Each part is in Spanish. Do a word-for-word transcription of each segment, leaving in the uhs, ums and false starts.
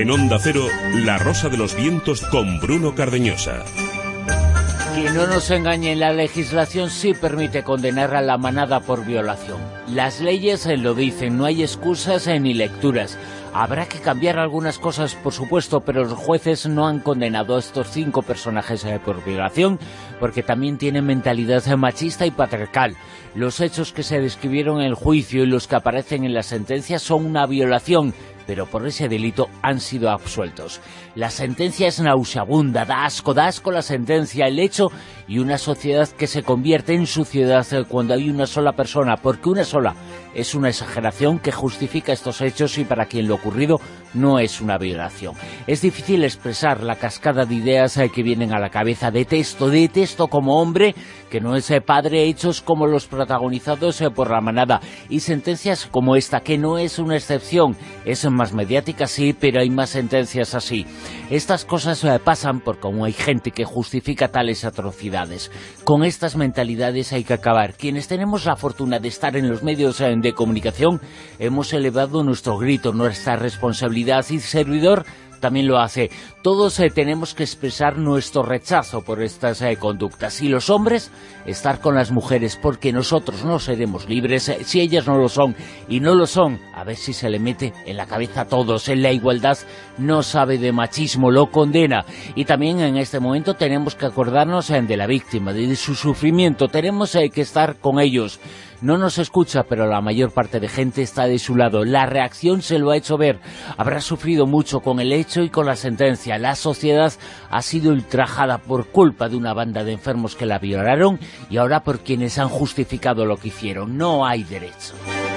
En Onda Cero, La Rosa de los Vientos con Bruno Cardeñosa. Que no nos engañen, la legislación sí permite condenar a la manada por violación. Las leyes lo dicen, no hay excusas ni lecturas. Habrá que cambiar algunas cosas, por supuesto, pero los jueces no han condenado a estos cinco personajes por violación porque también tienen mentalidad machista y patriarcal. Los hechos que se describieron en el juicio y los que aparecen en la sentencia son una violación, pero por ese delito han sido absueltos. La sentencia es nauseabunda, da asco, da asco la sentencia, el hecho, y una sociedad que se convierte en suciedad cuando hay una sola persona, porque una sola es una exageración que justifica estos hechos y para quien lo ocurrido no es una violación. Es difícil expresar la cascada de ideas que vienen a la cabeza. Detesto, detesto como hombre que no es padre hechos como los protagonizados por la manada, y sentencias como esta, que no es una excepción, es más mediática sí, pero hay más sentencias así. Estas cosas pasan porque como hay gente que justifica tales atrocidades. Con estas mentalidades hay que acabar. Quienes tenemos la fortuna de estar en los medios de comunicación hemos elevado nuestro grito, nuestra responsabilidad, y servidor también lo hace. Todos eh, tenemos que expresar nuestro rechazo por estas eh, conductas. Y los hombres, estar con las mujeres, porque nosotros no seremos libres eh, si ellas no lo son. Y no lo son, a ver si se le mete en la cabeza a todos. En la igualdad no sabe de machismo, lo condena. Y también en este momento tenemos que acordarnos eh, de la víctima, de, de su sufrimiento. Tenemos eh, que estar con ellos. No nos escucha, pero la mayor parte de gente está de su lado. La reacción se lo ha hecho ver. Habrá sufrido mucho con el hecho y con la sentencia. La sociedad ha sido ultrajada por culpa de una banda de enfermos que la violaron y ahora por quienes han justificado lo que hicieron. No hay derecho.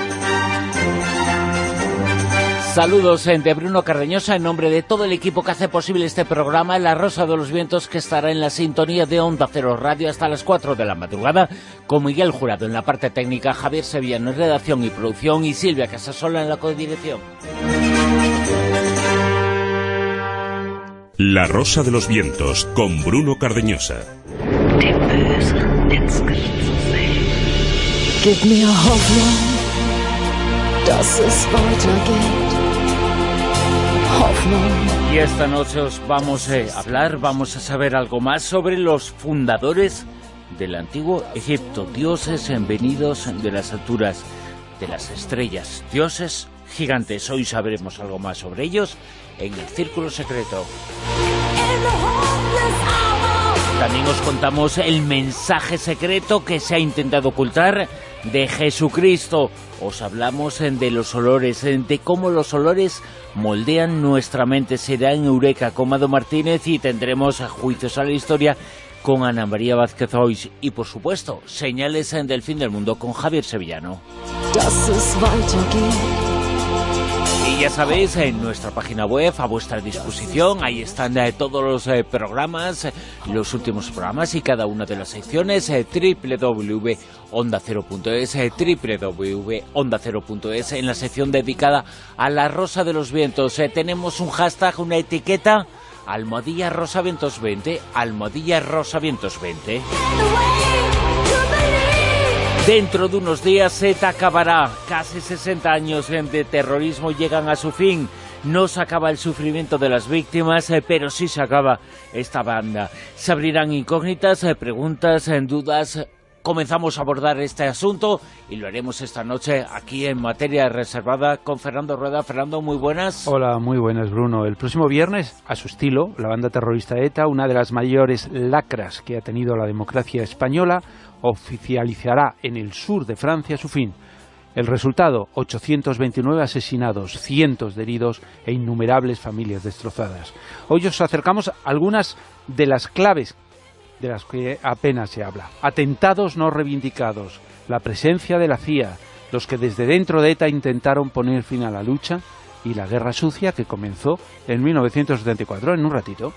Saludos de Bruno Cardeñosa en nombre de todo el equipo que hace posible este programa, La Rosa de los Vientos, que estará en la sintonía de Onda Cero Radio hasta las cuatro de la madrugada, con Miguel Jurado en la parte técnica, Javier Sevillano en redacción y producción y Silvia Casasola en la codirección. La Rosa de los Vientos con Bruno Cardeñosa. Give me a Hoffnung, dass es weitergeht. Y esta noche os vamos a hablar, vamos a saber algo más sobre los fundadores del antiguo Egipto, dioses venidos de las alturas, de las estrellas, dioses gigantes. Hoy sabremos algo más sobre ellos en el Círculo Secreto. También os contamos el mensaje secreto que se ha intentado ocultar de Jesucristo. Os hablamos de los olores, de cómo los olores moldean nuestra mente. Será en Eureka con Mado Martínez y tendremos Juicios a la Historia con Ana María Vázquez Ois. Y por supuesto, Señales del Fin del Mundo con Javier Sevillano. Y ya sabéis, en nuestra página web, a vuestra disposición, ahí están eh, todos los eh, programas, eh, los últimos programas y cada una de las secciones, eh, doble u doble u doble u punto onda cero punto es, eh, doble u doble u doble u punto onda cero punto es, en la sección dedicada a la Rosa de los Vientos. Eh, tenemos un hashtag, una etiqueta, Almohadilla Rosa Vientos veinte, Almohadilla Rosa Vientos veinte. Dentro de unos días Z acabará. Casi sesenta años de terrorismo llegan a su fin. No se acaba el sufrimiento de las víctimas, pero sí se acaba esta banda. Se abrirán incógnitas, preguntas, dudas. Comenzamos a abordar este asunto y lo haremos esta noche aquí en Materia Reservada con Fernando Rueda. Fernando, muy buenas. Hola, muy buenas, Bruno. El próximo viernes, a su estilo, la banda terrorista ETA, una de las mayores lacras que ha tenido la democracia española, oficializará en el sur de Francia su fin. El resultado, ochocientos veintinueve asesinados, cientos de heridos e innumerables familias destrozadas. Hoy os acercamos a algunas de las claves de las que apenas se habla. Atentados no reivindicados, la presencia de la C I A, los que desde dentro de ETA intentaron poner fin a la lucha y la guerra sucia que comenzó en mil novecientos setenta y cuatro, en un ratito.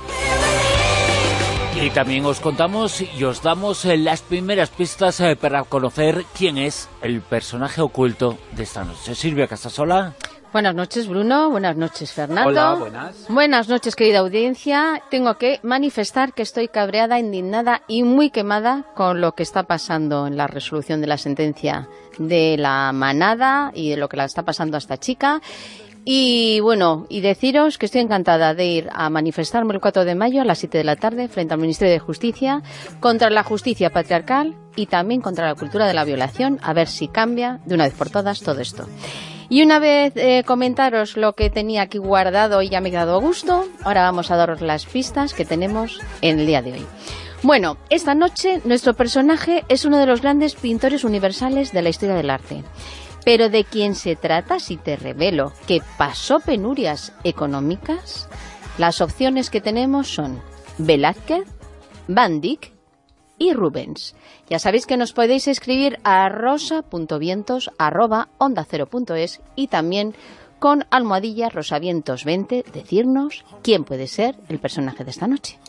Y también os contamos y os damos eh, las primeras pistas eh, para conocer quién es el personaje oculto de esta noche. Silvia Casasola. Buenas noches, Bruno. Buenas noches, Fernando. Hola, buenas. Buenas noches, querida audiencia. Tengo que manifestar que estoy cabreada, indignada y muy quemada con lo que está pasando en la resolución de la sentencia de la manada y de lo que la está pasando a esta chica. Y bueno, y deciros que estoy encantada de ir a manifestarme el cuatro de mayo a las siete de la tarde frente al Ministerio de Justicia contra la justicia patriarcal y también contra la cultura de la violación, a ver si cambia de una vez por todas todo esto. Y una vez eh, comentaros lo que tenía aquí guardado y ya me he quedado a gusto, ahora vamos a daros las pistas que tenemos en el día de hoy. Bueno, esta noche nuestro personaje es uno de los grandes pintores universales de la historia del arte. Pero ¿de quién se trata si te revelo que pasó penurias económicas? Las opciones que tenemos son Velázquez, Van Dyck y Rubens. Ya sabéis que nos podéis escribir a rosa.vientos arroba onda cero punto es y también con almohadilla rosavientos veinte decirnos quién puede ser el personaje de esta noche.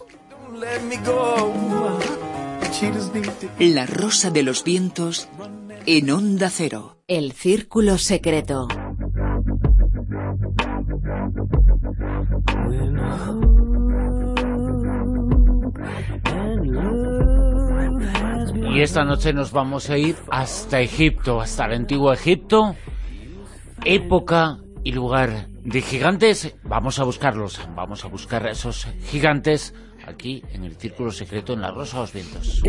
La Rosa de los Vientos en Onda Cero. El Círculo Secreto. Y esta noche nos vamos a ir hasta Egipto, hasta el antiguo Egipto, época y lugar de gigantes. Vamos a buscarlos, vamos a buscar a esos gigantes aquí en el Círculo Secreto en La Rosa de los Vientos.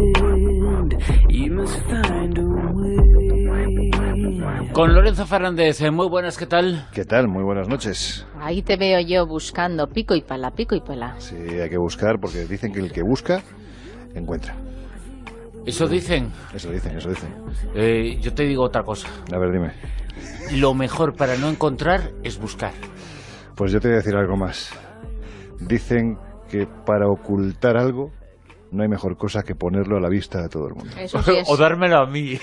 Con Lorenzo Fernández, muy buenas, ¿qué tal? ¿Qué tal? Muy buenas noches. Ahí te veo yo buscando pico y pala, pico y pala. Sí, hay que buscar porque dicen que el que busca, encuentra. ¿Eso dicen? Eso dicen, eso dicen. Eh, yo te digo otra cosa. A ver, dime. Lo mejor para no encontrar es buscar. Pues yo te voy a decir algo más. Dicen que para ocultar algo no hay mejor cosa que ponerlo a la vista de todo el mundo. Eso sí es. O dármelo a mí.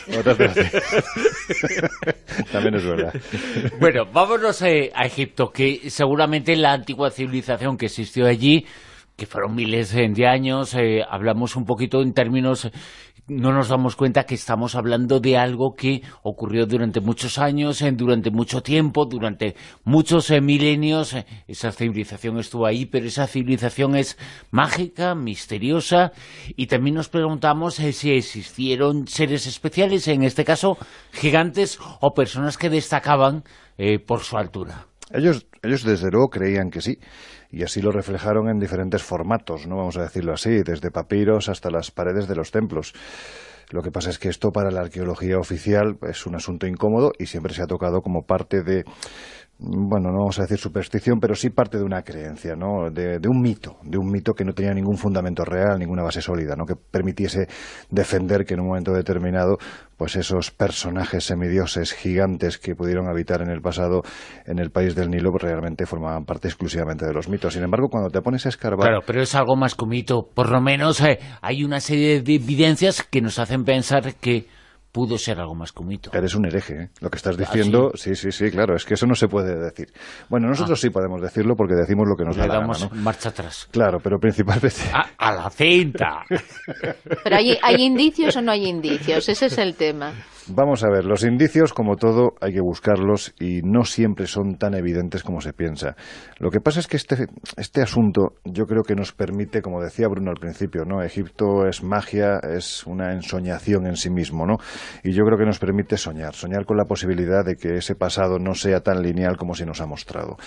También es verdad. Bueno, vámonos eh, a Egipto, que seguramente la antigua civilización que existió allí, que fueron miles de años, eh, hablamos un poquito en términos... No nos damos cuenta que estamos hablando de algo que ocurrió durante muchos años, eh, durante mucho tiempo, durante muchos eh, milenios. Eh, esa civilización estuvo ahí, pero esa civilización es mágica, misteriosa, y también nos preguntamos eh, si existieron seres especiales, en este caso gigantes o personas que destacaban eh, por su altura. Ellos, ellos desde luego creían que sí, y así lo reflejaron en diferentes formatos, no vamos a decirlo así, desde papiros hasta las paredes de los templos. Lo que pasa es que esto para la arqueología oficial es un asunto incómodo y siempre se ha tocado como parte de, bueno, no vamos a decir superstición, pero sí parte de una creencia, ¿no? De, de un mito, de un mito que no tenía ningún fundamento real, ninguna base sólida, ¿no? Que permitiese defender que en un momento determinado, pues esos personajes semidioses gigantes que pudieron habitar en el pasado en el país del Nilo, pues realmente formaban parte exclusivamente de los mitos. Sin embargo, cuando te pones a escarbar... Claro, pero es algo más que un mito. Por lo menos eh, hay una serie de evidencias que nos hacen pensar que pudo ser algo más que un mito. Eres un hereje, ¿eh? Lo que estás diciendo, ¿Ah, sí? sí, sí, sí, claro, es que eso no se puede decir. Bueno, nosotros ah. sí podemos decirlo porque decimos lo que nos Le da la damos gana, ¿no? marcha atrás. Claro, pero principalmente... A, a la cinta. Pero ¿hay, ¿hay indicios o no hay indicios? Ese es el tema. Vamos a ver, los indicios, como todo, hay que buscarlos y no siempre son tan evidentes como se piensa. Lo que pasa es que este, este asunto yo creo que nos permite, como decía Bruno al principio, ¿no? Egipto es magia, es una ensoñación en sí mismo, ¿no? Y yo creo que nos permite soñar, soñar con la posibilidad de que ese pasado no sea tan lineal como se nos ha mostrado.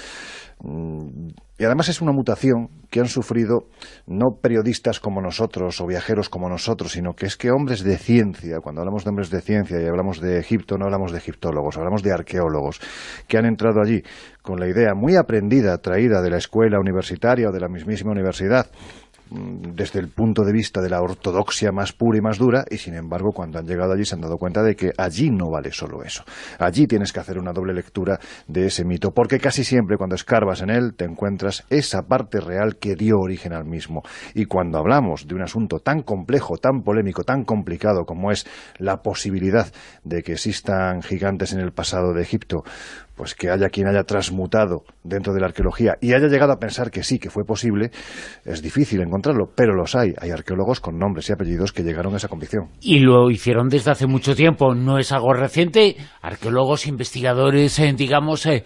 Y además es una mutación que han sufrido no periodistas como nosotros o viajeros como nosotros, sino que es que hombres de ciencia, cuando hablamos de hombres de ciencia y hablamos de Egipto, no hablamos de egiptólogos, hablamos de arqueólogos, que han entrado allí con la idea muy aprendida, traída de la escuela universitaria o de la mismísima universidad, desde el punto de vista de la ortodoxia más pura y más dura, y sin embargo cuando han llegado allí se han dado cuenta de que allí no vale solo eso. Allí tienes que hacer una doble lectura de ese mito, porque casi siempre cuando escarbas en él te encuentras esa parte real que dio origen al mismo. Y cuando hablamos de un asunto tan complejo, tan polémico, tan complicado como es la posibilidad de que existan gigantes en el pasado de Egipto, pues que haya quien haya transmutado dentro de la arqueología y haya llegado a pensar que sí, que fue posible, es difícil encontrarlo, pero los hay. Hay arqueólogos con nombres y apellidos que llegaron a esa convicción. Y lo hicieron desde hace mucho tiempo, no es algo reciente. Arqueólogos, investigadores, eh, digamos, eh,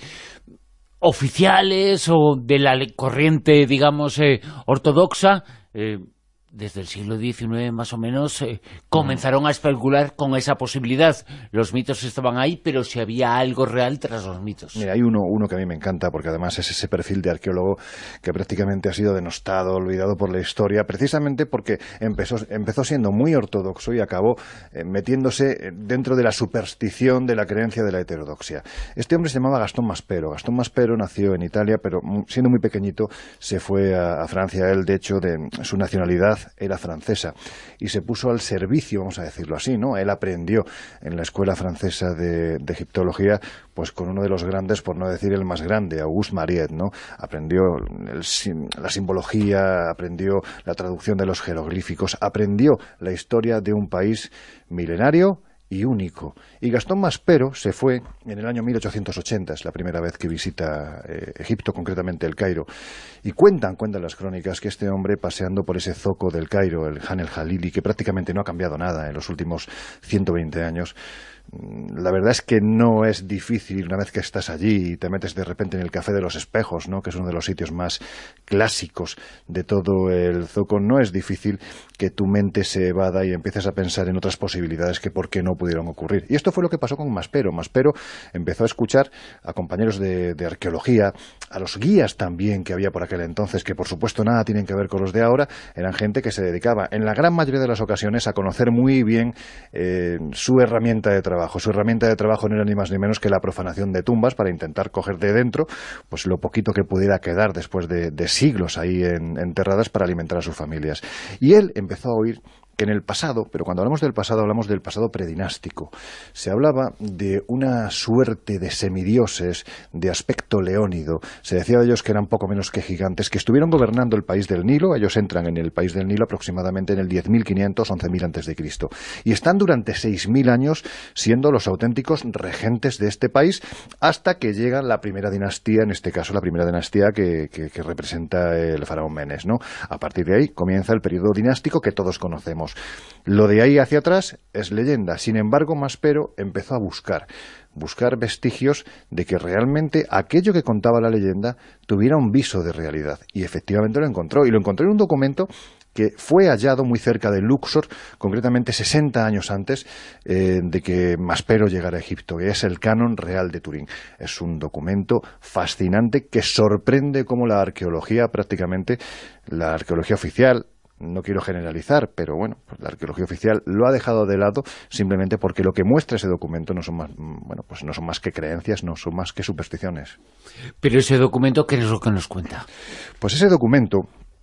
oficiales o de la corriente, digamos, eh, ortodoxa, eh, desde el siglo diecinueve más o menos, eh, comenzaron a especular con esa posibilidad. Los mitos estaban ahí, pero si había algo real tras los mitos. Mira, hay uno, uno que a mí me encanta, porque además es ese perfil de arqueólogo que prácticamente ha sido denostado, olvidado por la historia, precisamente porque empezó, empezó siendo muy ortodoxo y acabó eh, metiéndose dentro de la superstición de la creencia de la heterodoxia. Este hombre se llamaba Gastón Maspero. Gastón Maspero nació en Italia, pero siendo muy pequeñito se fue a, a Francia. Él, de hecho, de su nacionalidad era francesa y se puso al servicio, vamos a decirlo así, ¿no? Él aprendió en la escuela francesa de, de egiptología, pues con uno de los grandes, por no decir el más grande, Auguste Mariette, ¿no? Aprendió el, la simbología, aprendió la traducción de los jeroglíficos, aprendió la historia de un país milenario y único. Y Gastón Maspero se fue en el año mil ochocientos ochenta, es la primera vez que visita eh, Egipto, concretamente el Cairo. Y cuentan, cuentan las crónicas, que este hombre, paseando por ese zoco del Cairo, el Han el Jalili, que prácticamente no ha cambiado nada en los últimos ciento veinte años, la verdad es que no es difícil, una vez que estás allí y te metes de repente en el Café de los Espejos, ¿no?, que es uno de los sitios más clásicos de todo el zoco, no es difícil que tu mente se evada y empieces a pensar en otras posibilidades que por qué no pudieron ocurrir. Y esto fue lo que pasó con Maspero. Maspero empezó a escuchar a compañeros de, de arqueología, a los guías también que había por aquel entonces, que por supuesto nada tienen que ver con los de ahora, eran gente que se dedicaba en la gran mayoría de las ocasiones a conocer muy bien eh, su herramienta de trabajo. Su herramienta de trabajo no era ni más ni menos que la profanación de tumbas para intentar coger de dentro pues lo poquito que pudiera quedar después de, de siglos ahí en, enterradas para alimentar a sus familias. Y él empezó a oír que en el pasado, pero cuando hablamos del pasado hablamos del pasado predinástico, se hablaba de una suerte de semidioses de aspecto leónido. Se decía de ellos que eran poco menos que gigantes, que estuvieron gobernando el país del Nilo. Ellos entran en el país del Nilo aproximadamente en el diez mil quinientos, once mil antes de Cristo, y están durante seis mil años siendo los auténticos regentes de este país, hasta que llega la primera dinastía, en este caso la primera dinastía que, que, que representa el faraón Menes, ¿no? A partir de ahí comienza el periodo dinástico que todos conocemos. Lo de ahí hacia atrás es leyenda. Sin embargo, Maspero empezó a buscar, buscar vestigios de que realmente aquello que contaba la leyenda tuviera un viso de realidad. Y efectivamente lo encontró. Y lo encontró en un documento que fue hallado muy cerca de Luxor, concretamente sesenta años antes eh, de que Maspero llegara a Egipto, que es el Canon Real de Turín. Es un documento fascinante que sorprende cómo la arqueología, prácticamente la arqueología oficial, no quiero generalizar, pero bueno, pues la arqueología oficial lo ha dejado de lado simplemente porque lo que muestra ese documento no son más, bueno, pues no son más que creencias, no son más que supersticiones. Pero ese documento, ¿qué es lo que nos cuenta? Pues ese documento,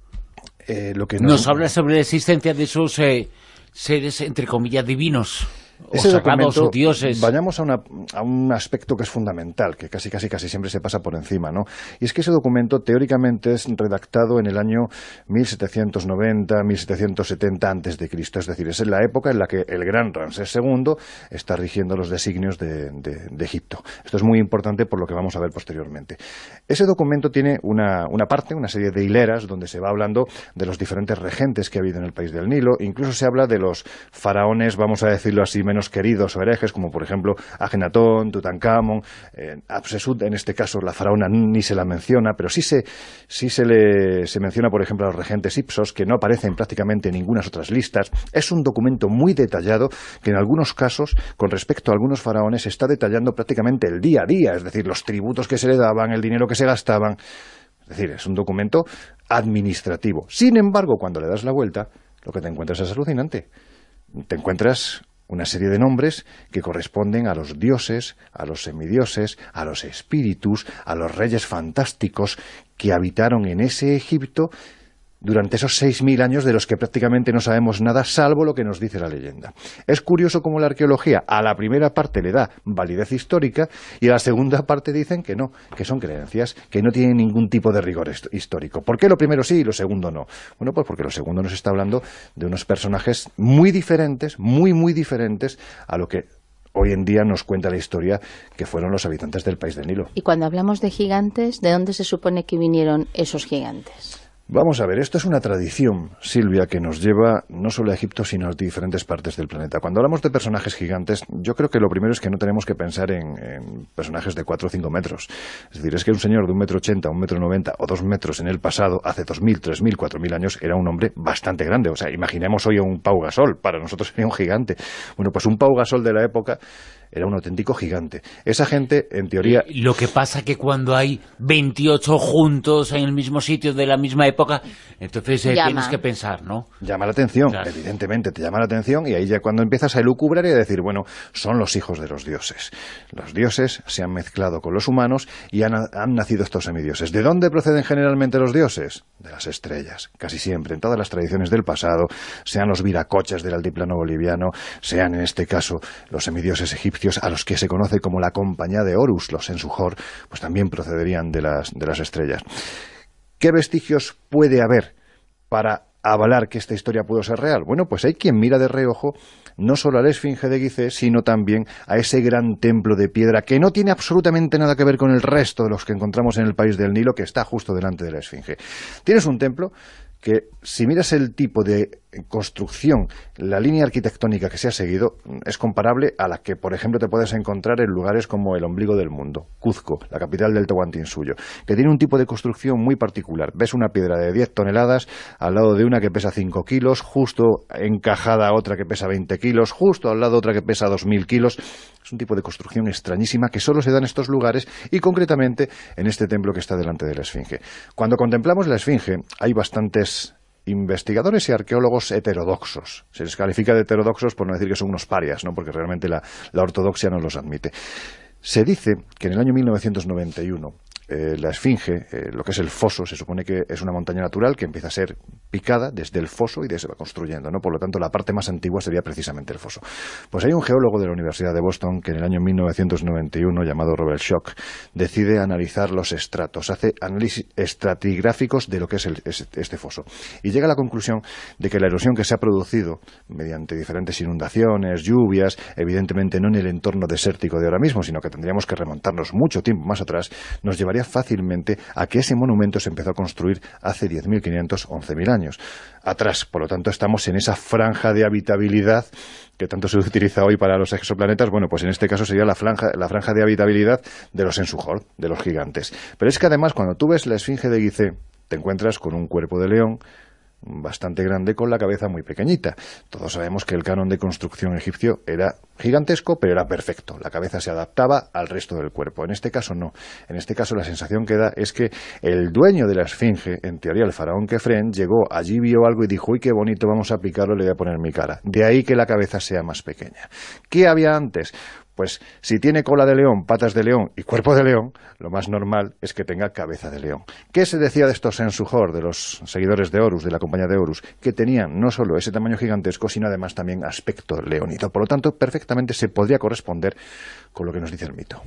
eh, lo que nos... nos habla sobre la existencia de esos eh, seres, entre comillas, divinos. Ese o sagrados, documento, o dioses. Vayamos a, una, a un aspecto que es fundamental, que casi casi casi siempre se pasa por encima, ¿no? Y es que ese documento teóricamente es redactado en el año mil setecientos noventa, mil setecientos setenta antes de Cristo, es decir, es en la época en la que el gran Ramsés segundo está rigiendo los designios de, de, de Egipto. Esto es muy importante por lo que vamos a ver posteriormente. Ese documento tiene una, una parte, una serie de hileras donde se va hablando de los diferentes regentes que ha habido en el país del Nilo, incluso se habla de los faraones, vamos a decirlo así, menos queridos o herejes, como por ejemplo Ajenatón, Tutankamón, eh, Hatshepsut, en este caso la faraona ni se la menciona, pero sí se, sí se le se menciona, por ejemplo, a los regentes Ipsos, que no aparecen prácticamente en ninguna otras listas. Es un documento muy detallado que en algunos casos, con respecto a algunos faraones, está detallando prácticamente el día a día, es decir, los tributos que se le daban, el dinero que se gastaban. Es decir, es un documento administrativo. Sin embargo, cuando le das la vuelta, lo que te encuentras es alucinante. Te encuentras una serie de nombres que corresponden a los dioses, a los semidioses, a los espíritus, a los reyes fantásticos que habitaron en ese Egipto durante esos seis mil años de los que prácticamente no sabemos nada, salvo lo que nos dice la leyenda. Es curioso cómo la arqueología a la primera parte le da validez histórica y a la segunda parte dicen que no, que son creencias, que no tienen ningún tipo de rigor histórico. ¿Por qué lo primero sí y lo segundo no? Bueno, pues porque lo segundo nos está hablando de unos personajes muy diferentes, muy, muy diferentes a lo que hoy en día nos cuenta la historia que fueron los habitantes del país del Nilo. Y cuando hablamos de gigantes, ¿de dónde se supone que vinieron esos gigantes? Vamos a ver, esto es una tradición, Silvia, que nos lleva no solo a Egipto, sino a diferentes partes del planeta. Cuando hablamos de personajes gigantes, yo creo que lo primero es que no tenemos que pensar en, en personajes de cuatro o cinco metros. Es decir, es que un señor de un metro ochenta, un metro noventa o dos metros en el pasado, hace dos mil, tres mil, cuatro mil años, era un hombre bastante grande. O sea, imaginemos hoy a un Pau Gasol, para nosotros sería un gigante. Bueno, pues un Pau Gasol de la época era un auténtico gigante. Esa gente, en teoría... Lo que pasa que cuando hay veintiocho juntos en el mismo sitio de la misma época, entonces eh, tienes que pensar, ¿no? Llama la atención, claro. Evidentemente te llama la atención, y ahí ya cuando empiezas a elucubrar y a decir, bueno, son los hijos de los dioses. Los dioses se han mezclado con los humanos y han, han nacido estos semidioses. ¿De dónde proceden generalmente los dioses? De las estrellas, casi siempre, en todas las tradiciones del pasado, sean los viracochas del altiplano boliviano, sean en este caso los semidioses egipcios, a los que se conoce como la compañía de Horus, los Ensuhor, pues también procederían de las, de las estrellas. ¿Qué vestigios puede haber para avalar que esta historia pudo ser real? Bueno, pues hay quien mira de reojo no solo a la Esfinge de Gizeh, sino también a ese gran templo de piedra que no tiene absolutamente nada que ver con el resto de los que encontramos en el país del Nilo, que está justo delante de la Esfinge. Tienes un templo que, si miras el tipo de construcción, la línea arquitectónica que se ha seguido, es comparable a la que, por ejemplo, te puedes encontrar en lugares como el ombligo del mundo, Cuzco, la capital del Tahuantinsuyo, que tiene un tipo de construcción muy particular. Ves una piedra de diez toneladas al lado de una que pesa cinco kilos, justo encajada otra que pesa veinte kilos, justo al lado otra que pesa dos mil kilos. Es un tipo de construcción extrañísima que solo se da en estos lugares y concretamente en este templo que está delante de la Esfinge. Cuando contemplamos la Esfinge hay bastantes investigadores y arqueólogos heterodoxos. Se les califica de heterodoxos por no decir que son unos parias, ¿no? Porque realmente la, la ortodoxia no los admite. Se dice que en el año mil novecientos noventa y uno eh, la Esfinge, eh, lo que es el foso, se supone que es una montaña natural que empieza a ser picada desde el foso y de ahí se va construyendo, ¿no? Por lo tanto, la parte más antigua sería precisamente el foso. Pues hay un geólogo de la Universidad de Boston que en el año mil novecientos noventa y uno, llamado Robert Schoch, decide analizar los estratos, hace análisis estratigráficos de lo que es el, este foso y llega a la conclusión de que la erosión que se ha producido mediante diferentes inundaciones, lluvias, evidentemente no en el entorno desértico de ahora mismo, sino que tendríamos que remontarnos mucho tiempo más atrás, nos llevaría fácilmente a que ese monumento se empezó a construir hace diez mil quinientos, once mil años atrás. Por lo tanto, estamos en esa franja de habitabilidad que tanto se utiliza hoy para los exoplanetas. Bueno, pues en este caso sería la franja, la franja de habitabilidad de los Ensuhor, de los gigantes. Pero es que además, cuando tú ves la Esfinge de Gizeh, te encuentras con un cuerpo de león bastante grande con la cabeza muy pequeñita. Todos sabemos que el canon de construcción egipcio era gigantesco, pero era perfecto. La cabeza se adaptaba al resto del cuerpo. En este caso no. En este caso la sensación que da es que el dueño de la Esfinge, en teoría el faraón Kefren, llegó allí, vio algo y dijo, uy, qué bonito, vamos a picarlo, le voy a poner mi cara. De ahí que la cabeza sea más pequeña. ¿Qué había antes? Pues si tiene cola de león, patas de león y cuerpo de león, lo más normal es que tenga cabeza de león. ¿Qué se decía de estos Ensuhor, de los seguidores de Horus, de la compañía de Horus? Que tenían no solo ese tamaño gigantesco, sino además también aspecto leónido. Por lo tanto, perfectamente se podría corresponder con lo que nos dice el mito.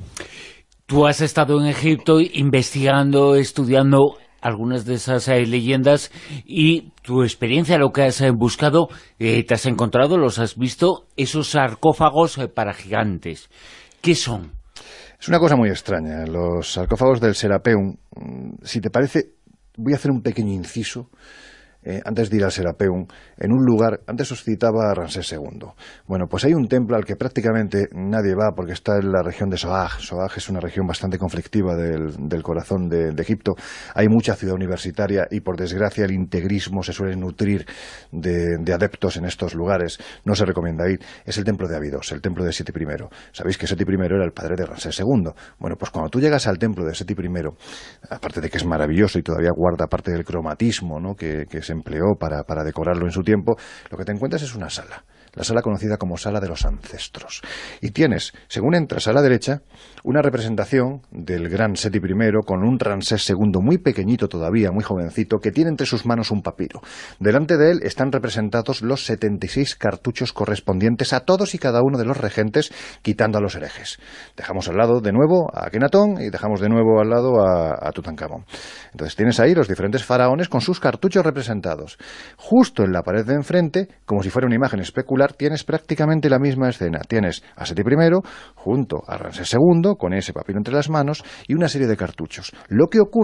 Tú has estado en Egipto investigando, estudiando algunas de esas eh, leyendas, y tu experiencia, lo que has eh, buscado, eh, te has encontrado, los has visto, esos sarcófagos eh, para gigantes. ¿Qué son? Es una cosa muy extraña. Los sarcófagos del Serapeum, si te parece, voy a hacer un pequeño inciso. Eh, antes de ir al Serapeum, en un lugar, antes os citaba a Ramsés segundo. Bueno, pues hay un templo al que prácticamente nadie va porque está en la región de Soag. Soag es una región bastante conflictiva del, del corazón de, de Egipto. Hay mucha ciudad universitaria y, por desgracia, el integrismo se suele nutrir de, de adeptos en estos lugares. No se recomienda ir. Es el templo de Abidos, el templo de Seti primero. Sabéis que Seti primero era el padre de Ramsés segundo. Bueno, pues cuando tú llegas al templo de Seti primero, aparte de que es maravilloso y todavía guarda parte del cromatismo, ¿no?, que, que se empleó para, para decorarlo en su tiempo, lo que te encuentras es una sala, la sala conocida como Sala de los Ancestros. Y tienes, según entras a la derecha, una representación del gran Seti primero con un Ramsés segundo muy pequeñito todavía, muy jovencito, que tiene entre sus manos un papiro. Delante de él están representados los setenta y seis cartuchos correspondientes a todos y cada uno de los regentes, quitando a los herejes. Dejamos al lado de nuevo a Akenatón y dejamos de nuevo al lado a, a Tutankamón. Entonces tienes ahí los diferentes faraones con sus cartuchos representados. Justo en la pared de enfrente, como si fuera una imagen especular, tienes prácticamente la misma escena. Tienes a Seti primero junto a Ramsés segundo con ese papiro entre las manos y una serie de cartuchos. Lo que ocurre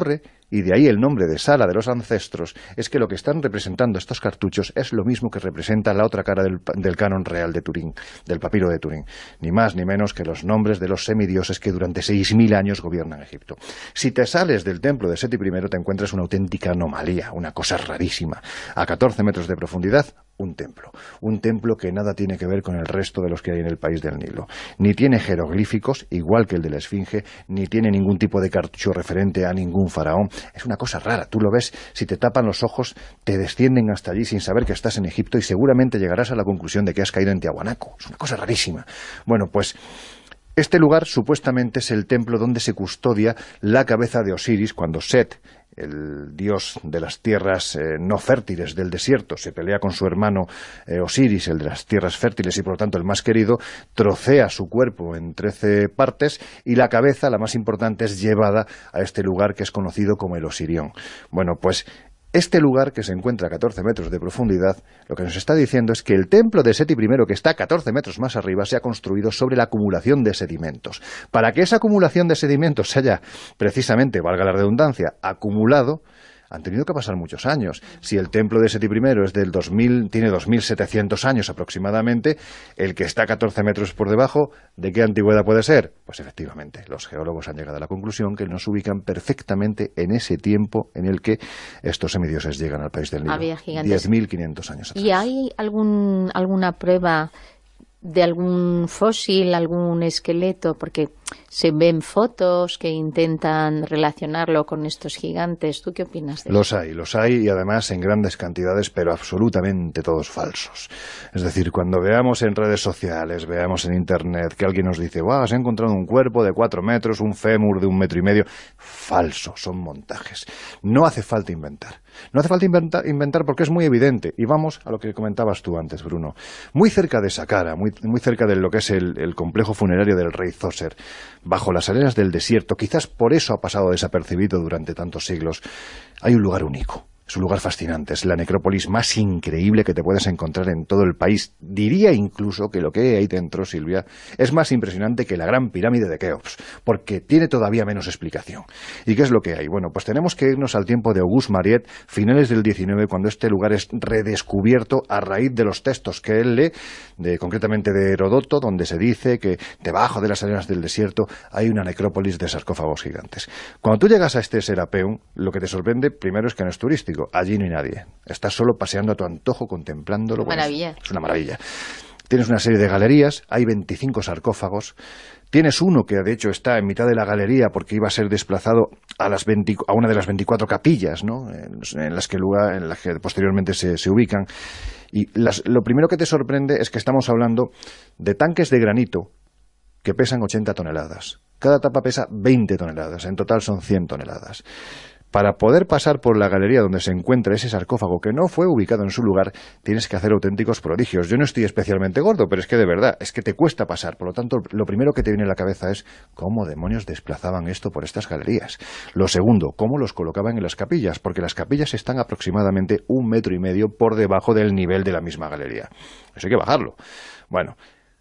y de ahí el nombre de Sala de los Ancestros, es que lo que están representando estos cartuchos es lo mismo que representa la otra cara del, del canon real de Turín, del papiro de Turín, ni más ni menos que los nombres de los semidioses que durante seis mil años gobiernan Egipto. Si te sales del templo de Seti primero te encuentras una auténtica anomalía, una cosa rarísima. A catorce metros de profundidad, un templo. Un templo que nada tiene que ver con el resto de los que hay en el país del Nilo. Ni tiene jeroglíficos, igual que el de la Esfinge, ni tiene ningún tipo de cartucho referente a ningún faraón. Es una cosa rara. Tú lo ves, si te tapan los ojos, te descienden hasta allí sin saber que estás en Egipto y seguramente llegarás a la conclusión de que has caído en Tiahuanaco. Es una cosa rarísima. Bueno, pues este lugar supuestamente es el templo donde se custodia la cabeza de Osiris cuando Set, el dios de las tierras eh, no fértiles del desierto, se pelea con su hermano eh, Osiris, el de las tierras fértiles y por lo tanto el más querido, trocea su cuerpo en trece partes y la cabeza, la más importante, es llevada a este lugar que es conocido como el Osirión. Bueno, pues este lugar, que se encuentra a catorce metros de profundidad, lo que nos está diciendo es que el templo de Seti primero, que está a catorce metros más arriba, se ha construido sobre la acumulación de sedimentos. Para que esa acumulación de sedimentos se haya, precisamente, valga la redundancia, acumulado, han tenido que pasar muchos años. Si el templo de Seti primero es del dos mil, tiene dos mil setecientos años aproximadamente, el que está a catorce metros por debajo, ¿de qué antigüedad puede ser? Pues efectivamente, los geólogos han llegado a la conclusión que nos ubican perfectamente en ese tiempo en el que estos semidioses llegan al país del Nilo. Había gigantes. diez mil quinientos años atrás. ¿Y hay algún, alguna prueba de algún fósil, algún esqueleto? Porque se ven fotos que intentan relacionarlo con estos gigantes. ¿Tú qué opinas de eso? Los hay, los hay y además en grandes cantidades, pero absolutamente todos falsos. Es decir, cuando veamos en redes sociales, veamos en internet que alguien nos dice, wow, se ha encontrado un cuerpo de cuatro metros, un fémur de un metro y medio, falso, son montajes. No hace falta inventar. No hace falta inventar, inventar porque es muy evidente. Y vamos a lo que comentabas tú antes, Bruno. Muy cerca de Saqqara, muy, muy cerca de lo que es el, el complejo funerario del rey Zoser, bajo las arenas del desierto, quizás por eso ha pasado desapercibido durante tantos siglos, hay un lugar único. Es un lugar fascinante, es la necrópolis más increíble que te puedes encontrar en todo el país. Diría incluso que lo que hay ahí dentro, Silvia, es más impresionante que la gran pirámide de Keops, porque tiene todavía menos explicación. ¿Y qué es lo que hay? Bueno, pues tenemos que irnos al tiempo de Auguste Mariette, finales del diecinueve, cuando este lugar es redescubierto a raíz de los textos que él lee, de, concretamente de Herodoto, donde se dice que debajo de las arenas del desierto hay una necrópolis de sarcófagos gigantes. Cuando tú llegas a este Serapeum, lo que te sorprende primero es que no es turístico. Allí no hay nadie. Estás solo paseando a tu antojo, contemplándolo. Bueno, maravilla. Es, es una maravilla. Tienes una serie de galerías, hay veinticinco sarcófagos. Tienes uno que de hecho está en mitad de la galería porque iba a ser desplazado a, las veinte, a una de las veinticuatro capillas, ¿no? en, en, las que lugar, en las que posteriormente se, se ubican. Y las, lo primero que te sorprende es que estamos hablando de tanques de granito que pesan ochenta toneladas. Cada tapa pesa veinte toneladas. En total son cien toneladas. Para poder pasar por la galería donde se encuentra ese sarcófago que no fue ubicado en su lugar, tienes que hacer auténticos prodigios. Yo no estoy especialmente gordo, pero es que de verdad, es que te cuesta pasar. Por lo tanto, lo primero que te viene a la cabeza es cómo demonios desplazaban esto por estas galerías. Lo segundo, cómo los colocaban en las capillas, porque las capillas están aproximadamente un metro y medio por debajo del nivel de la misma galería. Eso hay que bajarlo. Bueno,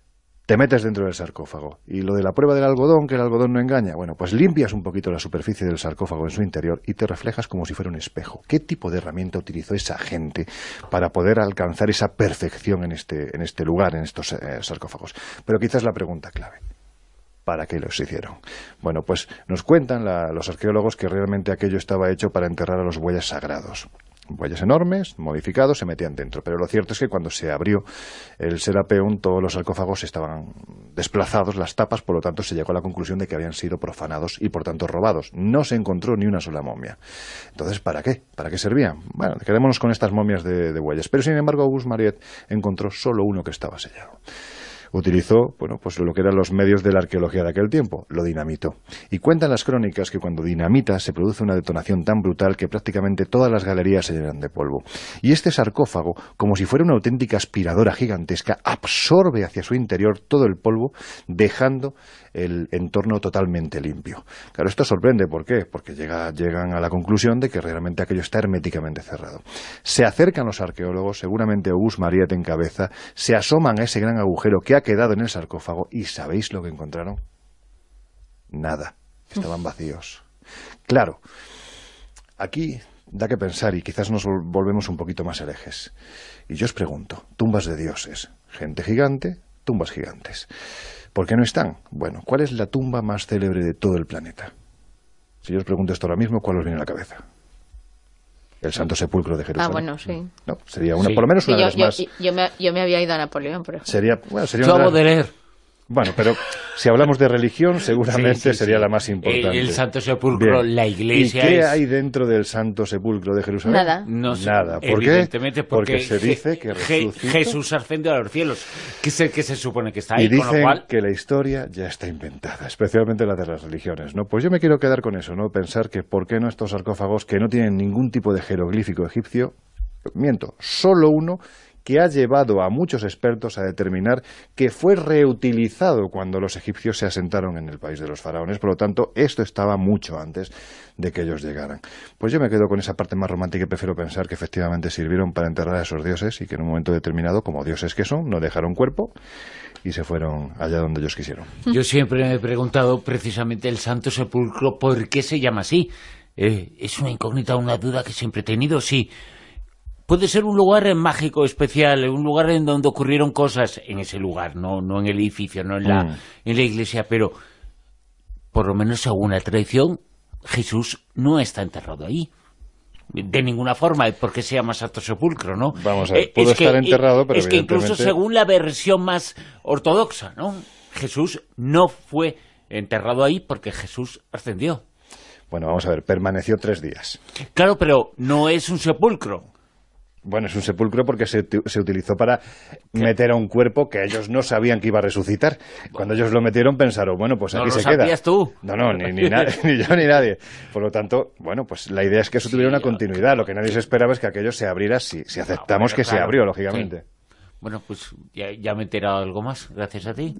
te metes dentro del sarcófago. Y lo de la prueba del algodón, que el algodón no engaña, bueno, pues limpias un poquito la superficie del sarcófago en su interior y te reflejas como si fuera un espejo. ¿Qué tipo de herramienta utilizó esa gente para poder alcanzar esa perfección en este, en este lugar, en estos eh, sarcófagos? Pero quizás la pregunta clave: ¿para qué los hicieron? Bueno, pues nos cuentan la, los arqueólogos que realmente aquello estaba hecho para enterrar a los bueyes sagrados. Bueyes enormes, modificados, se metían dentro. Pero lo cierto es que cuando se abrió el Serapeum, todos los sarcófagos estaban desplazados, las tapas, por lo tanto se llegó a la conclusión de que habían sido profanados y por tanto robados. No se encontró ni una sola momia. Entonces, ¿para qué? ¿Para qué servían? Bueno, quedémonos con estas momias de, de bueyes. Pero sin embargo, Auguste Mariette encontró solo uno que estaba sellado. Utilizó, bueno, pues lo que eran los medios de la arqueología de aquel tiempo, lo dinamitó. Y cuentan las crónicas que cuando dinamita se produce una detonación tan brutal que prácticamente todas las galerías se llenan de polvo. Y este sarcófago, como si fuera una auténtica aspiradora gigantesca, absorbe hacia su interior todo el polvo, dejando el entorno totalmente limpio. Claro, esto sorprende, ¿por qué? Porque llega, llegan a la conclusión de que realmente aquello está herméticamente cerrado. Se acercan los arqueólogos, seguramente Auguste Mariette en cabeza, se asoman a ese gran agujero que ha quedado en el sarcófago y ¿sabéis lo que encontraron? Nada. Estaban vacíos. Claro, aquí da que pensar y quizás nos volvemos un poquito más herejes. Y yo os pregunto, tumbas de dioses, gente gigante, tumbas gigantes. ¿Por qué no están? Bueno, ¿cuál es la tumba más célebre de todo el planeta? Si yo os pregunto esto ahora mismo, ¿cuál os viene a la cabeza? El Santo Sepulcro de Jerusalén. Ah, bueno, sí. No, sería una, sí. por lo menos una sí, de yo, las yo, más... Yo me, yo me había ido a Napoleón, por ejemplo. Sería, bueno, sería Yo una hago de de las... leer. Bueno, pero si hablamos de religión, seguramente Sí, sí, sería sí. la más importante. El, el Santo Sepulcro, Bien. la iglesia. ¿Y qué es... hay dentro del Santo Sepulcro de Jerusalén? Nada. No sé, Nada. ¿Por qué? evidentemente porque, Porque se dice que Je- resucita. Jesús ascendió a los cielos, que es el que se supone que está ahí, Y con dicen lo cual... que la historia ya está inventada, especialmente la de las religiones, ¿no? Pues yo me quiero quedar con eso, ¿no? Pensar que por qué no estos sarcófagos que no tienen ningún tipo de jeroglífico egipcio, miento, solo uno, que ha llevado a muchos expertos a determinar que fue reutilizado cuando los egipcios se asentaron en el país de los faraones. Por lo tanto, esto estaba mucho antes de que ellos llegaran. Pues yo me quedo con esa parte más romántica y prefiero pensar que efectivamente sirvieron para enterrar a esos dioses y que en un momento determinado, como dioses que son, no dejaron cuerpo y se fueron allá donde ellos quisieron. Yo siempre me he preguntado precisamente el Santo Sepulcro, ¿por qué se llama así? Eh, es una incógnita, una duda que siempre he tenido, sí. Puede ser un lugar mágico, especial, un lugar en donde ocurrieron cosas en ese lugar, no, no en el edificio, no en la, Mm. en la iglesia, pero por lo menos según la tradición, Jesús no está enterrado ahí. De ninguna forma, porque se llama Santo Sepulcro, ¿no? Vamos a ver, Eh, pudo es que- estar enterrado, pero es que incluso evidentemente- según la versión más ortodoxa, ¿no? Jesús no fue enterrado ahí porque Jesús ascendió. Bueno, vamos a ver, permaneció tres días. Claro, pero no es un sepulcro. Bueno, es un sepulcro porque se, tu- se utilizó para meter a un cuerpo que ellos no sabían que iba a resucitar. Cuando ellos lo metieron pensaron, bueno, pues No aquí lo se queda. sabías tú. No, no, ni, ni, na- ni yo ni nadie. Por lo tanto, bueno, pues la idea es que eso tuviera una continuidad. Lo que nadie se esperaba es que aquello se abriera si, si aceptamos bueno, que se claro, abrió, lógicamente. sí. Bueno, pues ya, ya me he enterado algo más, gracias a ti.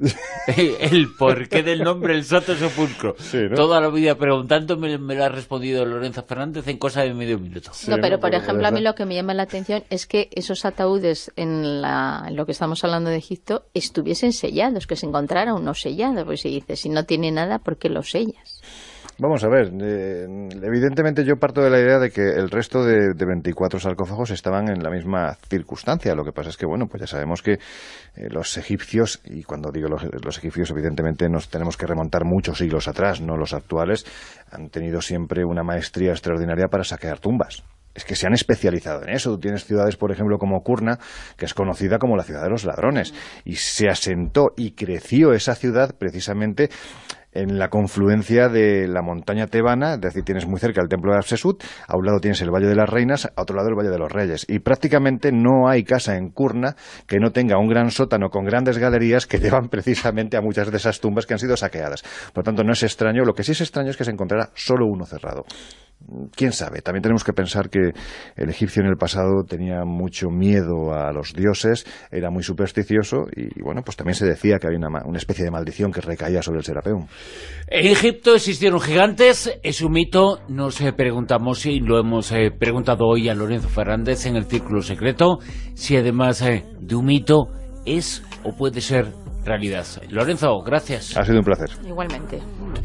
El porqué del nombre El Santo Sepulcro. Sí, ¿no? Toda la vida preguntándome, me lo ha respondido Lorenzo Fernández en cosa de medio minuto. Sí, No, pero ¿no? por Porque ejemplo, a mí puede ser. lo que me llama la atención es que esos ataúdes en, la, en lo que estamos hablando de Egipto estuviesen sellados, que se encontrara uno sellado. Pues si dices, si no tiene nada, ¿por qué lo sellas? Vamos a ver, eh, evidentemente yo parto de la idea de que el resto de, de veinticuatro sarcófagos estaban en la misma circunstancia. Lo que pasa es que, bueno, pues ya sabemos que eh, los egipcios, y cuando digo los, los egipcios, evidentemente nos tenemos que remontar muchos siglos atrás, no los actuales, han tenido siempre una maestría extraordinaria para saquear tumbas. Es que se han especializado en eso. Tú tienes ciudades, por ejemplo, como Kurna, que es conocida como la ciudad de los ladrones, y se asentó y creció esa ciudad precisamente en la confluencia de la montaña tebana, es decir, tienes muy cerca el templo de Hatshepsut, a un lado tienes el Valle de las Reinas, a otro lado el Valle de los Reyes, y prácticamente no hay casa en Kurna que no tenga un gran sótano con grandes galerías que llevan precisamente a muchas de esas tumbas que han sido saqueadas. Por tanto, no es extraño, lo que sí es extraño es que se encontrara solo uno cerrado. ¿Quién sabe? También tenemos que pensar que el egipcio en el pasado tenía mucho miedo a los dioses, era muy supersticioso y, bueno, pues también se decía que había una, una especie de maldición que recaía sobre el Serapeum. En Egipto existieron gigantes, es un mito, nos eh, preguntamos y lo hemos eh, preguntado hoy a Lorenzo Fernández en el Círculo Secreto, si además eh, de un mito es o puede ser realidad. Lorenzo, gracias. Ha sido un placer. Igualmente.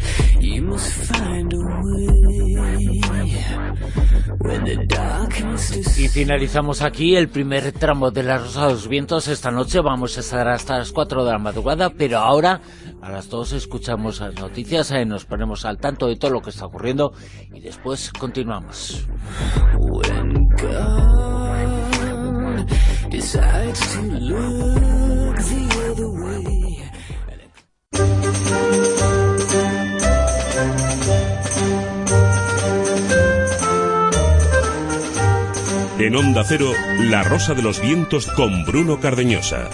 Y finalizamos aquí el primer tramo de La Rosa de los Vientos. Esta noche vamos a estar hasta las cuatro de la madrugada, pero ahora a las dos escuchamos las noticias, eh, nos ponemos al tanto de todo lo que está ocurriendo y después continuamos. When God decides to look the other way. En Onda Cero, La Rosa de los Vientos con Bruno Cardeñosa.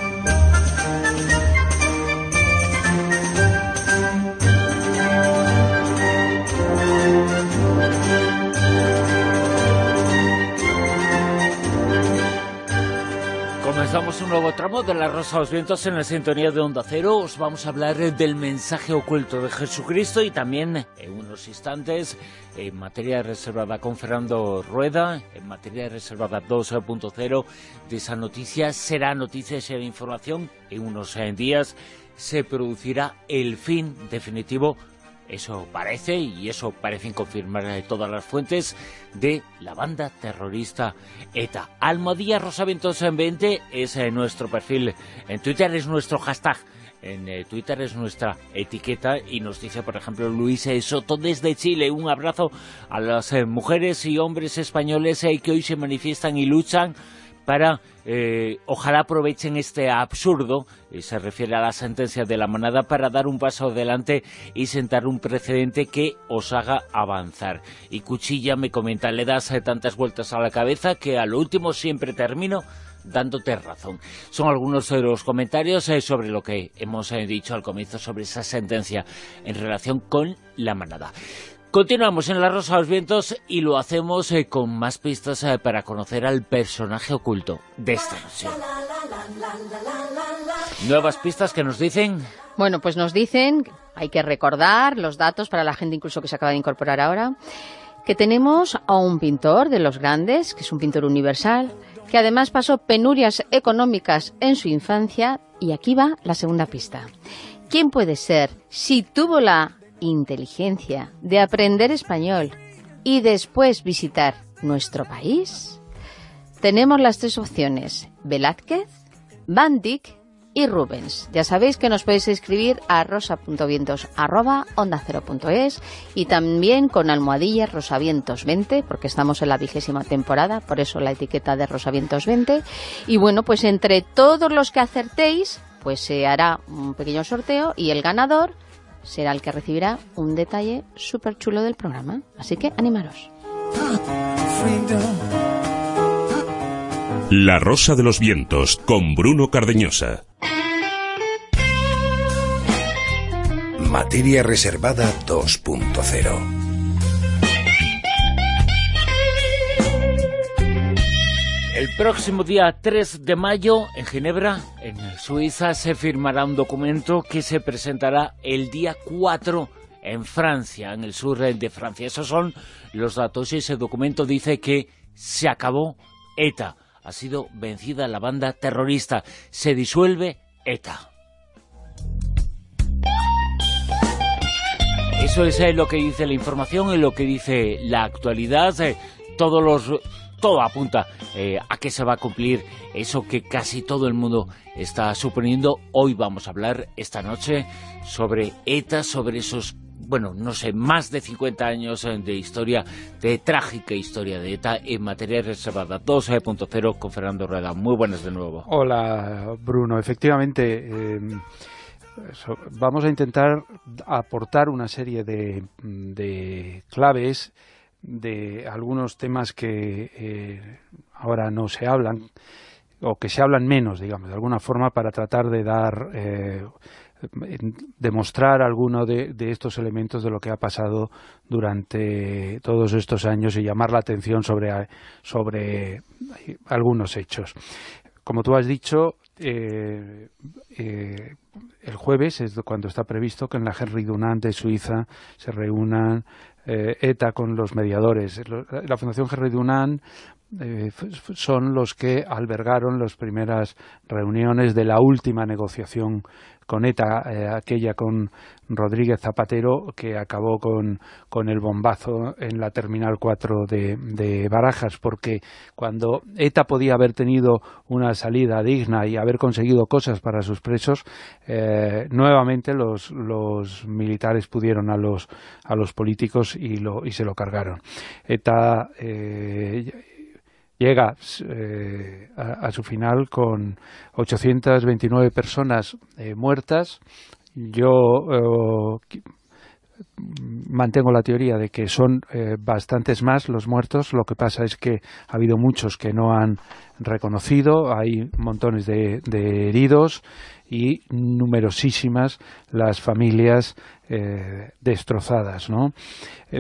Comenzamos un nuevo tramo de La Rosa de los Vientos en la sintonía de Onda Cero. Os vamos a hablar del mensaje oculto de Jesucristo y también en unos instantes en materia reservada con Fernando Rueda, en materia reservada dos punto cero de esa noticia. Será noticia, será información. En unos días se producirá el fin definitivo Eso parece, y eso parecen confirmar todas las fuentes de la banda terrorista ETA. Almohadilla Rosavientos veinte es eh, nuestro perfil en Twitter, es nuestro hashtag. En eh, Twitter es nuestra etiqueta y nos dice, por ejemplo, Luis Soto desde Chile. Un abrazo a las eh, mujeres y hombres españoles eh, que hoy se manifiestan y luchan para, eh, ojalá aprovechen este absurdo, y se refiere a la sentencia de la manada, para dar un paso adelante y sentar un precedente que os haga avanzar. Y Cuchilla me comenta, le das eh, tantas vueltas a la cabeza que a lo último siempre termino dándote razón. Son algunos de los comentarios eh, sobre lo que hemos eh, dicho al comienzo sobre esa sentencia en relación con la manada. Continuamos en La Rosa de los Vientos y lo hacemos eh, con más pistas eh, para conocer al personaje oculto de esta noche. Nuevas pistas que nos dicen... Bueno, pues nos dicen, hay que recordar los datos para la gente incluso que se acaba de incorporar ahora, que tenemos a un pintor de los grandes, que es un pintor universal, que además pasó penurias económicas en su infancia, y aquí va la segunda pista. ¿Quién puede ser si tuvo la inteligencia de aprender español y después visitar nuestro país? Tenemos las tres opciones: Velázquez, Van Dyck y Rubens. Ya sabéis que nos podéis escribir a rosa.vientos arroba onda cero punto es y también con almohadilla rosavientos veinte, porque estamos en la vigésima temporada, por eso la etiqueta de rosavientos veinte. Y bueno, pues entre todos los que acertéis, pues se hará un pequeño sorteo y el ganador será el que recibirá un detalle súper chulo del programa. Así que animaros. La Rosa de los Vientos con Bruno Cardeñosa. Materia reservada dos punto cero. El próximo día tres de mayo, en Ginebra, en Suiza, se firmará un documento que se presentará el día cuatro en Francia, en el sur de Francia. Esos son los datos y ese documento dice que se acabó ETA. Ha sido vencida la banda terrorista. Se disuelve ETA. Eso es eh, lo que dice la información y lo que dice la actualidad. Eh, todos los... Todo apunta eh, a que se va a cumplir eso que casi todo el mundo está suponiendo. Hoy vamos a hablar esta noche sobre ETA, sobre esos, bueno, no sé, más de cincuenta años de historia, de trágica historia de ETA en materia reservada. dos punto cero con Fernando Rueda. Muy buenas de nuevo. Hola, Bruno. Efectivamente, eh, so, vamos a intentar aportar una serie de, de claves de algunos temas que eh, ahora no se hablan, o que se hablan menos, digamos, de alguna forma, para tratar de dar, eh, demostrar alguno de, de estos elementos de lo que ha pasado durante todos estos años y llamar la atención sobre, sobre algunos hechos. Como tú has dicho, eh, eh, el jueves es cuando está previsto que en la Henry Dunant de Suiza se reúnan Eh, ETA con los mediadores. La Fundación Henry Dunant eh, son los que albergaron las primeras reuniones de la última negociación con ETA, eh, aquella con Rodríguez Zapatero, que acabó con, con el bombazo en la Terminal cuatro de, de Barajas, porque cuando ETA podía haber tenido una salida digna y haber conseguido cosas para sus presos, eh, nuevamente los, los militares pudieron a los, a los políticos y, lo, y se lo cargaron. ETA eh, llega eh, a, a su final con ochocientas veintinueve personas eh, muertas. Yo eh, mantengo la teoría de que son eh, bastantes más los muertos. Lo que pasa es que ha habido muchos que no han reconocido, hay montones de, de heridos y numerosísimas las familias eh, destrozadas, ¿no? Eh,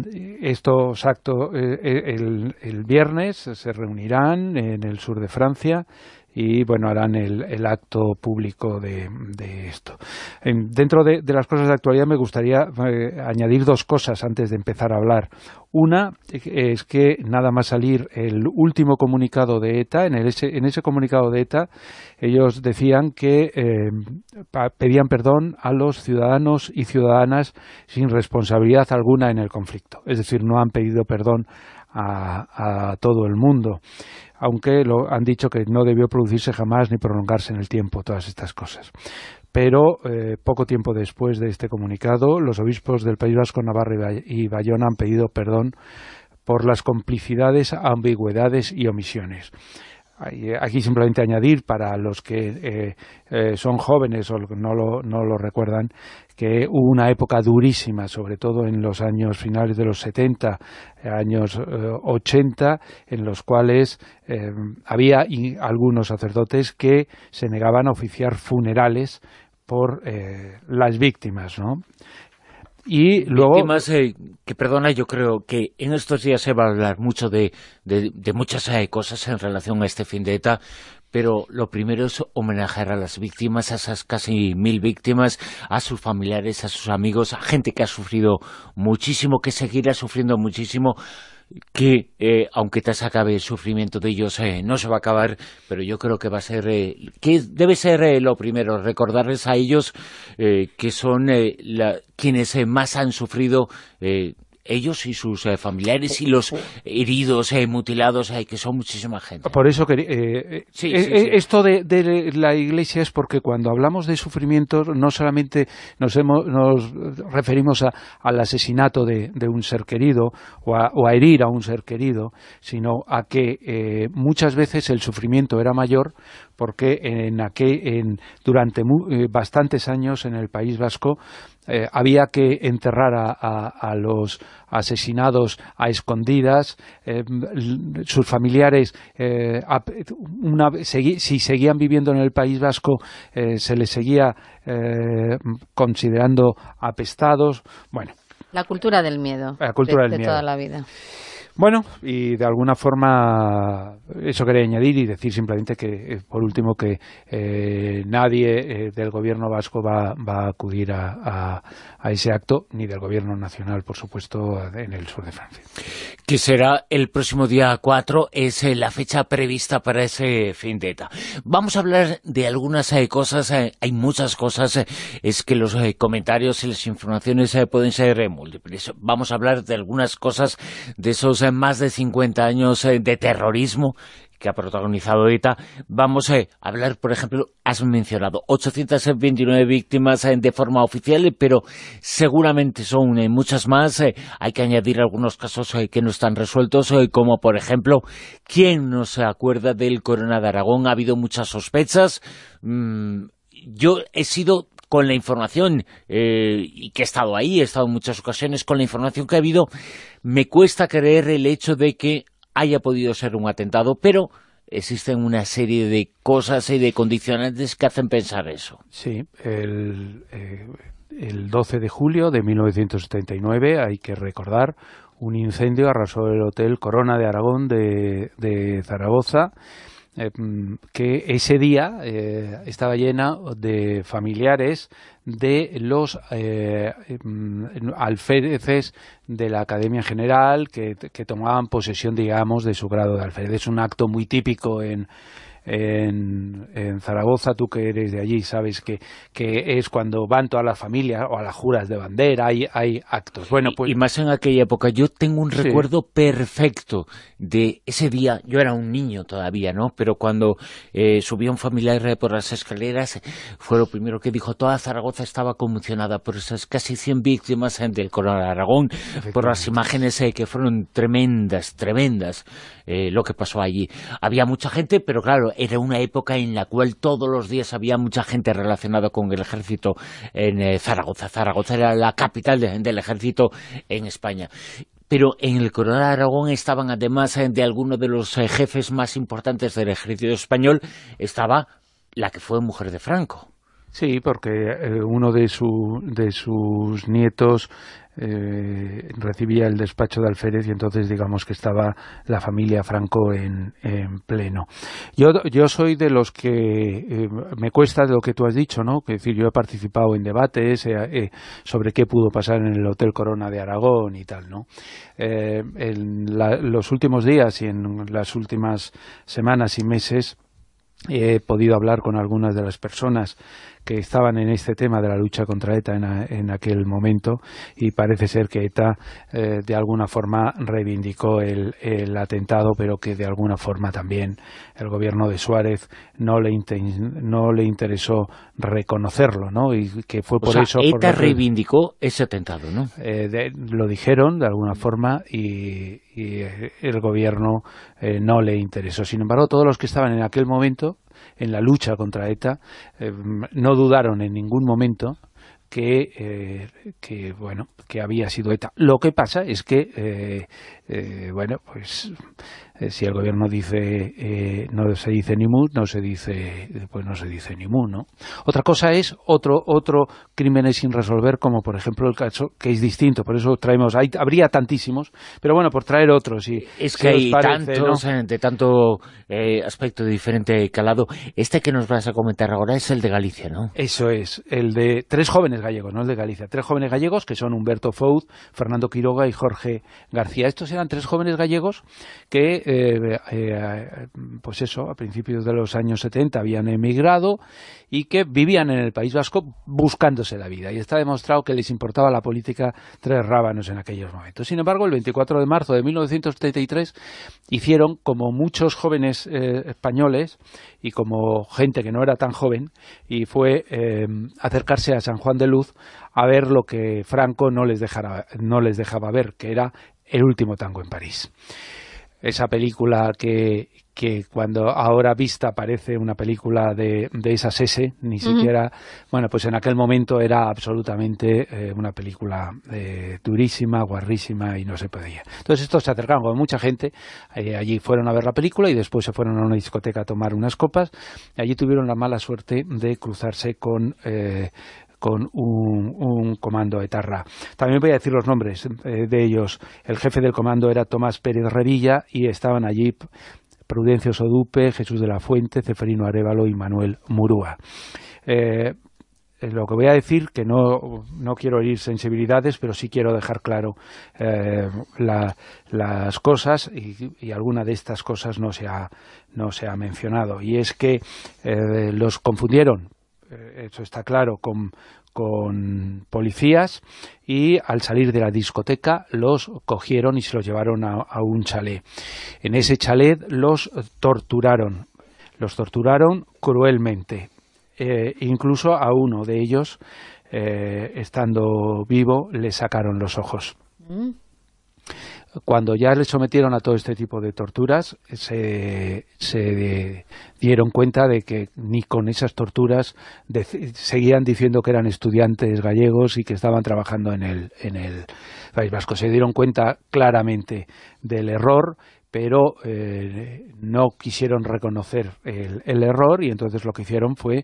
estos actos eh, el, el viernes se reunirán en el sur de Francia y bueno, harán el, el acto público de, de esto. Eh, dentro de, de las cosas de actualidad me gustaría eh, añadir dos cosas antes de empezar a hablar. Una es que nada más salir el último comunicado de ETA, en, el, en ese comunicado de ETA ellos decían que eh, pedían perdón a los ciudadanos y ciudadanas sin responsabilidad alguna en el conflicto. Es decir, no han pedido perdón a, a todo el mundo, aunque lo han dicho que no debió producirse jamás ni prolongarse en el tiempo todas estas cosas. Pero eh, poco tiempo después de este comunicado, los obispos del País Vasco, Navarra y Bayona han pedido perdón por las complicidades, ambigüedades y omisiones. Aquí simplemente añadir, para los que eh, eh, son jóvenes o no lo, no lo recuerdan, que hubo una época durísima, sobre todo en los años finales de los setenta, años eh, ochenta, en los cuales eh, había y algunos sacerdotes que se negaban a oficiar funerales por eh, las víctimas, ¿no? Y luego, víctimas, eh, que perdona, yo creo que en estos días se va a hablar mucho de, de, de muchas eh, cosas en relación a este fin de ETA, pero lo primero es homenajear a las víctimas, a esas casi mil víctimas, a sus familiares, a sus amigos, a gente que ha sufrido muchísimo, que seguirá sufriendo muchísimo, que eh, aunque te se acabe el sufrimiento de ellos, eh, no se va a acabar, pero yo creo que va a ser, eh, que debe ser eh, lo primero, recordarles a ellos eh, que son eh, la, quienes eh, más han sufrido, eh, ellos y sus eh, familiares y los heridos, eh, mutilados, eh, que son muchísima gente. Por eso que eh, sí, eh, sí, sí. esto de, de la Iglesia es porque cuando hablamos de sufrimiento no solamente nos, hemos, nos referimos a, al asesinato de, de un ser querido o a, o a herir a un ser querido, sino a que eh, muchas veces el sufrimiento era mayor porque en aquel, en, durante mu, eh, bastantes años en el País Vasco Eh, había que enterrar a, a, a los asesinados a escondidas, eh, sus familiares, eh, a, una, segui, si seguían viviendo en el País Vasco, eh, se les seguía eh, considerando apestados. Bueno, la cultura del miedo, la cultura de, del de miedo. toda la vida. Bueno, y de alguna forma eso quería añadir y decir simplemente que, por último, que eh, nadie eh, del gobierno vasco va, va a acudir a, a, a ese acto, ni del gobierno nacional, por supuesto, en el sur de Francia. Que será el próximo día cuatro, es eh, la fecha prevista para ese fin de ETA. Vamos a hablar de algunas eh, cosas, eh, hay muchas cosas, eh, es que los eh, comentarios y las informaciones eh, pueden ser eh, múltiples. Vamos a hablar de algunas cosas de esos eh, más de cincuenta años eh, de terrorismo que ha protagonizado ETA. Vamos eh, a hablar, por ejemplo, has mencionado ochocientas veintinueve víctimas eh, de forma oficial, pero seguramente son eh, muchas más. Eh, hay que añadir algunos casos eh, que no están resueltos, eh, como por ejemplo, ¿quién no se acuerda del Corona de Aragón? Ha habido muchas sospechas. Mm, yo he sido con la información, eh, y que he estado ahí, he estado en muchas ocasiones, con la información que ha habido, me cuesta creer el hecho de que haya podido ser un atentado, pero existen una serie de cosas y de condicionantes que hacen pensar eso. Sí, el, eh, el doce de julio de mil novecientos setenta y nueve, hay que recordar, un incendio arrasó el Hotel Corona de Aragón de, de Zaragoza, eh, que ese día eh, estaba llena de familiares de los eh, alféreces de la Academia General que, que tomaban posesión, digamos, de su grado de alférez. Es un acto muy típico en, en, en Zaragoza. Tú que eres de allí sabes que, que es cuando van todas las familias o a las juras de bandera, hay, hay actos. Bueno, pues, y, y más en aquella época. Yo tengo un recuerdo sí. perfecto de ese día. Yo era un niño todavía, ¿no? Pero cuando eh, subía un familiar por las escaleras, fue lo primero que dijo. Toda Zaragoza estaba conmocionada por esas casi cien víctimas eh, del Corona de Aragón, por las imágenes eh, que fueron tremendas, tremendas, eh, lo que pasó allí. Había mucha gente, pero claro, era una época en la cual todos los días había mucha gente relacionada con el ejército en eh, Zaragoza. Zaragoza era la capital de, del ejército en España. Pero en el Corona de Aragón estaban, además eh, de algunos de los eh, jefes más importantes del ejército español, estaba la que fue mujer de Franco. Sí, porque eh, uno de, su, de sus nietos eh, recibía el despacho de alférez y entonces digamos que estaba la familia Franco en, en pleno. Yo, yo soy de los que eh, me cuesta lo que tú has dicho, ¿no? Es decir, yo he participado en debates eh, eh, sobre qué pudo pasar en el Hotel Corona de Aragón y tal, ¿no? Eh, en la, los últimos días y en las últimas semanas y meses he podido hablar con algunas de las personas que estaban en este tema de la lucha contra ETA en, a, en aquel momento, y parece ser que ETA eh, de alguna forma reivindicó el, el atentado, pero que de alguna forma también el gobierno de Suárez no le, no le interesó reconocerlo, ¿no? Y que fue por o sea, eso... ETA por lo que, reivindicó ese atentado, ¿no? Eh, de, lo dijeron de alguna forma y, y el gobierno eh, no le interesó. Sin embargo, todos los que estaban en aquel momento en la lucha contra ETA eh, no dudaron en ningún momento que, eh, que bueno que había sido ETA. Lo que pasa es que eh, eh, bueno pues eh, si el gobierno dice eh, no se dice ni mu, no se dice pues no se dice ni mu, ¿no? Otra cosa es otro otro crímenes sin resolver, como por ejemplo el caso que es distinto, por eso traemos, hay, habría tantísimos, pero bueno, por traer otros. Y es si que hay parece, tantos, ¿no? de tanto eh, aspecto diferente calado. Este que nos vas a comentar ahora es el de Galicia, ¿no? Eso es, el de tres jóvenes gallegos, no el de Galicia, tres jóvenes gallegos que son Humberto Fouz, Fernando Quiroga y Jorge García. Estos eran tres jóvenes gallegos que, eh, eh, pues eso, a principios de los años setenta habían emigrado y que vivían en el País Vasco buscándose la vida, y está demostrado que les importaba la política tres rábanos en aquellos momentos. Sin embargo, el veinticuatro de marzo de mil novecientos setenta y tres hicieron, como muchos jóvenes eh, españoles y como gente que no era tan joven, y fue eh, acercarse a San Juan de Luz a ver lo que Franco no les dejara, no les dejaba ver, que era El último tango en París. Esa película que, que cuando ahora vista parece una película de, de esas S, ni uh-huh. siquiera, bueno, pues en aquel momento era absolutamente eh, una película eh, durísima, guarrísima, y no se podía. Entonces estos se acercaron con mucha gente, eh, allí fueron a ver la película y después se fueron a una discoteca a tomar unas copas, y allí tuvieron la mala suerte de cruzarse con... Eh, con un, un comando etarra. También voy a decir los nombres eh, de ellos. El jefe del comando era Tomás Pérez Revilla, y estaban allí Prudencio Sodupe, Jesús de la Fuente, Ceferino Arévalo y Manuel Murúa. Eh, lo que voy a decir, que no, no quiero herir sensibilidades, pero sí quiero dejar claro eh, la, las cosas, y, y alguna de estas cosas no se ha, no se ha mencionado, y es que eh, los confundieron, eso está claro, con, con policías, y al salir de la discoteca los cogieron y se los llevaron a, a un chalet. En ese chalet los torturaron, los torturaron cruelmente. Eh, incluso a uno de ellos, eh, estando vivo, le sacaron los ojos. Mm. Cuando ya le sometieron a todo este tipo de torturas, se, se dieron cuenta de que ni con esas torturas de, seguían diciendo que eran estudiantes gallegos y que estaban trabajando en el, en el País Vasco. Se dieron cuenta claramente del error, pero eh, no quisieron reconocer el, el error, y entonces lo que hicieron fue,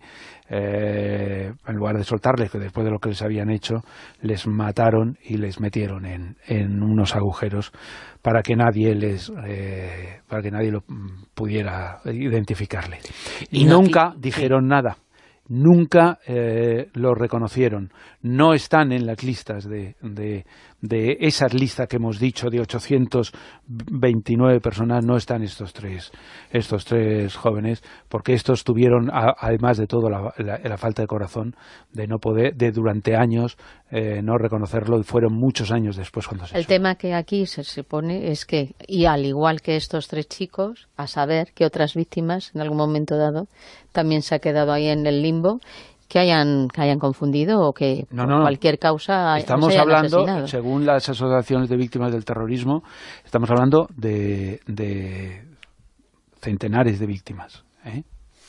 eh, en lugar de soltarles, que después de lo que les habían hecho, les mataron y les metieron en, en unos agujeros para que nadie les eh, para que nadie lo pudiera identificarles. Y, y nunca aquí, dijeron sí. nada. Nunca eh, lo reconocieron. No están en las listas de, de, de esas listas que hemos dicho de ochocientas veintinueve personas. No están estos tres estos tres jóvenes, porque estos tuvieron, a, además de todo, la, la, la falta de corazón de no poder, de durante años eh, no reconocerlo, y fueron muchos años después cuando se El hizo. tema que aquí se, se pone es que, y al igual que estos tres chicos, a saber que otras víctimas en algún momento dado también se ha quedado ahí en el limbo, que hayan que hayan confundido o que no, por no, cualquier causa estamos se hayan hablando, asesinado. Según las asociaciones de víctimas del terrorismo, estamos hablando de, de centenares de víctimas, ¿eh?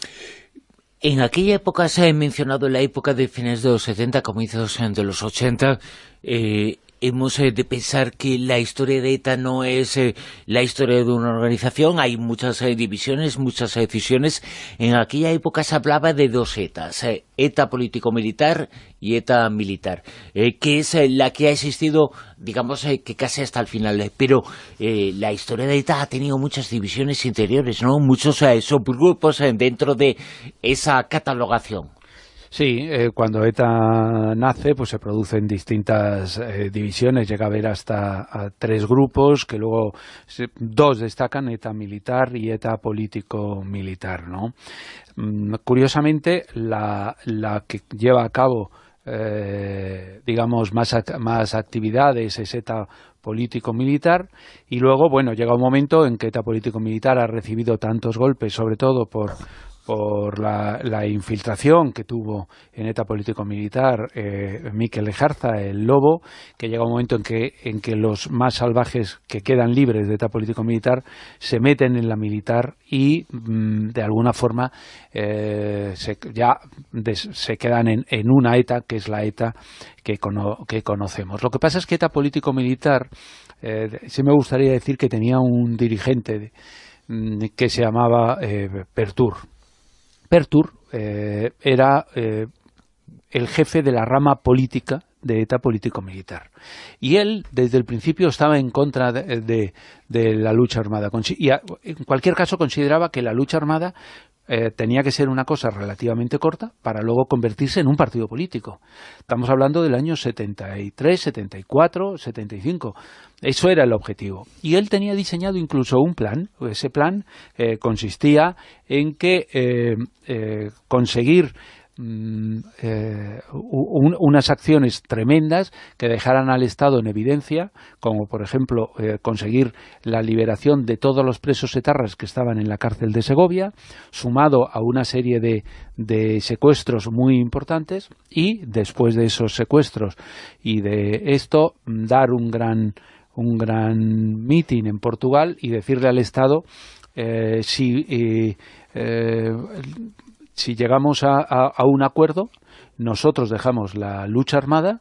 En aquella época se ha mencionado la época de fines de los setenta, comienzos de los ochenta. eh, hemos eh, de pensar que la historia de ETA no es eh, la historia de una organización. Hay muchas eh, divisiones, muchas eh, decisiones. En aquella época se hablaba de dos ETAs, eh, ETA político-militar y ETA militar, eh, que es eh, la que ha existido, digamos, eh, que casi hasta el final. Eh, pero eh, la historia de ETA ha tenido muchas divisiones interiores, ¿no? Muchos eh, subgrupos eh, dentro de esa catalogación. Sí, eh, cuando ETA nace, pues se producen distintas eh, divisiones, llega a haber hasta a tres grupos, que luego se, dos destacan, ETA militar y ETA político-militar, ¿no? Mm, curiosamente, la, la que lleva a cabo, eh, digamos, más, más actividades es ETA político-militar, y luego, bueno, llega un momento en que ETA político-militar ha recibido tantos golpes, sobre todo por... por la, la infiltración que tuvo en ETA político-militar eh, Mikel Lejarza, el Lobo, que llega un momento en que, en que los más salvajes que quedan libres de ETA político-militar se meten en la militar y mm, de alguna forma eh, se, ya des, se quedan en, en una ETA, que es la ETA que, cono, que conocemos. Lo que pasa es que ETA político-militar, eh, sí me gustaría decir que tenía un dirigente mm, que se llamaba eh, Pertur. Pertur eh, era eh, el jefe de la rama política de ETA político-militar. Y él, desde el principio, estaba en contra de, de, de la lucha armada. Y a, en cualquier caso, consideraba que la lucha armada eh, tenía que ser una cosa relativamente corta para luego convertirse en un partido político. Estamos hablando del año setenta y tres, setenta y cuatro, setenta y cinco. Eso era el objetivo. Y él tenía diseñado incluso un plan. Ese plan eh, consistía en que eh, eh, conseguir mm, eh, un, unas acciones tremendas que dejaran al Estado en evidencia, como por ejemplo eh, conseguir la liberación de todos los presos etarras que estaban en la cárcel de Segovia, sumado a una serie de, de secuestros muy importantes, y después de esos secuestros y de esto, dar un gran... un gran mitin en Portugal y decirle al Estado eh, si, eh, eh, si llegamos a, a, a un acuerdo, nosotros dejamos la lucha armada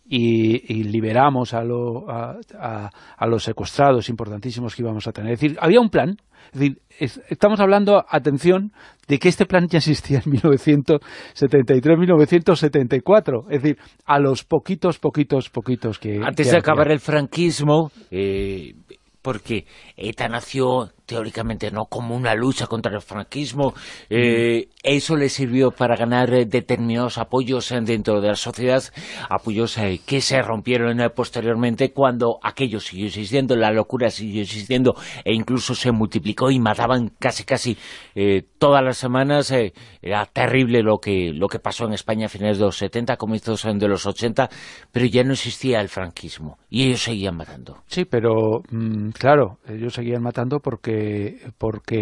y, y liberamos a, lo, a, a, a los secuestrados importantísimos que íbamos a tener. Es decir, había un plan. Es decir, es, estamos hablando, atención, de que este plan ya existía en mil novecientos setenta y tres, mil novecientos setenta y cuatro. Es decir, a los poquitos, poquitos, poquitos que... Antes que de había. acabar el franquismo, eh, porque ETA nació teóricamente no como una lucha contra el franquismo, eh, mm. eso le sirvió para ganar eh, determinados apoyos eh, dentro de la sociedad, apoyos eh, que se rompieron eh, posteriormente cuando aquello siguió existiendo, la locura siguió existiendo e incluso se multiplicó y mataban casi casi eh, todas las semanas. Eh, era terrible lo que, lo que pasó en España a finales de los setenta, comienzos de los ochenta, pero ya no existía el franquismo y ellos seguían matando. Sí, pero mm, claro, ellos seguían matando porque porque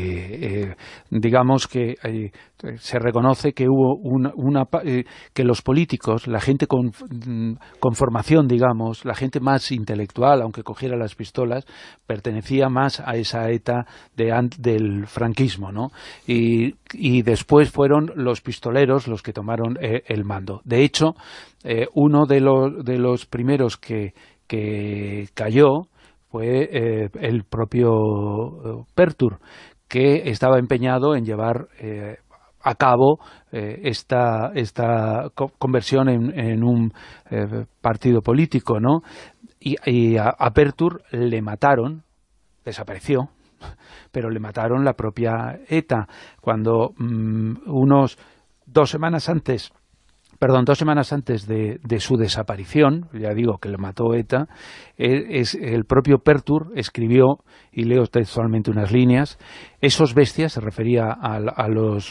eh, digamos que eh, se reconoce que hubo una, una eh, que los políticos, la gente con, con formación, digamos, la gente más intelectual, aunque cogiera las pistolas, pertenecía más a esa ETA de, del franquismo, ¿no? Y, y después fueron los pistoleros los que tomaron eh, el mando. De hecho, eh, uno de los, de los primeros que, que cayó fue eh, el propio eh, Pertur, que estaba empeñado en llevar eh, a cabo eh, esta, esta co conversión en, en un eh, partido político, ¿no? Y, y a, a Pertur le mataron, desapareció, pero le mataron la propia ETA, cuando mmm, unos dos semanas antes Perdón, dos semanas antes de, de su desaparición, ya digo que le mató ETA, es, el propio Pertur escribió, y leo textualmente unas líneas, esos bestias, se refería a, a, los,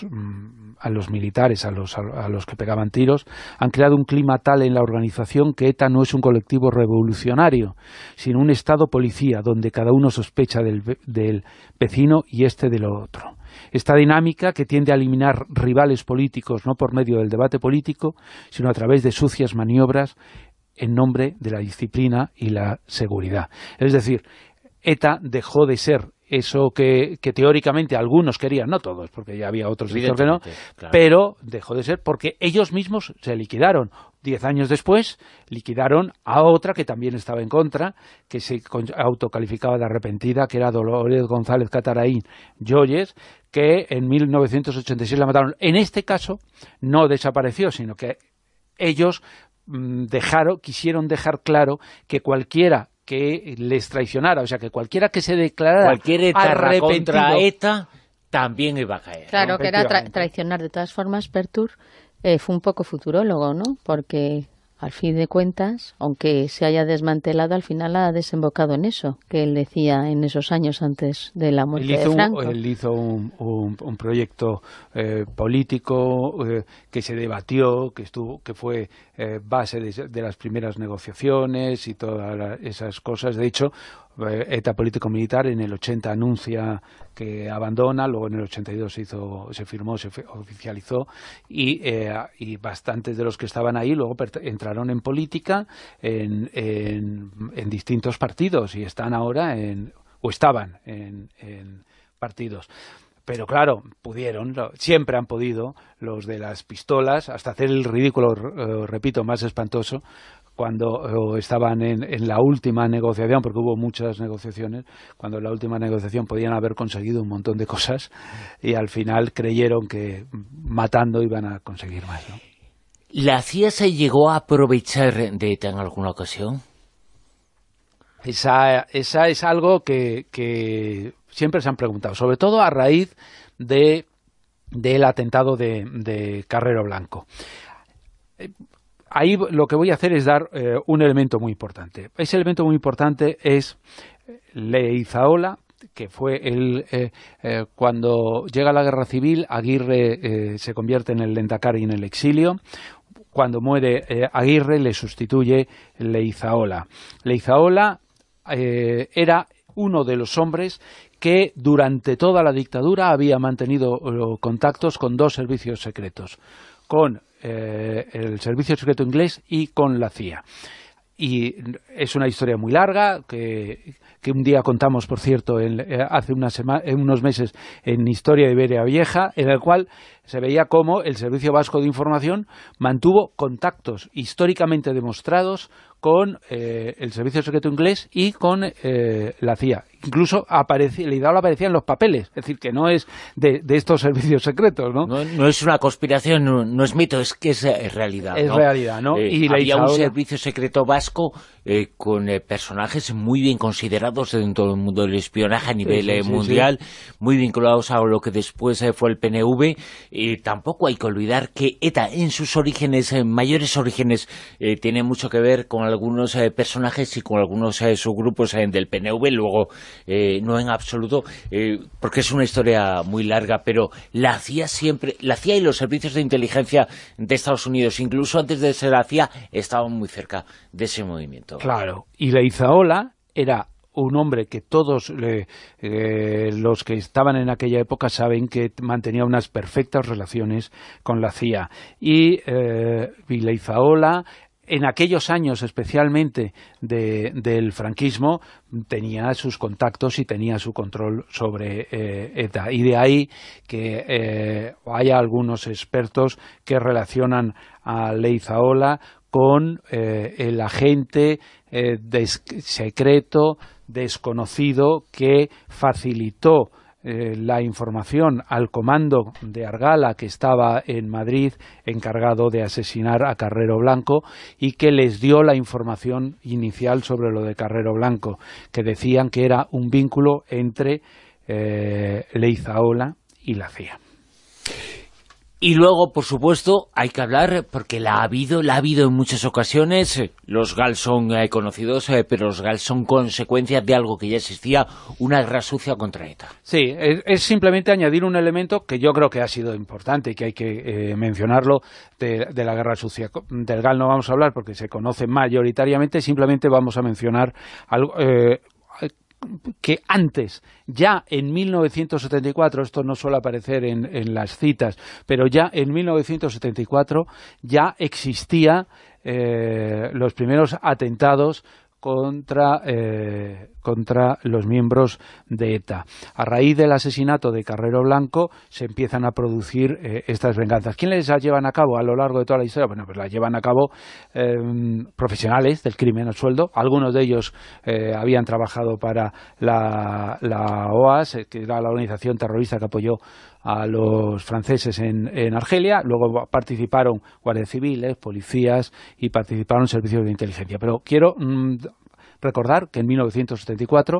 a los militares, a los, a los que pegaban tiros, han creado un clima tal en la organización que ETA no es un colectivo revolucionario, sino un estado policía donde cada uno sospecha del, del vecino y este de lo otro. Esta dinámica, que tiende a eliminar rivales políticos no por medio del debate político, sino a través de sucias maniobras en nombre de la disciplina y la seguridad. Es decir, ETA dejó de ser eso que, que teóricamente algunos querían, no todos, porque ya había otros que no, claro. Pero dejó de ser porque ellos mismos se liquidaron. Diez años después liquidaron a otra que también estaba en contra, que se autocalificaba de arrepentida, que era Dolores González Cataraín Joyes, que en mil novecientos ochenta y seis la mataron. En este caso no desapareció, sino que ellos mmm, dejaron, quisieron dejar claro que cualquiera que les traicionara, o sea, que cualquiera que se declarara cualquier ETA contra ETA también iba a caer. Claro, ¿no? Que era tra traicionar. De todas formas, Pertur eh, fue un poco futurólogo, ¿no? Porque al fin de cuentas, aunque se haya desmantelado, al final ha desembocado en eso que él decía en esos años antes de la muerte él hizo de Franco. Un, él hizo un, un, un proyecto eh, político eh, que se debatió, que estuvo, que fue eh, base de, de las primeras negociaciones y todas la, esas cosas. De hecho, ETA político-militar en el ochenta anuncia que abandona, luego en el ochenta y dos se hizo, se firmó, se oficializó y, eh, y bastantes de los que estaban ahí luego entraron en política en, en, en distintos partidos y están ahora en, o estaban en, en partidos. Pero claro, pudieron, siempre han podido, los de las pistolas, hasta hacer el ridículo, eh, repito, más espantoso, cuando estaban en, en la última negociación, porque hubo muchas negociaciones, cuando en la última negociación podían haber conseguido un montón de cosas y al final creyeron que matando iban a conseguir más, ¿no? ¿La C I A se llegó a aprovechar de ETA en alguna ocasión? Esa, esa es algo que, que siempre se han preguntado, sobre todo a raíz de del atentado de, de Carrero Blanco. Ahí lo que voy a hacer es dar eh, un elemento muy importante. Ese elemento muy importante es Leizaola, que fue el eh, eh, cuando llega la guerra civil, Aguirre eh, se convierte en el Lehendakari en el exilio. Cuando muere eh, Aguirre, le sustituye Leizaola. Leizaola eh, era uno de los hombres que durante toda la dictadura había mantenido uh, contactos con dos servicios secretos, con eh, el servicio secreto inglés y con la C I A. Y es una historia muy larga que, que un día contamos, por cierto, en, hace una sema, en unos meses en Historia de Iberia Vieja, en el cual se veía cómo el Servicio Vasco de Información mantuvo contactos históricamente demostrados con eh, el Servicio Secreto Inglés y con eh, la C I A. Incluso aparecía, Leizaola aparecía en los papeles, es decir, que no es de, de estos servicios secretos, ¿no? No, no es una conspiración, no, no es mito, es que es, es realidad, Es ¿no? realidad, ¿no? Eh, y había Leizaola... un servicio secreto vasco eh, con eh, personajes muy bien considerados dentro del mundo del espionaje a nivel sí, sí, eh, sí, mundial, sí. muy vinculados a lo que después eh, fue el P N V. Eh, tampoco hay que olvidar que ETA en sus orígenes, eh, mayores orígenes, eh, tiene mucho que ver con algunos eh, personajes y con algunos eh, subgrupos eh, del P N V, luego eh, no en absoluto, eh, porque es una historia muy larga, pero la C I A siempre, la C I A y los servicios de inteligencia de Estados Unidos, incluso antes de ser la C I A, estaban muy cerca de ese movimiento. Claro, y Leizaola era un hombre que todos eh, eh, los que estaban en aquella época saben que mantenía unas perfectas relaciones con la C I A. Y, eh, y Leizaola, en aquellos años especialmente de, del franquismo, tenía sus contactos y tenía su control sobre eh, ETA. Y de ahí que eh, haya algunos expertos que relacionan a Leizaola con eh, el agente eh, des secreto desconocido que facilitó eh, la información al comando de Argala, que estaba en Madrid encargado de asesinar a Carrero Blanco, y que les dio la información inicial sobre lo de Carrero Blanco, que decían que era un vínculo entre eh, Leizaola y la C I A. Y luego, por supuesto, hay que hablar, porque la ha habido, la ha habido en muchas ocasiones. Los G A L son eh, conocidos, eh, pero los G A L son consecuencia de algo que ya existía, una guerra sucia contra ETA. Sí, es, es simplemente añadir un elemento que yo creo que ha sido importante y que hay que eh, mencionarlo de, de la guerra sucia. Del G A L no vamos a hablar porque se conoce mayoritariamente, simplemente vamos a mencionar algo... Eh, que antes, ya en mil novecientos setenta y cuatro, esto no suele aparecer en, en las citas, pero ya en mil novecientos setenta y cuatro ya existía eh, los primeros atentados contra, eh, contra los miembros de ETA. A raíz del asesinato de Carrero Blanco se empiezan a producir eh, estas venganzas. ¿Quién les las llevan a cabo a lo largo de toda la historia? Bueno, pues las llevan a cabo eh, profesionales del crimen a sueldo. Algunos de ellos eh, habían trabajado para la, la O A S, que era la organización terrorista que apoyó a los franceses en, en Argelia. Luego participaron guardias civiles, policías y participaron servicios de inteligencia. Pero quiero mmm, recordar que en mil novecientos setenta y cuatro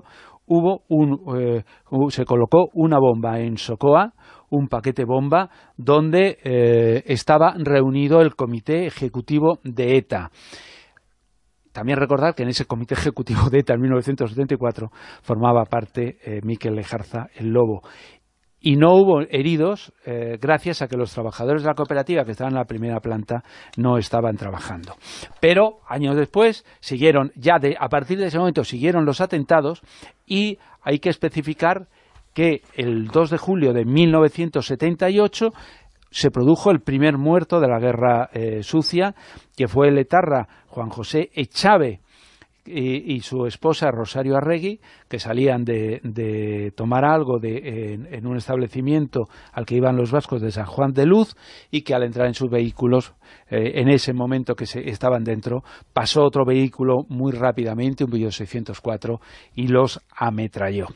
hubo un, eh, se colocó una bomba en Socoa, un paquete bomba, donde eh, estaba reunido el comité ejecutivo de ETA. También recordar que en ese comité ejecutivo de ETA en mil novecientos setenta y cuatro formaba parte eh, Mikel Lejarza, el Lobo. Y no hubo heridos eh, gracias a que los trabajadores de la cooperativa que estaban en la primera planta no estaban trabajando. Pero años después siguieron, ya de, a partir de ese momento siguieron los atentados, y hay que especificar que el dos de julio de mil novecientos setenta y ocho se produjo el primer muerto de la guerra eh, sucia, que fue el etarra Juan José Echave y, y su esposa Rosario Arregui, que salían de, de tomar algo de, en, en un establecimiento al que iban los vascos de San Juan de Luz, y que al entrar en sus vehículos, eh, en ese momento que se, estaban dentro, pasó otro vehículo muy rápidamente, un Peugeot seiscientos cuatro, y los ametralló.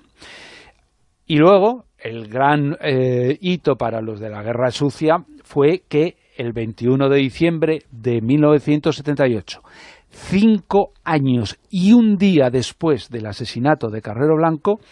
Y luego, el gran eh, hito para los de la Guerra Sucia fue que el veintiuno de diciembre de mil novecientos setenta y ocho, cinco años y un día después del asesinato de Carrero Blanco,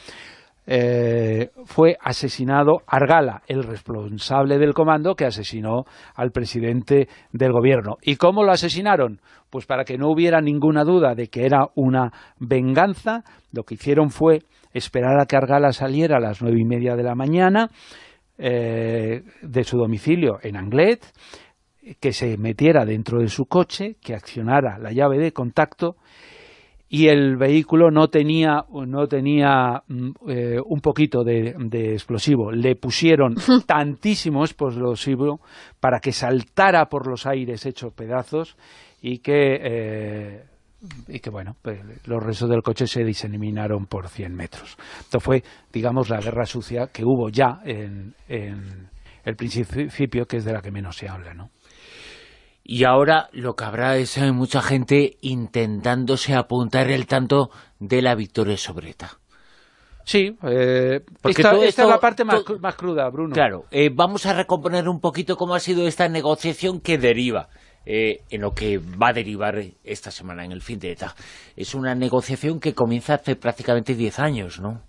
eh, fue asesinado Argala, el responsable del comando que asesinó al presidente del gobierno. ¿Y cómo lo asesinaron? Pues para que no hubiera ninguna duda de que era una venganza, lo que hicieron fue esperar a que Argala saliera a las nueve y media de la mañana eh, de su domicilio en Anglet, que se metiera dentro de su coche, que accionara la llave de contacto, y el vehículo no tenía, no tenía eh, un poquito de, de explosivo. Le pusieron tantísimo explosivo para que saltara por los aires hecho pedazos, y que... Eh, y que bueno, pues, los restos del coche se diseminaron por cien metros. Esto fue, digamos, la guerra sucia que hubo ya en, en el principio, que es de la que menos se habla, ¿no? Y ahora lo que habrá es eh, mucha gente intentándose apuntar el tanto de la victoria sobre ETA. Sí, eh, porque esta, todo esta esto, es la parte más, todo, más cruda, Bruno. Claro, eh, vamos a recomponer un poquito cómo ha sido esta negociación que deriva Eh, en lo que va a derivar esta semana en el fin de ETA. Es una negociación que comienza hace prácticamente diez años, ¿no?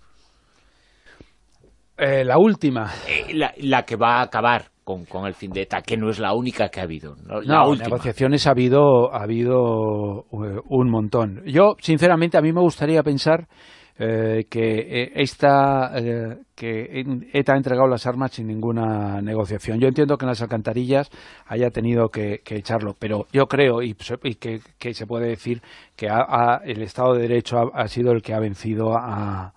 Eh, la última. Eh, la, la que va a acabar con, con el fin de ETA, que no es la única que ha habido. No, la no última. Negociaciones ha habido, ha habido uh, un montón. Yo, sinceramente, a mí me gustaría pensar Eh, que eh, esta eh, que ETA ha entregado las armas sin ninguna negociación. Yo entiendo que en las alcantarillas haya tenido que, que echarlo, pero yo creo y, y que, que se puede decir que ha, ha, el Estado de Derecho ha, ha sido el que ha vencido a,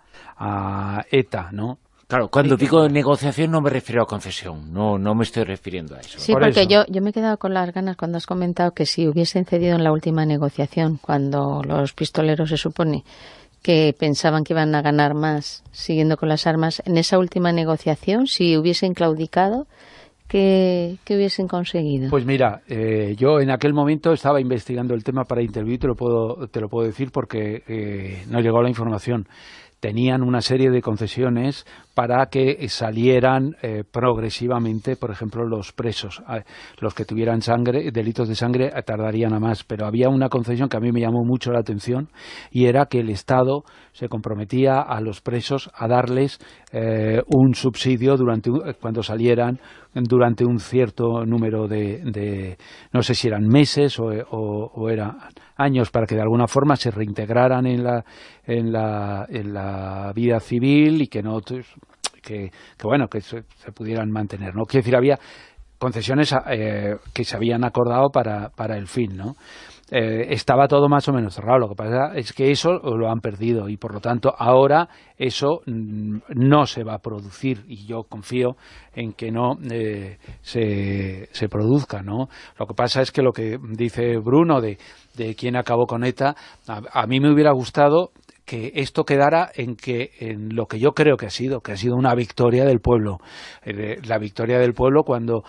a ETA, ¿no? Claro, cuando digo negociación no me refiero a concesión, no, no me estoy refiriendo a eso. Sí, Por porque eso. yo, yo me he quedado con las ganas cuando has comentado que si hubiesen cedido en la última negociación, cuando los pistoleros se supone que pensaban que iban a ganar más siguiendo con las armas, en esa última negociación, si hubiesen claudicado, ¿qué, qué hubiesen conseguido? Pues mira, eh, yo en aquel momento estaba investigando el tema para Interview, te lo puedo, te lo puedo decir porque eh, no llegó la información. Tenían una serie de concesiones para que salieran eh, progresivamente, por ejemplo, los presos. Eh, los que tuvieran sangre, delitos de sangre, eh, tardarían a más. Pero había una concesión que a mí me llamó mucho la atención, y era que el Estado se comprometía a los presos a darles eh, un subsidio durante cuando salieran durante un cierto número de, de no sé si eran meses o, o, o eran años, para que de alguna forma se reintegraran en la en la, en la vida civil y que no que, que bueno que se, se pudieran mantener, ¿no? Quiero decir, había concesiones eh, que se habían acordado para, para el fin, ¿no? Eh, estaba todo más o menos cerrado. Lo que pasa es que eso lo han perdido y por lo tanto ahora eso mm, no se va a producir, y yo confío en que no eh, se, se produzca, ¿no? Lo que pasa es que lo que dice Bruno de, de quién acabó con ETA, a, a mí me hubiera gustado que esto quedara en que en lo que yo creo que ha sido, que ha sido una victoria del pueblo. Eh, la victoria del pueblo cuando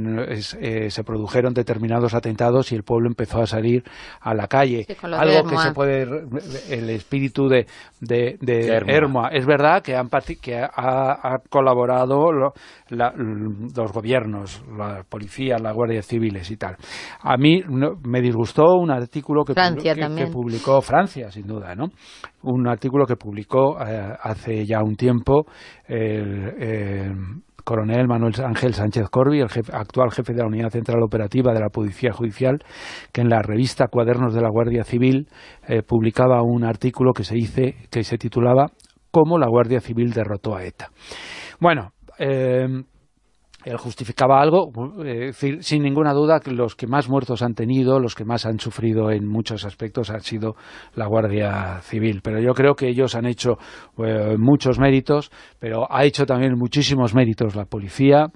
eh, se produjeron determinados atentados y el pueblo empezó a salir a la calle. Sí, algo que se puede, el espíritu de, de, de, de Hermoa. Hermoa. Es verdad que, han, que ha, ha colaborado lo, la, los gobiernos, la policía, las guardias civiles y tal. A mí no, me disgustó un artículo que, Francia que, también. que publicó Francia, sin duda, ¿no? un artículo que publicó eh, hace ya un tiempo el... el coronel Manuel Ángel Sánchez Corvi, el jefe, actual jefe de la Unidad Central Operativa de la Policía Judicial, que en la revista Cuadernos de la Guardia Civil eh, publicaba un artículo que se dice, que se titulaba «Cómo la Guardia Civil derrotó a ETA». Bueno, eh, él justificaba algo, eh, sin ninguna duda que los que más muertos han tenido, los que más han sufrido en muchos aspectos han sido la Guardia Civil, pero yo creo que ellos han hecho eh, muchos méritos, pero ha hecho también muchísimos méritos la policía,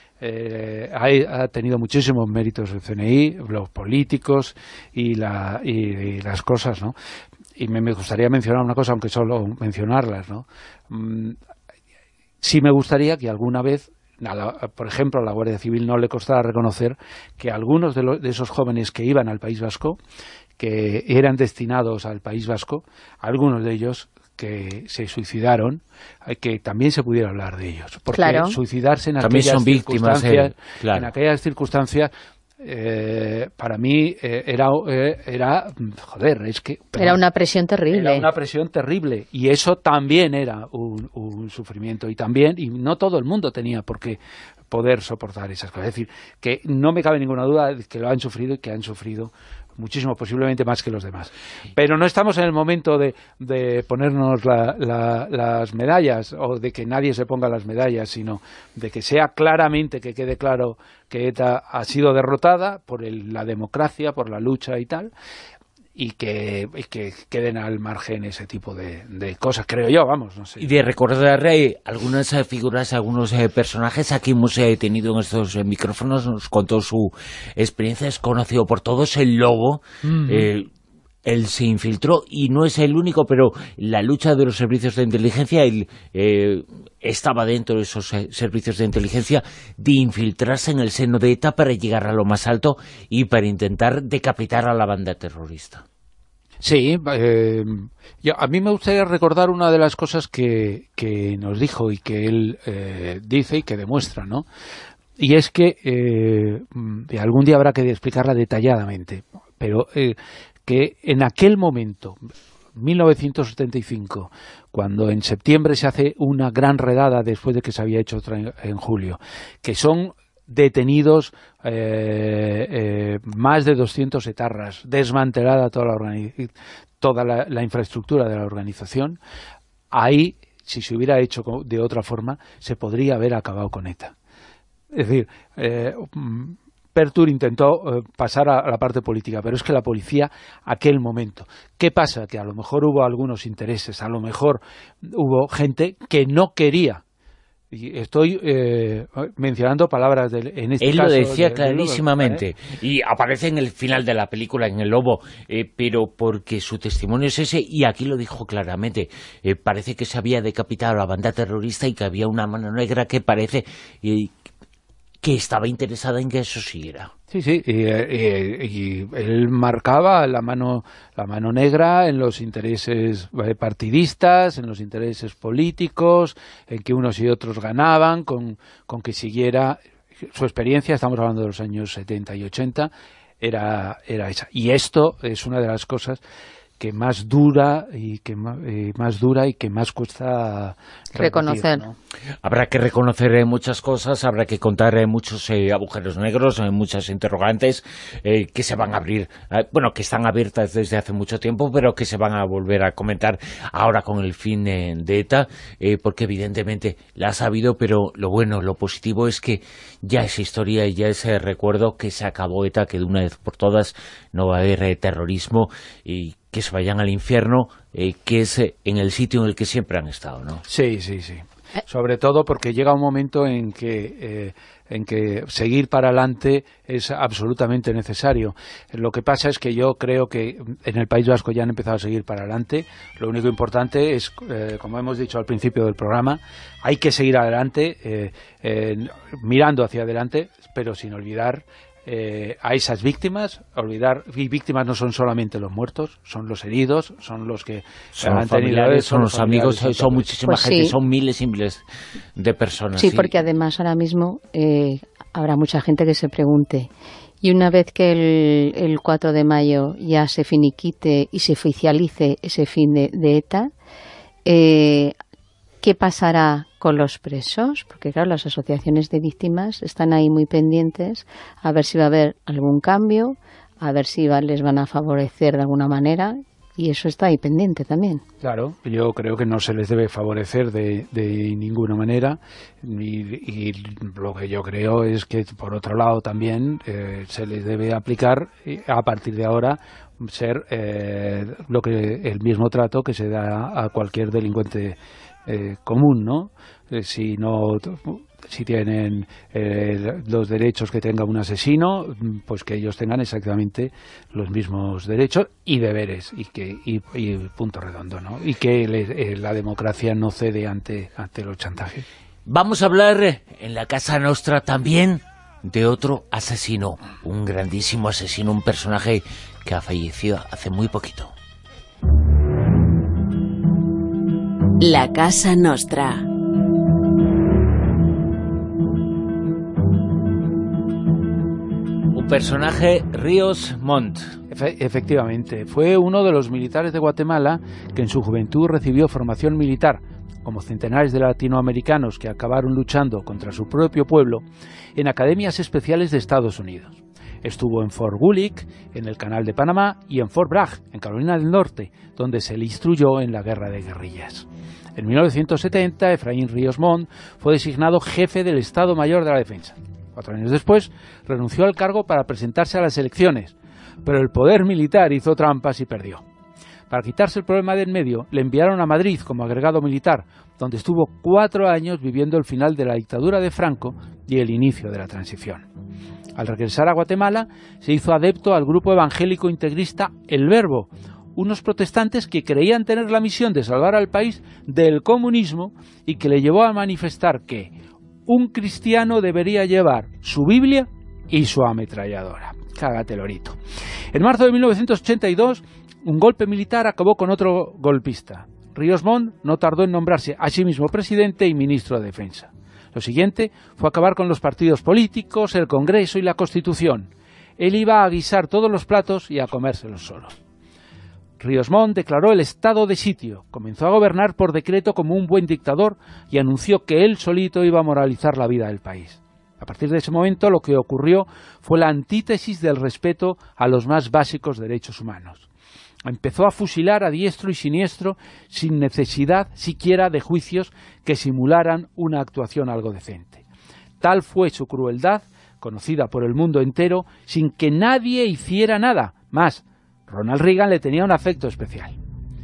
eh, ha, ha tenido muchísimos méritos el C N I, los políticos y, la, y, y las cosas, ¿no? Y me, me gustaría mencionar una cosa, aunque solo mencionarlas, ¿no? Mm, sí me gustaría que alguna vez, a, por ejemplo, a la Guardia Civil no le costara reconocer que algunos de, lo, de esos jóvenes que iban al País Vasco, que eran destinados al País Vasco, algunos de ellos que se suicidaron, que también se pudiera hablar de ellos. Porque claro. suicidarse en también aquellas son víctimas, circunstancias, eh, claro. en aquellas circunstancias Eh, para mí eh, era, eh, era, joder, es que... Era perdón, una presión terrible. Era una presión terrible, y eso también era un, un sufrimiento, y también, y no todo el mundo tenía por qué poder soportar esas cosas. Es decir, que no me cabe ninguna duda de que lo han sufrido y que han sufrido muchísimo, posiblemente más que los demás. Pero no estamos en el momento de, de ponernos la, la, las medallas, o de que nadie se ponga las medallas, sino de que sea claramente, que quede claro que ETA ha sido derrotada por el, la democracia, por la lucha y tal, y que, y que queden al margen ese tipo de, de cosas, creo yo, vamos, no sé. Y de recordar eh, algunas eh, figuras, algunos eh, personajes. Aquí hemos eh, tenido en estos eh, micrófonos, nos contó su experiencia, es conocido por todos, el Lobo. Mm-hmm. eh, Él se infiltró, y no es el único, pero la lucha de los servicios de inteligencia, él eh, estaba dentro de esos eh, servicios de inteligencia, de infiltrarse en el seno de ETA para llegar a lo más alto y para intentar decapitar a la banda terrorista. Sí, eh, yo, a mí me gustaría recordar una de las cosas que, que nos dijo y que él eh, dice y que demuestra, ¿no? Y es que eh, algún día habrá que explicarla detalladamente, pero... Eh, que en aquel momento, mil novecientos setenta y cinco, cuando en septiembre se hace una gran redada después de que se había hecho otra en, en julio, que son detenidos eh, eh, más de doscientos etarras, desmantelada toda la, toda la, la infraestructura de la organización, ahí, si se hubiera hecho de otra forma, se podría haber acabado con ETA. Es decir, eh, Pertur intentó eh, pasar a, a la parte política, pero es que la policía, aquel momento, ¿qué pasa? Que a lo mejor hubo algunos intereses, a lo mejor hubo gente que no quería, y estoy eh, mencionando palabras de, en este Él caso... Él lo decía de, clarísimamente, de Lobo, ¿eh? Y aparece en el final de la película, en El Lobo, eh, pero porque su testimonio es ese, y aquí lo dijo claramente, eh, parece que se había decapitado a la banda terrorista y que había una mano negra que parece... Eh, que estaba interesada en que eso siguiera. Sí, sí, y, y, y él marcaba la mano, la mano negra en los intereses partidistas, en los intereses políticos, en que unos y otros ganaban, con, con que siguiera su experiencia, estamos hablando de los años setenta y ochenta, era, era esa. Y esto es una de las cosas que más dura y que más, eh, más dura y que más cuesta reconocer, ¿no? Habrá que reconocer eh, muchas cosas, habrá que contar eh, muchos eh, agujeros negros, eh, muchas interrogantes eh, que se van a abrir, eh, bueno, que están abiertas desde hace mucho tiempo, pero que se van a volver a comentar ahora con el fin eh, de ETA, eh, porque evidentemente la ha sabido, pero lo bueno, lo positivo es que ya esa historia y ya ese recuerdo, que se acabó ETA, que de una vez por todas no va a haber eh, terrorismo, y que se vayan al infierno, eh, que es eh, en el sitio en el que siempre han estado, ¿no? Sí, sí, sí. Sobre todo porque llega un momento en que, eh, en que seguir para adelante es absolutamente necesario. Lo que pasa es que yo creo que en el País Vasco ya han empezado a seguir para adelante. Lo único importante es, eh, como hemos dicho al principio del programa, hay que seguir adelante, eh, eh, mirando hacia adelante, pero sin olvidar Eh, a esas víctimas, olvidar, y víctimas no son solamente los muertos, son los heridos, son los que son han familiares, son los amigos, son, son muchísima pues gente, sí. son miles y miles de personas. Sí, sí. Porque además ahora mismo eh, habrá mucha gente que se pregunte, Y una vez que el, el cuatro de mayo ya se finiquite y se oficialice ese fin de, de ETA, eh, ¿qué pasará con los presos? Porque claro, las asociaciones de víctimas están ahí muy pendientes a ver si va a haber algún cambio, a ver si va, les van a favorecer de alguna manera, y eso está ahí pendiente también. Claro, yo creo que no se les debe favorecer de, de ninguna manera, y, y lo que yo creo es que por otro lado también eh, se les debe aplicar a partir de ahora ser eh, lo que el mismo trato que se da a cualquier delincuente eh, común, ¿no? Eh, si no si tienen eh, los derechos que tenga un asesino, pues que ellos tengan exactamente los mismos derechos y deberes, y que y, y punto redondo, ¿no? Y que le, eh, la democracia no cede ante ante los chantajes. Vamos a hablar en la Casa Nostra también de otro asesino, un grandísimo asesino, un personaje que ha fallecido hace muy poquito. La Casa Nostra. Un personaje, Ríos Montt. Efe- efectivamente, fue uno de los militares de Guatemala que en su juventud recibió formación militar, como centenares de latinoamericanos que acabaron luchando contra su propio pueblo en academias especiales de Estados Unidos. Estuvo en Fort Gulick, en el Canal de Panamá, y en Fort Bragg, en Carolina del Norte, donde se le instruyó en la guerra de guerrillas. En mil novecientos setenta, Efraín Ríos Montt fue designado jefe del Estado Mayor de la Defensa. Cuatro años después, renunció al cargo para presentarse a las elecciones, pero el poder militar hizo trampas y perdió. Para quitarse el problema de en medio, le enviaron a Madrid como agregado militar, donde estuvo cuatro años viviendo el final de la dictadura de Franco y el inicio de la transición. Al regresar a Guatemala, se hizo adepto al grupo evangélico integrista El Verbo, unos protestantes que creían tener la misión de salvar al país del comunismo y que le llevó a manifestar que un cristiano debería llevar su Biblia y su ametralladora. Cágate, lorito. En marzo de mil novecientos ochenta y dos, un golpe militar acabó con otro golpista. Ríos Montt no tardó en nombrarse a sí mismo presidente y ministro de Defensa. Lo siguiente fue acabar con los partidos políticos, el Congreso y la Constitución. Él iba a guisar todos los platos y a comérselos solo. Ríos Montt declaró el estado de sitio, comenzó a gobernar por decreto como un buen dictador y anunció que él solito iba a moralizar la vida del país. A partir de ese momento lo que ocurrió fue la antítesis del respeto a los más básicos derechos humanos. Empezó a fusilar a diestro y siniestro sin necesidad siquiera de juicios que simularan una actuación algo decente. Tal fue su crueldad, conocida por el mundo entero, sin que nadie hiciera nada. Más, Ronald Reagan le tenía un afecto especial.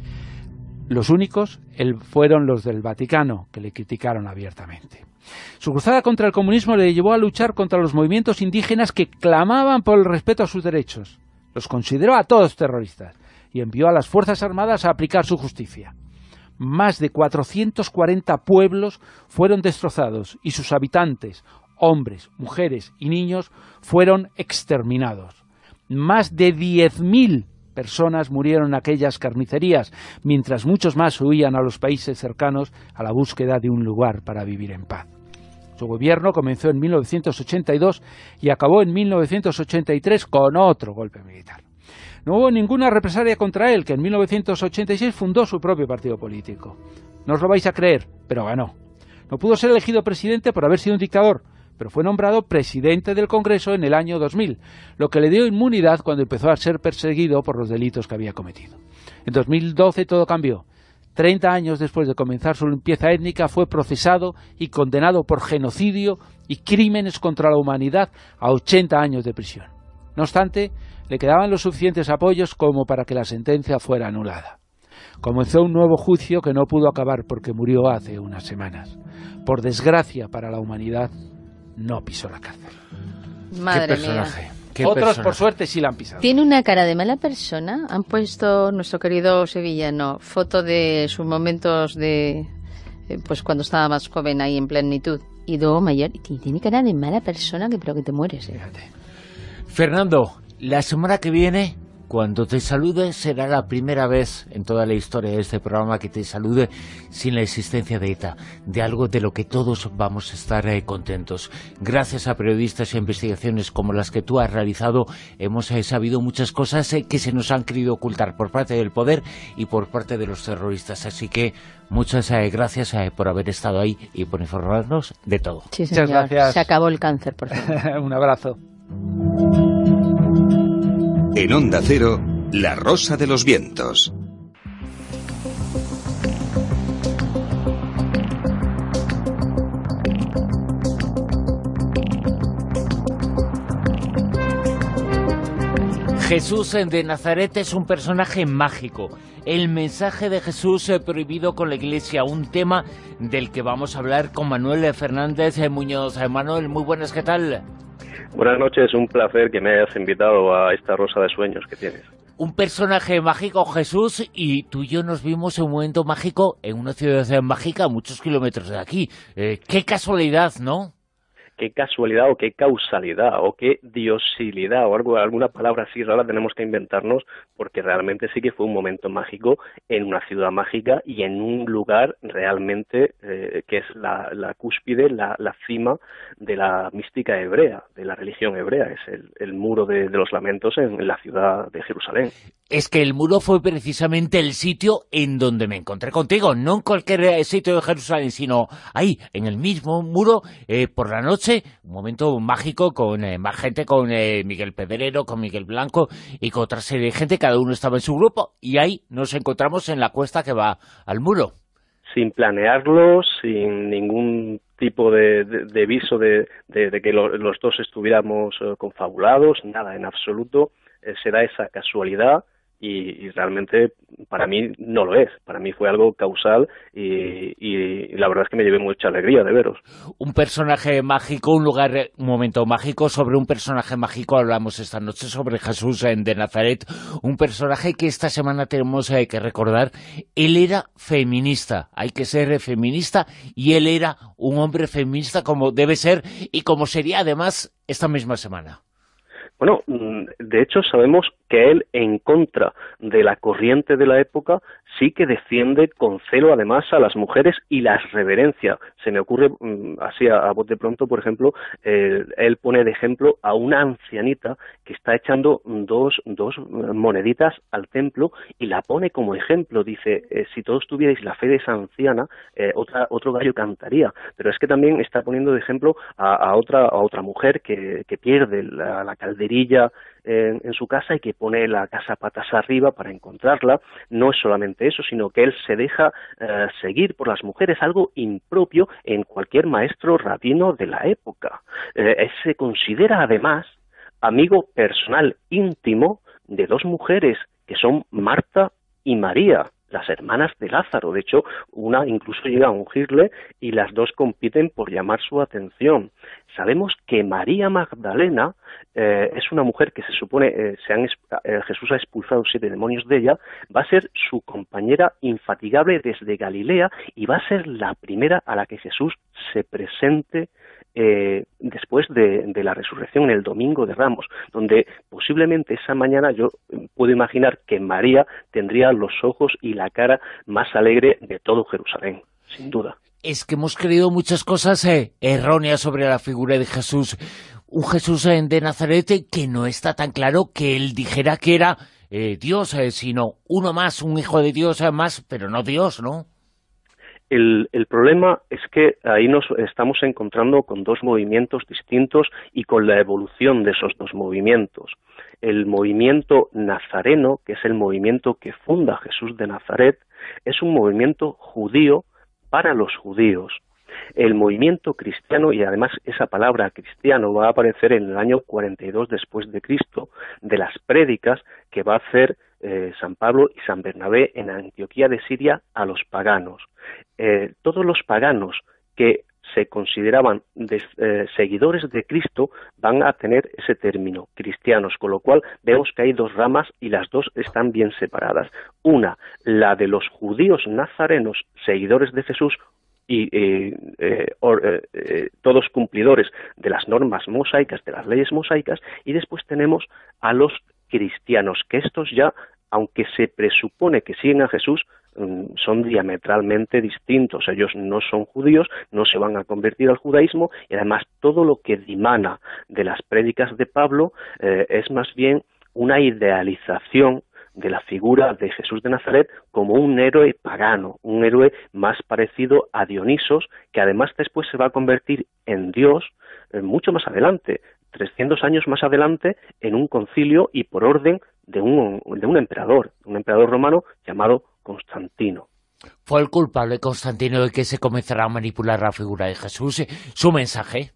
Los únicos él, fueron los del Vaticano, que le criticaron abiertamente. Su cruzada contra el comunismo le llevó a luchar contra los movimientos indígenas que clamaban por el respeto a sus derechos. Los consideró a todos terroristas y envió a las Fuerzas Armadas a aplicar su justicia. Más de cuatrocientos cuarenta pueblos fueron destrozados y sus habitantes, hombres, mujeres y niños, fueron exterminados. Más de diez mil personas murieron en aquellas carnicerías, mientras muchos más huían a los países cercanos a la búsqueda de un lugar para vivir en paz. Su gobierno comenzó en mil novecientos ochenta y dos y acabó en mil novecientos ochenta y tres con otro golpe militar. No hubo ninguna represalia contra él, que en mil novecientos ochenta y seis fundó su propio partido político. No os lo vais a creer, pero ganó. No pudo ser elegido presidente por haber sido un dictador, pero fue nombrado presidente del Congreso en el año dos mil, lo que le dio inmunidad cuando empezó a ser perseguido por los delitos que había cometido. En dos mil doce todo cambió. Treinta años después de comenzar su limpieza étnica, fue procesado y condenado por genocidio y crímenes contra la humanidad a ochenta años de prisión. No obstante, le quedaban los suficientes apoyos como para que la sentencia fuera anulada. Comenzó un nuevo juicio que no pudo acabar porque murió hace unas semanas. Por desgracia para la humanidad, no pisó la cárcel. Madre Qué personaje. mía. Qué Otros, personaje. por suerte, sí la han pisado. Tiene una cara de mala persona. Han puesto nuestro querido sevillano foto de sus momentos de eh, pues cuando estaba más joven ahí en plenitud y luego mayor. Y tiene cara de mala persona que pero que te mueres. ¿eh? Fíjate. Fernando, la semana que viene Cuando te salude será la primera vez en toda la historia de este programa que te salude sin la existencia de ETA, de algo de lo que todos vamos a estar eh, contentos. Gracias a periodistas e investigaciones como las que tú has realizado, hemos eh, sabido muchas cosas eh, que se nos han querido ocultar por parte del poder y por parte de los terroristas. Así que muchas eh, gracias eh, por haber estado ahí y por informarnos de todo. Sí, señor. Muchas gracias. Se acabó el cáncer, por favor. Un abrazo. En Onda Cero, La Rosa de los Vientos. Jesús de Nazaret es un personaje mágico. El mensaje de Jesús eh, prohibido con la Iglesia, un tema del que vamos a hablar con Manuel Fernández eh, Muñoz. Eh, Manuel, muy buenas, ¿qué tal? Buenas noches, un placer que me hayas invitado a esta rosa de sueños que tienes. Un personaje mágico, Jesús, y tú y yo nos vimos en un momento mágico en una ciudad mágica a muchos kilómetros de aquí. Eh, qué casualidad, ¿no? Qué casualidad o qué causalidad o qué diosilidad o algo, alguna palabra así rara tenemos que inventarnos, porque realmente sí que fue un momento mágico en una ciudad mágica y en un lugar realmente eh, que es la, la cúspide, la, la cima de la mística hebrea, de la religión hebrea. Es el, el muro de, de los lamentos en, en la ciudad de Jerusalén. Es que el muro fue precisamente el sitio en donde me encontré contigo, no en cualquier sitio de Jerusalén, sino ahí, en el mismo muro, eh, por la noche, un momento mágico con eh, más gente, con eh, Miguel Pedrero, con Miguel Blanco y con otra serie de gente, cada uno estaba en su grupo, y ahí nos encontramos en la cuesta que va al muro. Sin planearlo, sin ningún tipo de, de, de viso de, de, de que lo, los dos estuviéramos uh, confabulados, nada en absoluto, eh, se da esa casualidad. Y, y realmente para mí no lo es, para mí fue algo causal y, y, y la verdad es que me llevé mucha alegría de veros. Un personaje mágico, un lugar, un momento mágico. Sobre un personaje mágico hablamos esta noche, sobre Jesús de Nazaret, un personaje que esta semana tenemos eh, que recordar. Él era feminista, hay que ser feminista, y él era un hombre feminista como debe ser y como sería además esta misma semana. Bueno, de hecho sabemos que él, en contra de la corriente de la época, sí que defiende con celo además a las mujeres y las reverencia. Se me ocurre así a, a bote pronto, por ejemplo, eh, él pone de ejemplo a una ancianita que está echando dos, dos moneditas al templo y la pone como ejemplo. Dice, eh, si todos tuvierais la fe de esa anciana, eh, otra, otro gallo cantaría. Pero es que también está poniendo de ejemplo a, a, otra, a otra mujer que, que pierde la, la calderilla En, en su casa y que pone la casa patas arriba para encontrarla. No es solamente eso, sino que él se deja eh, seguir por las mujeres, algo impropio en cualquier maestro rabino de la época. Eh, él se considera además amigo personal íntimo de dos mujeres que son Marta y María, las hermanas de Lázaro. De hecho, una incluso llega a ungirle y las dos compiten por llamar su atención. Sabemos que María Magdalena eh, es una mujer que se supone, eh, se han, eh, Jesús ha expulsado siete demonios de ella, va a ser su compañera infatigable desde Galilea y va a ser la primera a la que Jesús se presente Eh, después de, de la resurrección en el Domingo de Ramos, donde posiblemente esa mañana yo puedo imaginar que María tendría los ojos y la cara más alegre de todo Jerusalén, sin duda. Es que hemos creído muchas cosas eh, erróneas sobre la figura de Jesús. Un Jesús eh, de Nazaret que no está tan claro que él dijera que era eh, Dios, eh, sino uno más, un hijo de Dios eh, más, pero no Dios, ¿no? El, el problema es que ahí nos estamos encontrando con dos movimientos distintos y con la evolución de esos dos movimientos. El movimiento nazareno, que es el movimiento que funda Jesús de Nazaret, es un movimiento judío para los judíos. El movimiento cristiano, y además esa palabra cristiano va a aparecer en el año cuarenta y dos después de Cristo, de las prédicas que va a hacer eh, San Pablo y San Bernabé en Antioquía de Siria a los paganos. Eh, todos los paganos que se consideraban de, eh, seguidores de Cristo van a tener ese término, cristianos, con lo cual vemos que hay dos ramas y las dos están bien separadas. Una, la de los judíos nazarenos, seguidores de Jesús, y eh, eh, or, eh, eh, todos cumplidores de las normas mosaicas, de las leyes mosaicas, y después tenemos a los cristianos, que estos ya, aunque se presupone que siguen a Jesús, son diametralmente distintos. Ellos no son judíos, no se van a convertir al judaísmo, y además todo lo que dimana de las prédicas de Pablo eh, es más bien una idealización de la figura de Jesús de Nazaret como un héroe pagano, un héroe más parecido a Dionisos, que además después se va a convertir en Dios eh, mucho más adelante, trescientos años más adelante, en un concilio y por orden de un, de un emperador, un emperador romano llamado Constantino. ¿Fue el culpable Constantino de que se comenzara a manipular la figura de Jesús? ¿Su mensaje?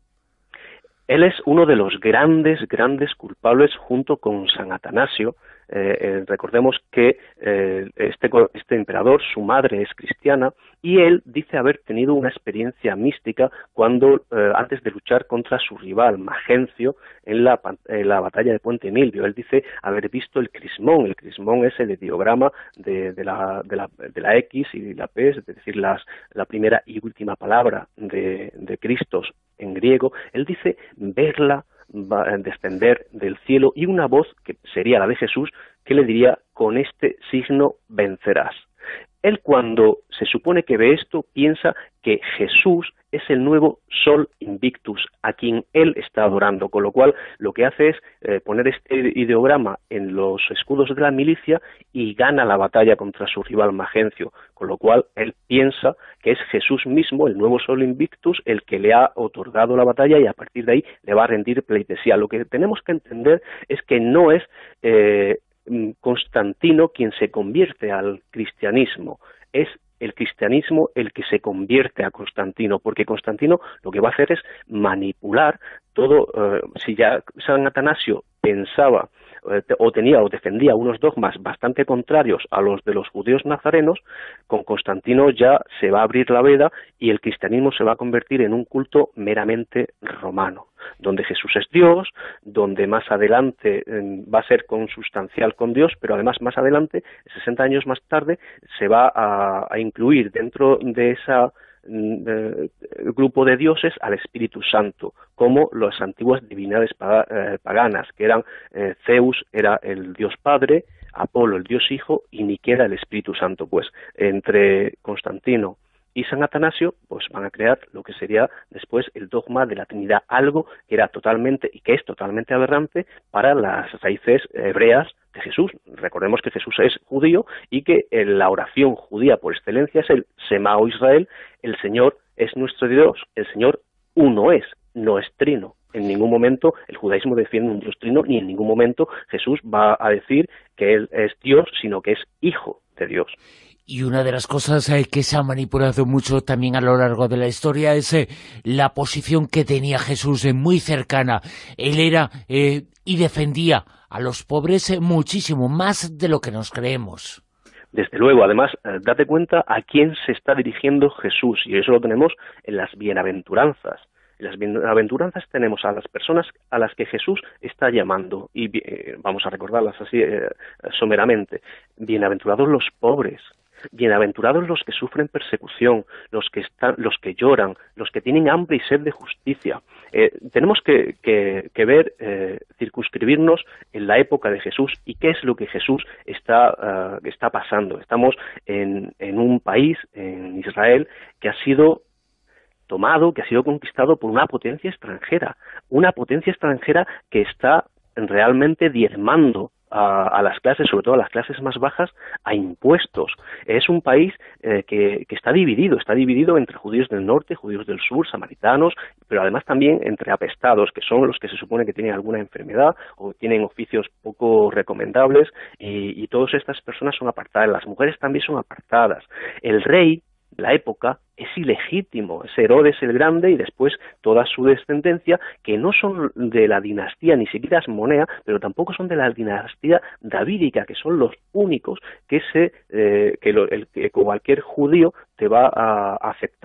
Él es uno de los grandes, grandes culpables junto con San Atanasio. Eh, eh, recordemos que eh, este, este emperador, su madre es cristiana, y él dice haber tenido una experiencia mística cuando, eh, antes de luchar contra su rival, Magencio, en la, en la batalla de Puente Milvio. Él dice haber visto el crismón. El crismón es el ideograma de, de, la, de, la, de la X y la P, es decir, las, la primera y última palabra de, de Cristos en griego. Él dice verla va a descender del cielo y una voz, que sería la de Jesús, que le diría: con este signo vencerás. Él, cuando se supone que ve esto, piensa que Jesús es el nuevo Sol Invictus, a quien él está adorando, con lo cual lo que hace es eh, poner este ideograma en los escudos de la milicia y gana la batalla contra su rival Magencio, con lo cual él piensa que es Jesús mismo, el nuevo Sol Invictus, el que le ha otorgado la batalla, y a partir de ahí le va a rendir pleitesía. Lo que tenemos que entender es que no es eh, Constantino quien se convierte al cristianismo, es el cristianismo el que se convierte a Constantino, porque Constantino lo que va a hacer es manipular todo. Eh, si ya San Atanasio pensaba eh, o tenía o defendía unos dogmas bastante contrarios a los de los judíos nazarenos, con Constantino ya se va a abrir la veda y el cristianismo se va a convertir en un culto meramente romano, donde Jesús es Dios, donde más adelante eh, va a ser consustancial con Dios, pero además más adelante, sesenta años más tarde, se va a, a incluir dentro de esa eh, grupo de dioses al Espíritu Santo, como las antiguas divinidades paganas, que eran eh, Zeus era el Dios Padre, Apolo el Dios Hijo y Niquera el Espíritu Santo. Pues entre Constantino y San Atanasio pues van a crear lo que sería después el dogma de la Trinidad, algo que era totalmente y que es totalmente aberrante para las raíces hebreas de Jesús. Recordemos que Jesús es judío y que en la oración judía por excelencia es el Shema o Israel: el Señor es nuestro Dios, el Señor uno es, no es trino. En ningún momento el judaísmo defiende un Dios trino, ni en ningún momento Jesús va a decir que Él es Dios, sino que es Hijo de Dios. Y una de las cosas eh, que se ha manipulado mucho también a lo largo de la historia es eh, la posición que tenía Jesús eh, muy cercana. Él era eh, y defendía a los pobres eh, muchísimo, más de lo que nos creemos. Desde luego, además, eh, date cuenta a quién se está dirigiendo Jesús, y eso lo tenemos en las bienaventuranzas. En las bienaventuranzas tenemos a las personas a las que Jesús está llamando, y eh, vamos a recordarlas así eh, someramente. Bienaventurados los pobres, bienaventurados los que sufren persecución, los que están, los que lloran, los que tienen hambre y sed de justicia. Eh, tenemos que, que, que ver, eh, circunscribirnos en la época de Jesús y qué es lo que Jesús está, uh, está pasando. Estamos en, en un país, en Israel, que ha sido tomado, que ha sido conquistado por una potencia extranjera, una potencia extranjera que está realmente diezmando A, a las clases, sobre todo a las clases más bajas, a impuestos. Es un país eh, que, que está dividido, está dividido entre judíos del norte, judíos del sur, samaritanos, pero además también entre apestados, que son los que se supone que tienen alguna enfermedad o tienen oficios poco recomendables, y, y todas estas personas son apartadas. Las mujeres también son apartadas. El rey de la época es ilegítimo, es Herodes el Grande y después toda su descendencia, que no son de la dinastía ni siquiera Asmonea, pero tampoco son de la dinastía davídica, que son los únicos que se eh, que, lo, el, que cualquier judío te va a aceptar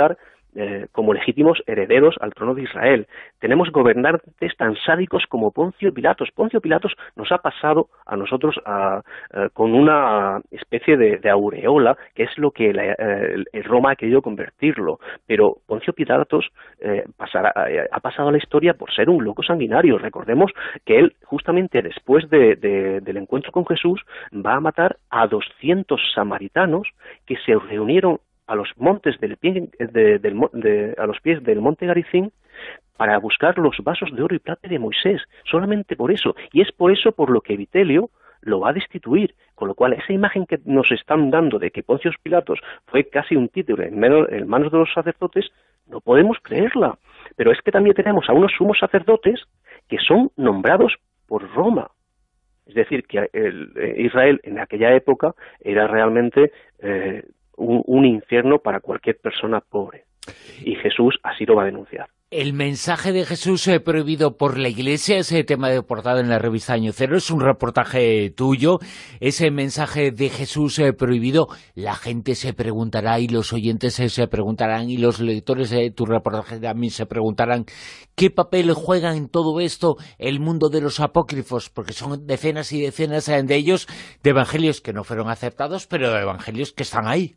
eh, como legítimos herederos al trono de Israel. Tenemos gobernantes tan sádicos como Poncio Pilatos. Poncio Pilatos nos ha pasado a nosotros a, a, con una especie de, de aureola, que es lo que la, eh, Roma ha querido convertirlo, pero Poncio Pilatos eh, pasará, eh, ha pasado a la historia por ser un loco sanguinario. Recordemos que él, justamente después de, de, del encuentro con Jesús, va a matar a doscientos samaritanos que se reunieron a los montes del pie, de, del, de, a los pies del monte Garizim para buscar los vasos de oro y plata de Moisés, solamente por eso, y es por eso por lo que Vitelio lo va a destituir, con lo cual esa imagen que nos están dando de que Poncio Pilatos fue casi un títere en, en manos de los sacerdotes, no podemos creerla, pero es que también tenemos a unos sumos sacerdotes que son nombrados por Roma. Es decir, que el, Israel en aquella época era realmente eh, un, un infierno para cualquier persona pobre. Y Jesús así lo va a denunciar. El mensaje de Jesús eh, prohibido por la Iglesia, ese tema de portada en la revista Año Cero, es un reportaje tuyo. Ese mensaje de Jesús eh, prohibido, la gente se preguntará y los oyentes eh, se preguntarán y los lectores de tu reportaje también se preguntarán ¿qué papel juega en todo esto el mundo de los apócrifos? Porque son decenas y decenas eh, de ellos, de evangelios que no fueron aceptados, pero de evangelios que están ahí.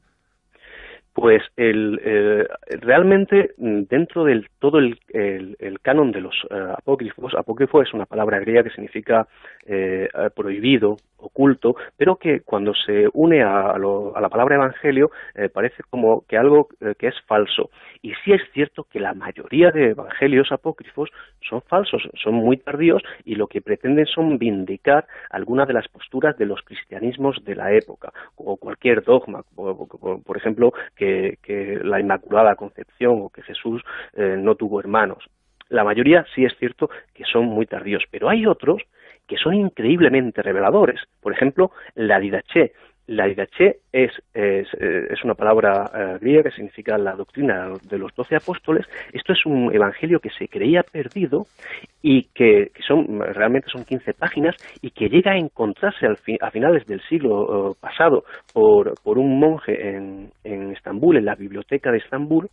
Pues el, eh, realmente dentro del todo el, el, el canon de los uh, apócrifos, apócrifo es una palabra griega que significa eh, prohibido, oculto, pero que cuando se une a, a, lo, a la palabra evangelio eh, parece como que algo eh, que es falso. Y sí es cierto que la mayoría de evangelios apócrifos son falsos, son muy tardíos y lo que pretenden son vindicar algunas de las posturas de los cristianismos de la época, o cualquier dogma, por, por, por ejemplo, que, que la Inmaculada Concepción o que Jesús eh, no tuvo hermanos. La mayoría sí es cierto que son muy tardíos, pero hay otros que son increíblemente reveladores. Por ejemplo, la didaché. La didaché es, es, es una palabra uh, griega que significa la doctrina de los doce apóstoles. Esto es un evangelio que se creía perdido y que, que son realmente son quince páginas y que llega a encontrarse al fi, a finales del siglo uh, pasado por, por un monje en, en Estambul, en la biblioteca de Estambul,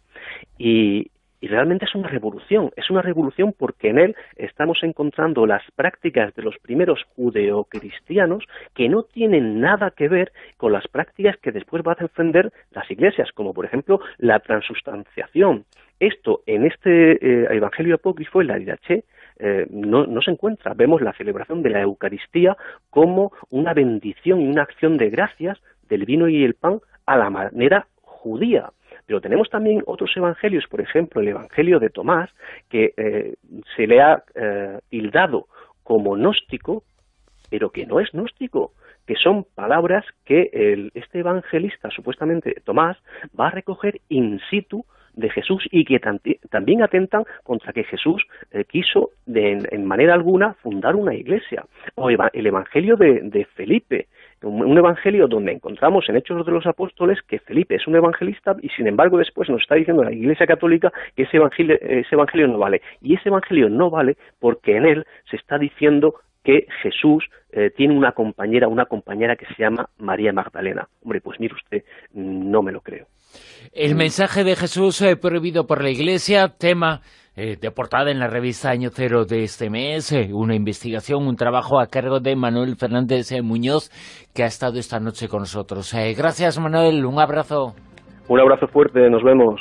y Y realmente es una revolución, es una revolución porque en él estamos encontrando las prácticas de los primeros judeocristianos que no tienen nada que ver con las prácticas que después van a defender las iglesias, como por ejemplo la transustanciación. Esto en este eh, evangelio apócrifo, en la didaché, eh, no, no se encuentra. Vemos la celebración de la Eucaristía como una bendición y una acción de gracias del vino y el pan a la manera judía. Pero tenemos también otros evangelios, por ejemplo, el evangelio de Tomás, que eh, se le ha eh, tildado como gnóstico, pero que no es gnóstico, que son palabras que el, este evangelista, supuestamente Tomás, va a recoger in situ de Jesús y que también atentan contra que Jesús eh, quiso de, en, en manera alguna fundar una iglesia. O eva el evangelio de, de Felipe, un, un evangelio donde encontramos en Hechos de los Apóstoles que Felipe es un evangelista y sin embargo después nos está diciendo la Iglesia Católica que ese evangelio, ese evangelio no vale. Y ese evangelio no vale porque en él se está diciendo que Jesús eh, tiene una compañera, una compañera que se llama María Magdalena. Hombre, pues mire usted, no me lo creo. El mensaje de Jesús eh, prohibido por la Iglesia, tema eh, de portada en la revista Año Cero de este mes, eh, una investigación, un trabajo a cargo de Manuel Fernández eh, Muñoz, que ha estado esta noche con nosotros. Eh, gracias, Manuel, un abrazo. Un abrazo fuerte, nos vemos.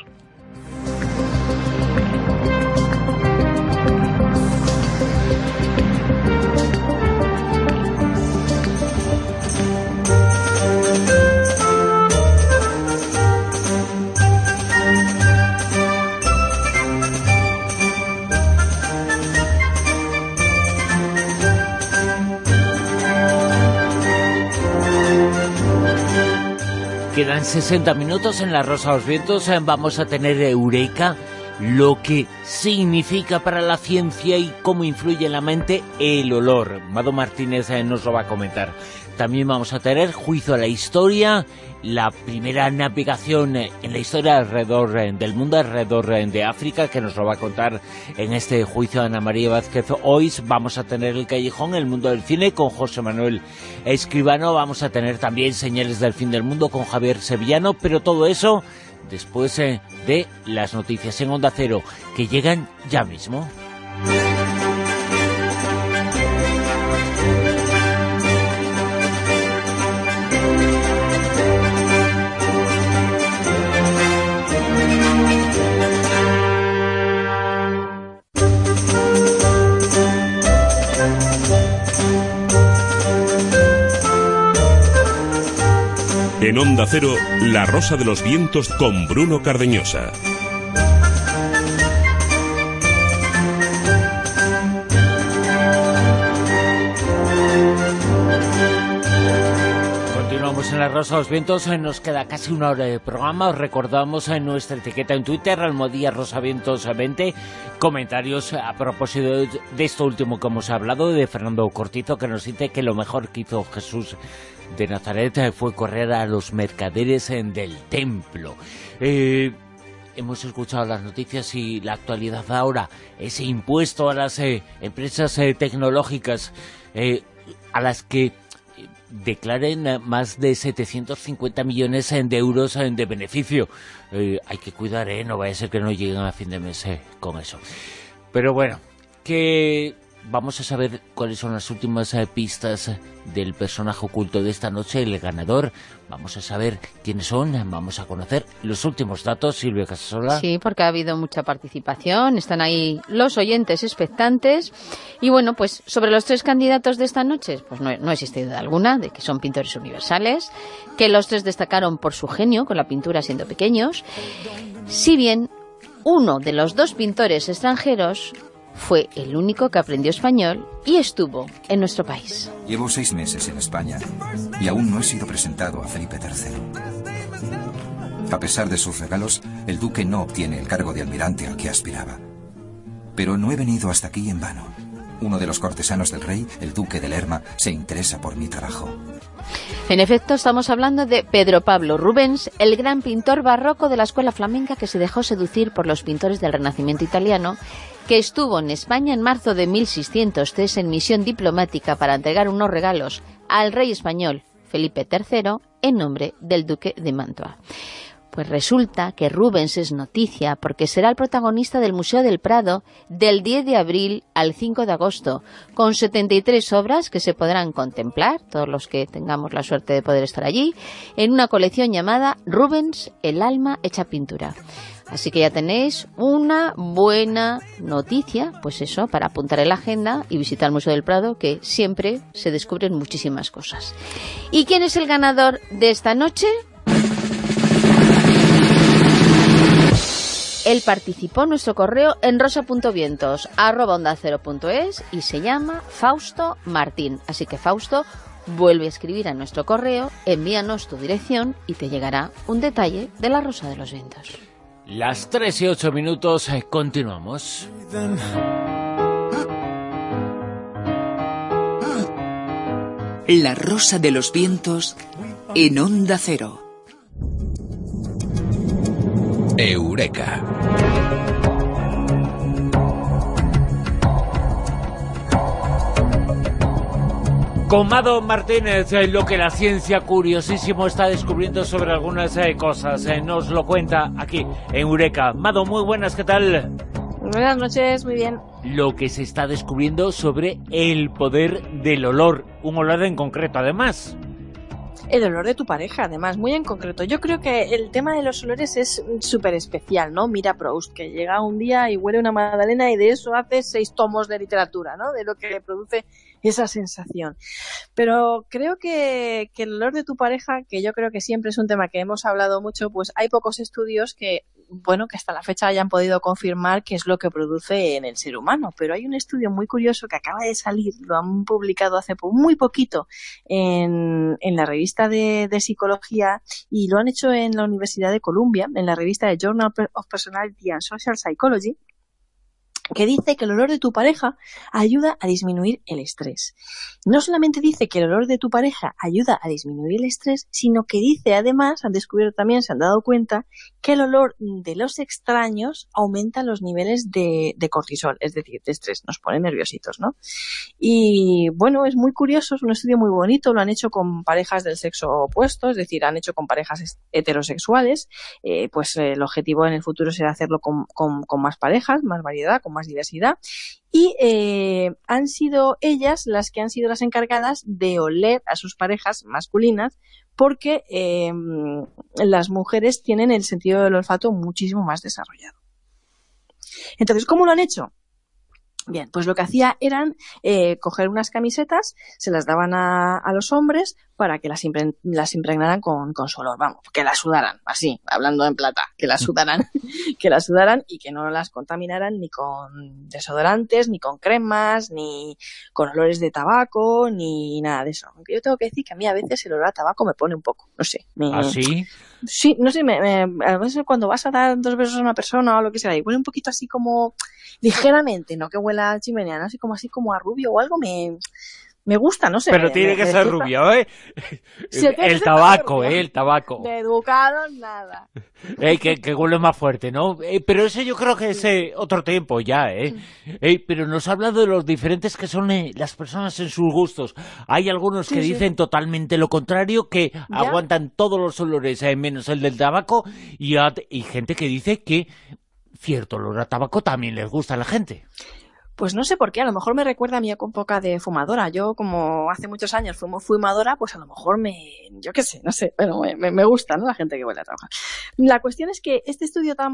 Quedan sesenta minutos en La Rosa de los Vientos. Vamos a tener Eureka, lo que significa para la ciencia y cómo influye en la mente el olor. Mado Martínez nos lo va a comentar. También vamos a tener Juicio a la Historia, la primera navegación en la historia alrededor del mundo, alrededor de África, que nos lo va a contar en este juicio Ana María Vázquez Ois. Vamos a tener El Callejón, el mundo del cine, con José Manuel Escribano. Vamos a tener también Señales del fin del mundo con Javier Sevillano, pero todo eso después eh, de las noticias en Onda Cero, que llegan ya mismo. En Onda Cero, La Rosa de los Vientos con Bruno Cardeñosa. Continuamos en La Rosa de los Vientos, nos queda casi una hora de programa. Os recordamos en nuestra etiqueta en Twitter, Almohadilla Rosavientos veinte, comentarios a propósito de esto último que hemos hablado, de Fernando Cortizo, que nos dice que lo mejor que hizo Jesús de Nazaret fue correr a los mercaderes del templo. Eh, hemos escuchado las noticias y la actualidad ahora, ese impuesto a las eh, empresas eh, tecnológicas eh, a las que declaren más de setecientos cincuenta millones de euros de beneficio. Eh, hay que cuidar, ¿eh? No vaya a ser que no lleguen a fin de mes eh, con eso. Pero bueno, que vamos a saber cuáles son las últimas eh, pistas del personaje oculto de esta noche, el ganador. Vamos a saber quiénes son, vamos a conocer los últimos datos. Silvia Casasola. Sí, porque ha habido mucha participación, están ahí los oyentes expectantes. Y bueno, pues sobre los tres candidatos de esta noche, pues no, no existe duda alguna de que son pintores universales, que los tres destacaron por su genio con la pintura siendo pequeños, si bien uno de los dos pintores extranjeros fue el único que aprendió español y estuvo en nuestro país. Llevo seis meses en España y aún no he sido presentado a Felipe tercero. A pesar de sus regalos, el duque no obtiene el cargo de almirante al que aspiraba. Pero no he venido hasta aquí en vano. Uno de los cortesanos del rey, el duque de Lerma, se interesa por mi trabajo. En efecto, estamos hablando de Pedro Pablo Rubens, el gran pintor barroco de la escuela flamenca que se dejó seducir por los pintores del Renacimiento italiano, que estuvo en España en marzo de mil seiscientos tres en misión diplomática para entregar unos regalos al rey español Felipe tercero en nombre del duque de Mantua. Pues resulta que Rubens es noticia porque será el protagonista del Museo del Prado del diez de abril al cinco de agosto, con setenta y tres obras que se podrán contemplar, todos los que tengamos la suerte de poder estar allí, en una colección llamada Rubens, el alma hecha pintura. Así que ya tenéis una buena noticia, pues eso, para apuntar en la agenda y visitar el Museo del Prado, que siempre se descubren muchísimas cosas. ¿Y quién es el ganador de esta noche? Él participó en nuestro correo en rosa punto vientos arroba onda cero punto es y se llama Fausto Martín. Así que, Fausto, vuelve a escribir a nuestro correo, envíanos tu dirección y te llegará un detalle de la Rosa de los Vientos. Las tres y ocho minutos, eh, continuamos. La Rosa de los Vientos en Onda Cero. Eureka. Con Mado Martínez, eh, lo que la ciencia curiosísimo está descubriendo sobre algunas eh, cosas. Eh, nos lo cuenta aquí en Eureka. Mado, muy buenas, ¿qué tal? Buenas noches, muy bien. Lo que se está descubriendo sobre el poder del olor. Un olor en concreto, además. El olor de tu pareja, además, muy en concreto. Yo creo que el tema de los olores es súper especial, ¿no? Mira Proust, que llega un día y huele una magdalena y de eso hace seis tomos de literatura, ¿no? De lo que le produce esa sensación. Pero creo que, que el olor de tu pareja, que yo creo que siempre es un tema que hemos hablado mucho, pues hay pocos estudios que, bueno, que hasta la fecha hayan podido confirmar qué es lo que produce en el ser humano. Pero hay un estudio muy curioso que acaba de salir, lo han publicado hace muy poquito en, en la revista de, de psicología, y lo han hecho en la Universidad de Columbia, en la revista de Journal of Personality and Social Psychology, que dice que el olor de tu pareja ayuda a disminuir el estrés. No solamente dice que el olor de tu pareja ayuda a disminuir el estrés, sino que dice además, han descubierto también, se han dado cuenta, que el olor de los extraños aumenta los niveles de, de cortisol, es decir, de estrés, nos pone nerviositos, ¿no? Y bueno, es muy curioso, es un estudio muy bonito, lo han hecho con parejas del sexo opuesto, es decir, han hecho con parejas heterosexuales, eh, pues eh, el objetivo en el futuro será hacerlo con, con, con más parejas, más variedad, con más diversidad, y eh, han sido ellas las que han sido las encargadas de oler a sus parejas masculinas, porque eh, las mujeres tienen el sentido del olfato muchísimo más desarrollado. Entonces, ¿cómo lo han hecho? Bien, pues lo que hacía eran eh, coger unas camisetas, se las daban a, a los hombres para que las, impre, las impregnaran con, con su olor, vamos, que las sudaran, así, hablando en plata, que las sudaran, que las sudaran y que no las contaminaran ni con desodorantes, ni con cremas, ni con olores de tabaco, ni nada de eso. Aunque yo tengo que decir que a mí a veces el olor a tabaco me pone un poco, no sé. Me, ¿Ah, sí? Sí, no sé, me, me, a veces cuando vas a dar dos besos a una persona o lo que sea, y huele un poquito así como ligeramente, no que huela a chimenea, ¿no? Así como así como a rubio o algo, me, me gusta, no sé. Pero me, tiene me, que me ser despierta. rubio, ¿eh? Sí, el tabaco, ¿eh? El tabaco. De educado, nada. Eh, que, que huele más fuerte, ¿no? Eh, pero ese yo creo que es eh, otro tiempo ya, ¿eh? eh pero nos habla de los diferentes que son eh, las personas en sus gustos. Hay algunos que sí, dicen sí. totalmente lo contrario, que ¿Ya? aguantan todos los olores, eh, menos el del tabaco, y, y gente que dice que cierto olor a tabaco también les gusta a la gente. Pues no sé por qué, a lo mejor me recuerda a mi época de fumadora. Yo, como hace muchos años fui fumadora, pues a lo mejor me... yo qué sé, no sé, pero me, me gusta, ¿no?, la gente que huele a trabajar. La cuestión es que este estudio tan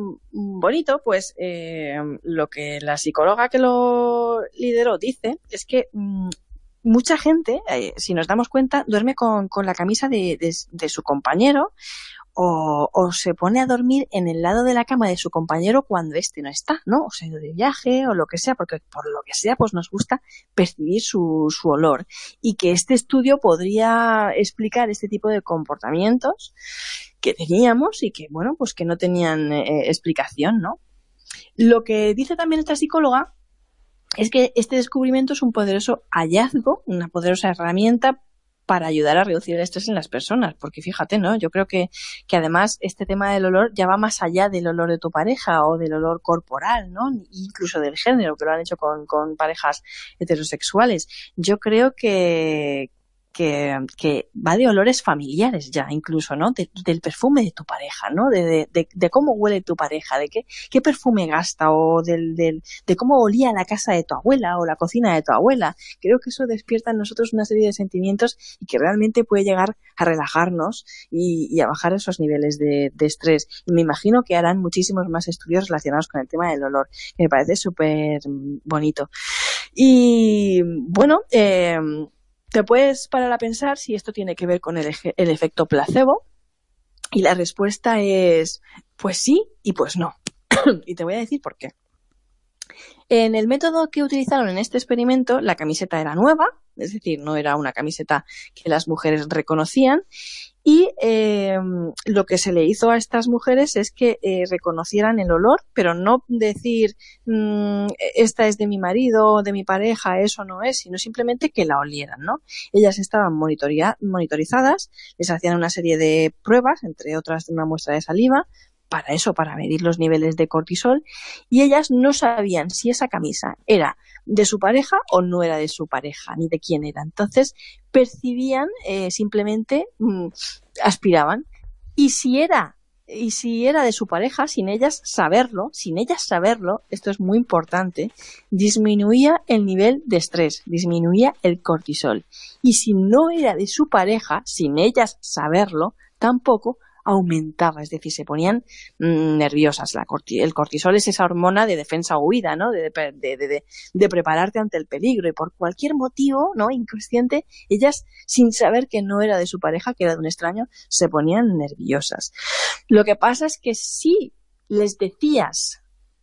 bonito, pues eh, lo que la psicóloga que lo lideró dice es que mmm, mucha gente, eh, si nos damos cuenta, duerme con, con la camisa de, de, de su compañero, O, o se pone a dormir en el lado de la cama de su compañero cuando éste no está, ¿no? O se ha ido de viaje o lo que sea, porque por lo que sea, pues nos gusta percibir su, su olor. Y que este estudio podría explicar este tipo de comportamientos que teníamos y que, bueno, pues que no tenían eh, explicación, ¿no? Lo que dice también esta psicóloga es que este descubrimiento es un poderoso hallazgo, una poderosa herramienta para ayudar a reducir el estrés en las personas, porque fíjate, ¿no? Yo creo que, que además este tema del olor ya va más allá del olor de tu pareja o del olor corporal, ¿no? Incluso del género, que lo han hecho con, con parejas heterosexuales. Yo creo que, que, que va de olores familiares ya, incluso, ¿no? De, del perfume de tu pareja, ¿no? De, de, de, de cómo huele tu pareja, de qué, qué perfume gasta, o del, del, de cómo olía la casa de tu abuela o la cocina de tu abuela. Creo que eso despierta en nosotros una serie de sentimientos y que realmente puede llegar a relajarnos y, y a bajar esos niveles de, de estrés. Y me imagino que harán muchísimos más estudios relacionados con el tema del olor, que me parece súper bonito. Y bueno, eh, te puedes parar a pensar si esto tiene que ver con el, eje, el efecto placebo, y la respuesta es pues sí y pues no. Y te voy a decir por qué. En el método que utilizaron en este experimento, la camiseta era nueva, es decir, no era una camiseta que las mujeres reconocían, y eh, lo que se le hizo a estas mujeres es que eh, reconocieran el olor, pero no decir mmm, esta es de mi marido, de mi pareja, eso no es, sino simplemente que la olieran, ¿no? Ellas estaban monitorizadas, les hacían una serie de pruebas, entre otras una muestra de saliva, para eso, para medir los niveles de cortisol, y ellas no sabían si esa camisa era de su pareja o no era de su pareja, ni de quién era. Entonces percibían, eh, simplemente mmm, aspiraban, y si era y si era de su pareja, sin ellas saberlo, sin ellas saberlo, esto es muy importante, disminuía el nivel de estrés, disminuía el cortisol. Y si no era de su pareja, sin ellas saberlo, tampoco aumentaba, es decir, se ponían mmm, nerviosas. La corti el cortisol es esa hormona de defensa o huida, ¿no? De, de, de, de, de prepararte ante el peligro, y por cualquier motivo, ¿no?, inconsciente, ellas, sin saber que no era de su pareja, que era de un extraño, se ponían nerviosas. Lo que pasa es que si les decías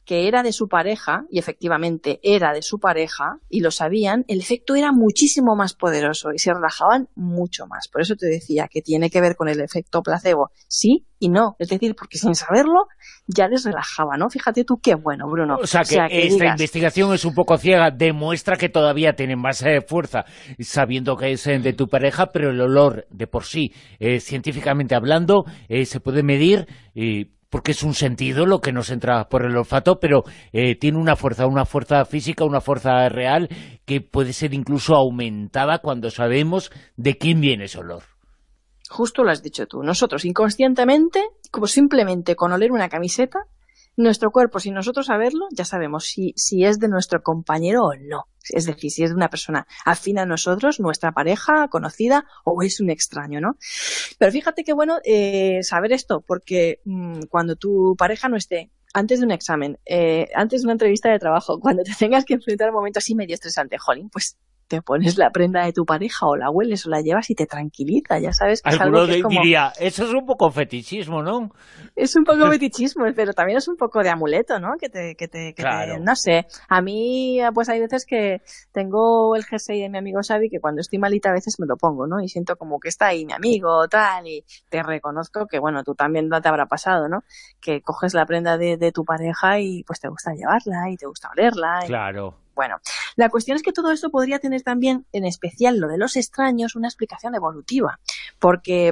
que era de su pareja, y efectivamente era de su pareja, y lo sabían, el efecto era muchísimo más poderoso y se relajaban mucho más. Por eso te decía que tiene que ver con el efecto placebo, sí y no. Es decir, porque sin saberlo ya les relajaba, ¿no? Fíjate tú qué bueno, Bruno. O sea, que, o sea, que esta digas... investigación es un poco ciega, demuestra que todavía tienen más eh, fuerza, sabiendo que es eh, de tu pareja, pero el olor de por sí, eh, científicamente hablando, eh, se puede medir... Eh, porque es un sentido lo que nos entra por el olfato, pero eh, tiene una fuerza, una fuerza física, una fuerza real, que puede ser incluso aumentada cuando sabemos de quién viene ese olor. Justo lo has dicho tú. Nosotros inconscientemente, como simplemente con oler una camiseta, nuestro cuerpo, sin nosotros saberlo, ya sabemos si, si es de nuestro compañero o no. Es decir, si es de una persona afín a nosotros, nuestra pareja, conocida, o es un extraño, ¿no? Pero fíjate qué bueno eh, saber esto, porque mmm, cuando tu pareja no esté, antes de un examen, eh, antes de una entrevista de trabajo, cuando te tengas que enfrentar a un momento así medio estresante, jolín, pues te pones la prenda de tu pareja o la hueles o la llevas y te tranquiliza, ya sabes que es algo que es como... diría, eso es un poco fetichismo, ¿no? Es un poco fetichismo, pero también es un poco de amuleto, ¿no? Que te, que te, que claro. te, no sé, a mí pues hay veces que tengo el jersey de mi amigo Xavi que cuando estoy malita a veces me lo pongo, ¿no? Y siento como que está ahí mi amigo, tal, y te reconozco que, bueno, tú también no te habrá pasado, ¿no? Que coges la prenda de, de tu pareja y pues te gusta llevarla y te gusta olerla. Claro. Y... Bueno, la cuestión es que todo esto podría tener también, en especial lo de los extraños, una explicación evolutiva. Porque,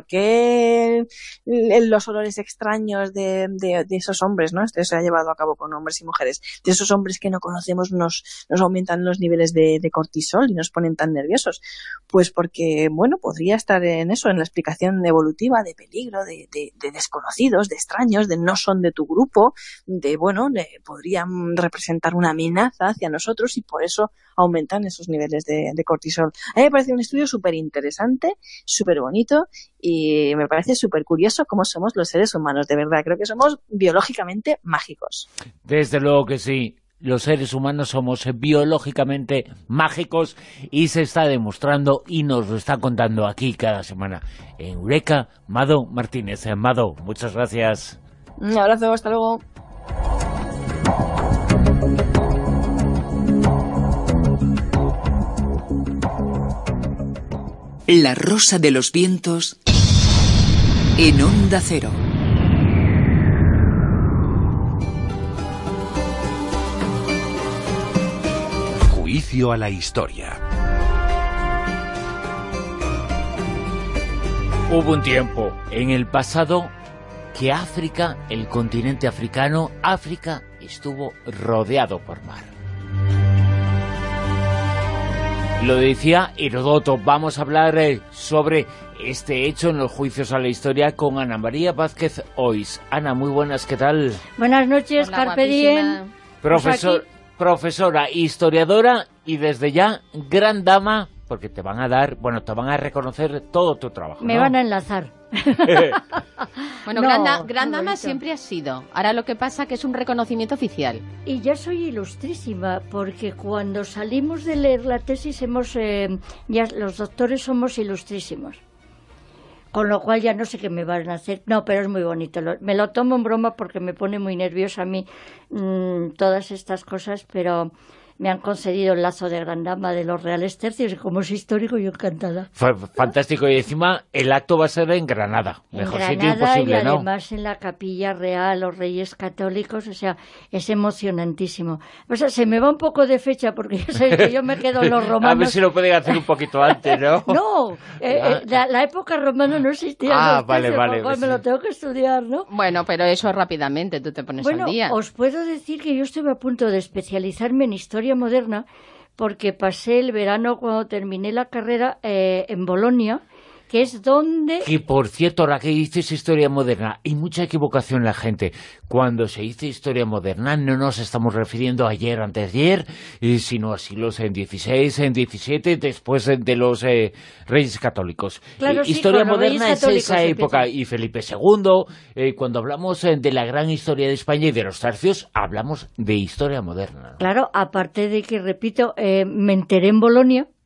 porque los olores extraños de, de, de esos hombres, ¿no? Esto se ha llevado a cabo con hombres y mujeres. De esos hombres que no conocemos nos, nos aumentan los niveles de, de cortisol y nos ponen tan nerviosos. Pues porque, bueno, podría estar en eso, en la explicación evolutiva de peligro, de, de, de desconocidos, de extraños, de no son de tu grupo, de, bueno, de, podrían representar una amenaza hacia nosotros y por eso aumentan esos niveles de, de cortisol. A mí me parece un estudio súper interesante, súper bonito y me parece súper curioso cómo somos los seres humanos, de verdad. Creo que somos biológicamente mágicos. Desde luego que sí. Los seres humanos somos biológicamente mágicos y se está demostrando y nos lo está contando aquí cada semana en Eureka, Mado Martínez. Mado, muchas gracias. Un abrazo, hasta luego. La Rosa de los Vientos en Onda Cero. Juicio a la historia. Hubo un tiempo en el pasado que África, el continente africano, África estuvo rodeado por mar. Lo decía Herodoto. Vamos a hablar eh, sobre este hecho en los juicios a la historia con Ana María Vázquez Ois. Ana, muy buenas, ¿qué tal? Buenas noches, Hola, Carpe Diem. Profesor, profesora, historiadora y desde ya gran dama, porque te van a dar, bueno, te van a reconocer todo tu trabajo, Me ¿no? van a enlazar. Bueno, No, gran, da- gran muy dama bonito. siempre ha sido. Ahora lo que pasa que es un reconocimiento oficial. Y yo soy ilustrísima, porque cuando salimos de leer la tesis, hemos eh, ya los doctores somos ilustrísimos. Con lo cual ya no sé qué me van a hacer. No, pero es muy bonito. Lo- me lo tomo en broma porque me pone muy nerviosa a mí mmm, todas estas cosas, pero me han concedido el lazo de gran dama de los Reales Tercios y como es histórico, yo encantada. Fue fantástico. Y encima el acto va a ser en Granada. En Mejor Granada sitio imposible, y ¿no? además en la Capilla Real, los Reyes Católicos, o sea, es emocionantísimo. O sea, se me va un poco de fecha porque ya sabes que yo me quedo en los romanos. A ver si lo pueden hacer un poquito antes, ¿no? No, eh, eh, la, la época romana no existía. Ah, los vale, tercios, vale, con lo cual sí. me lo tengo que estudiar, ¿no? Bueno, pero eso rápidamente, tú te pones Bueno, al día. os puedo decir que yo estuve a punto de especializarme en historia moderna porque pasé el verano cuando terminé la carrera eh, en Bolonia, que es donde... Que, por cierto, ahora que dices historia moderna, hay mucha equivocación en la gente. Cuando se dice historia moderna, no nos estamos refiriendo a ayer, antes de ayer, eh, sino a siglos en dieciséis, en diecisiete, después de, de los eh, Reyes Católicos. Claro, Eh, sí, historia con los moderna Reyes es esa Católicos época, empieza. y Felipe segundo, eh, cuando hablamos eh, de la gran historia de España y de los tercios, hablamos de historia moderna. Claro, aparte de que, repito, eh, me enteré en Bolonia,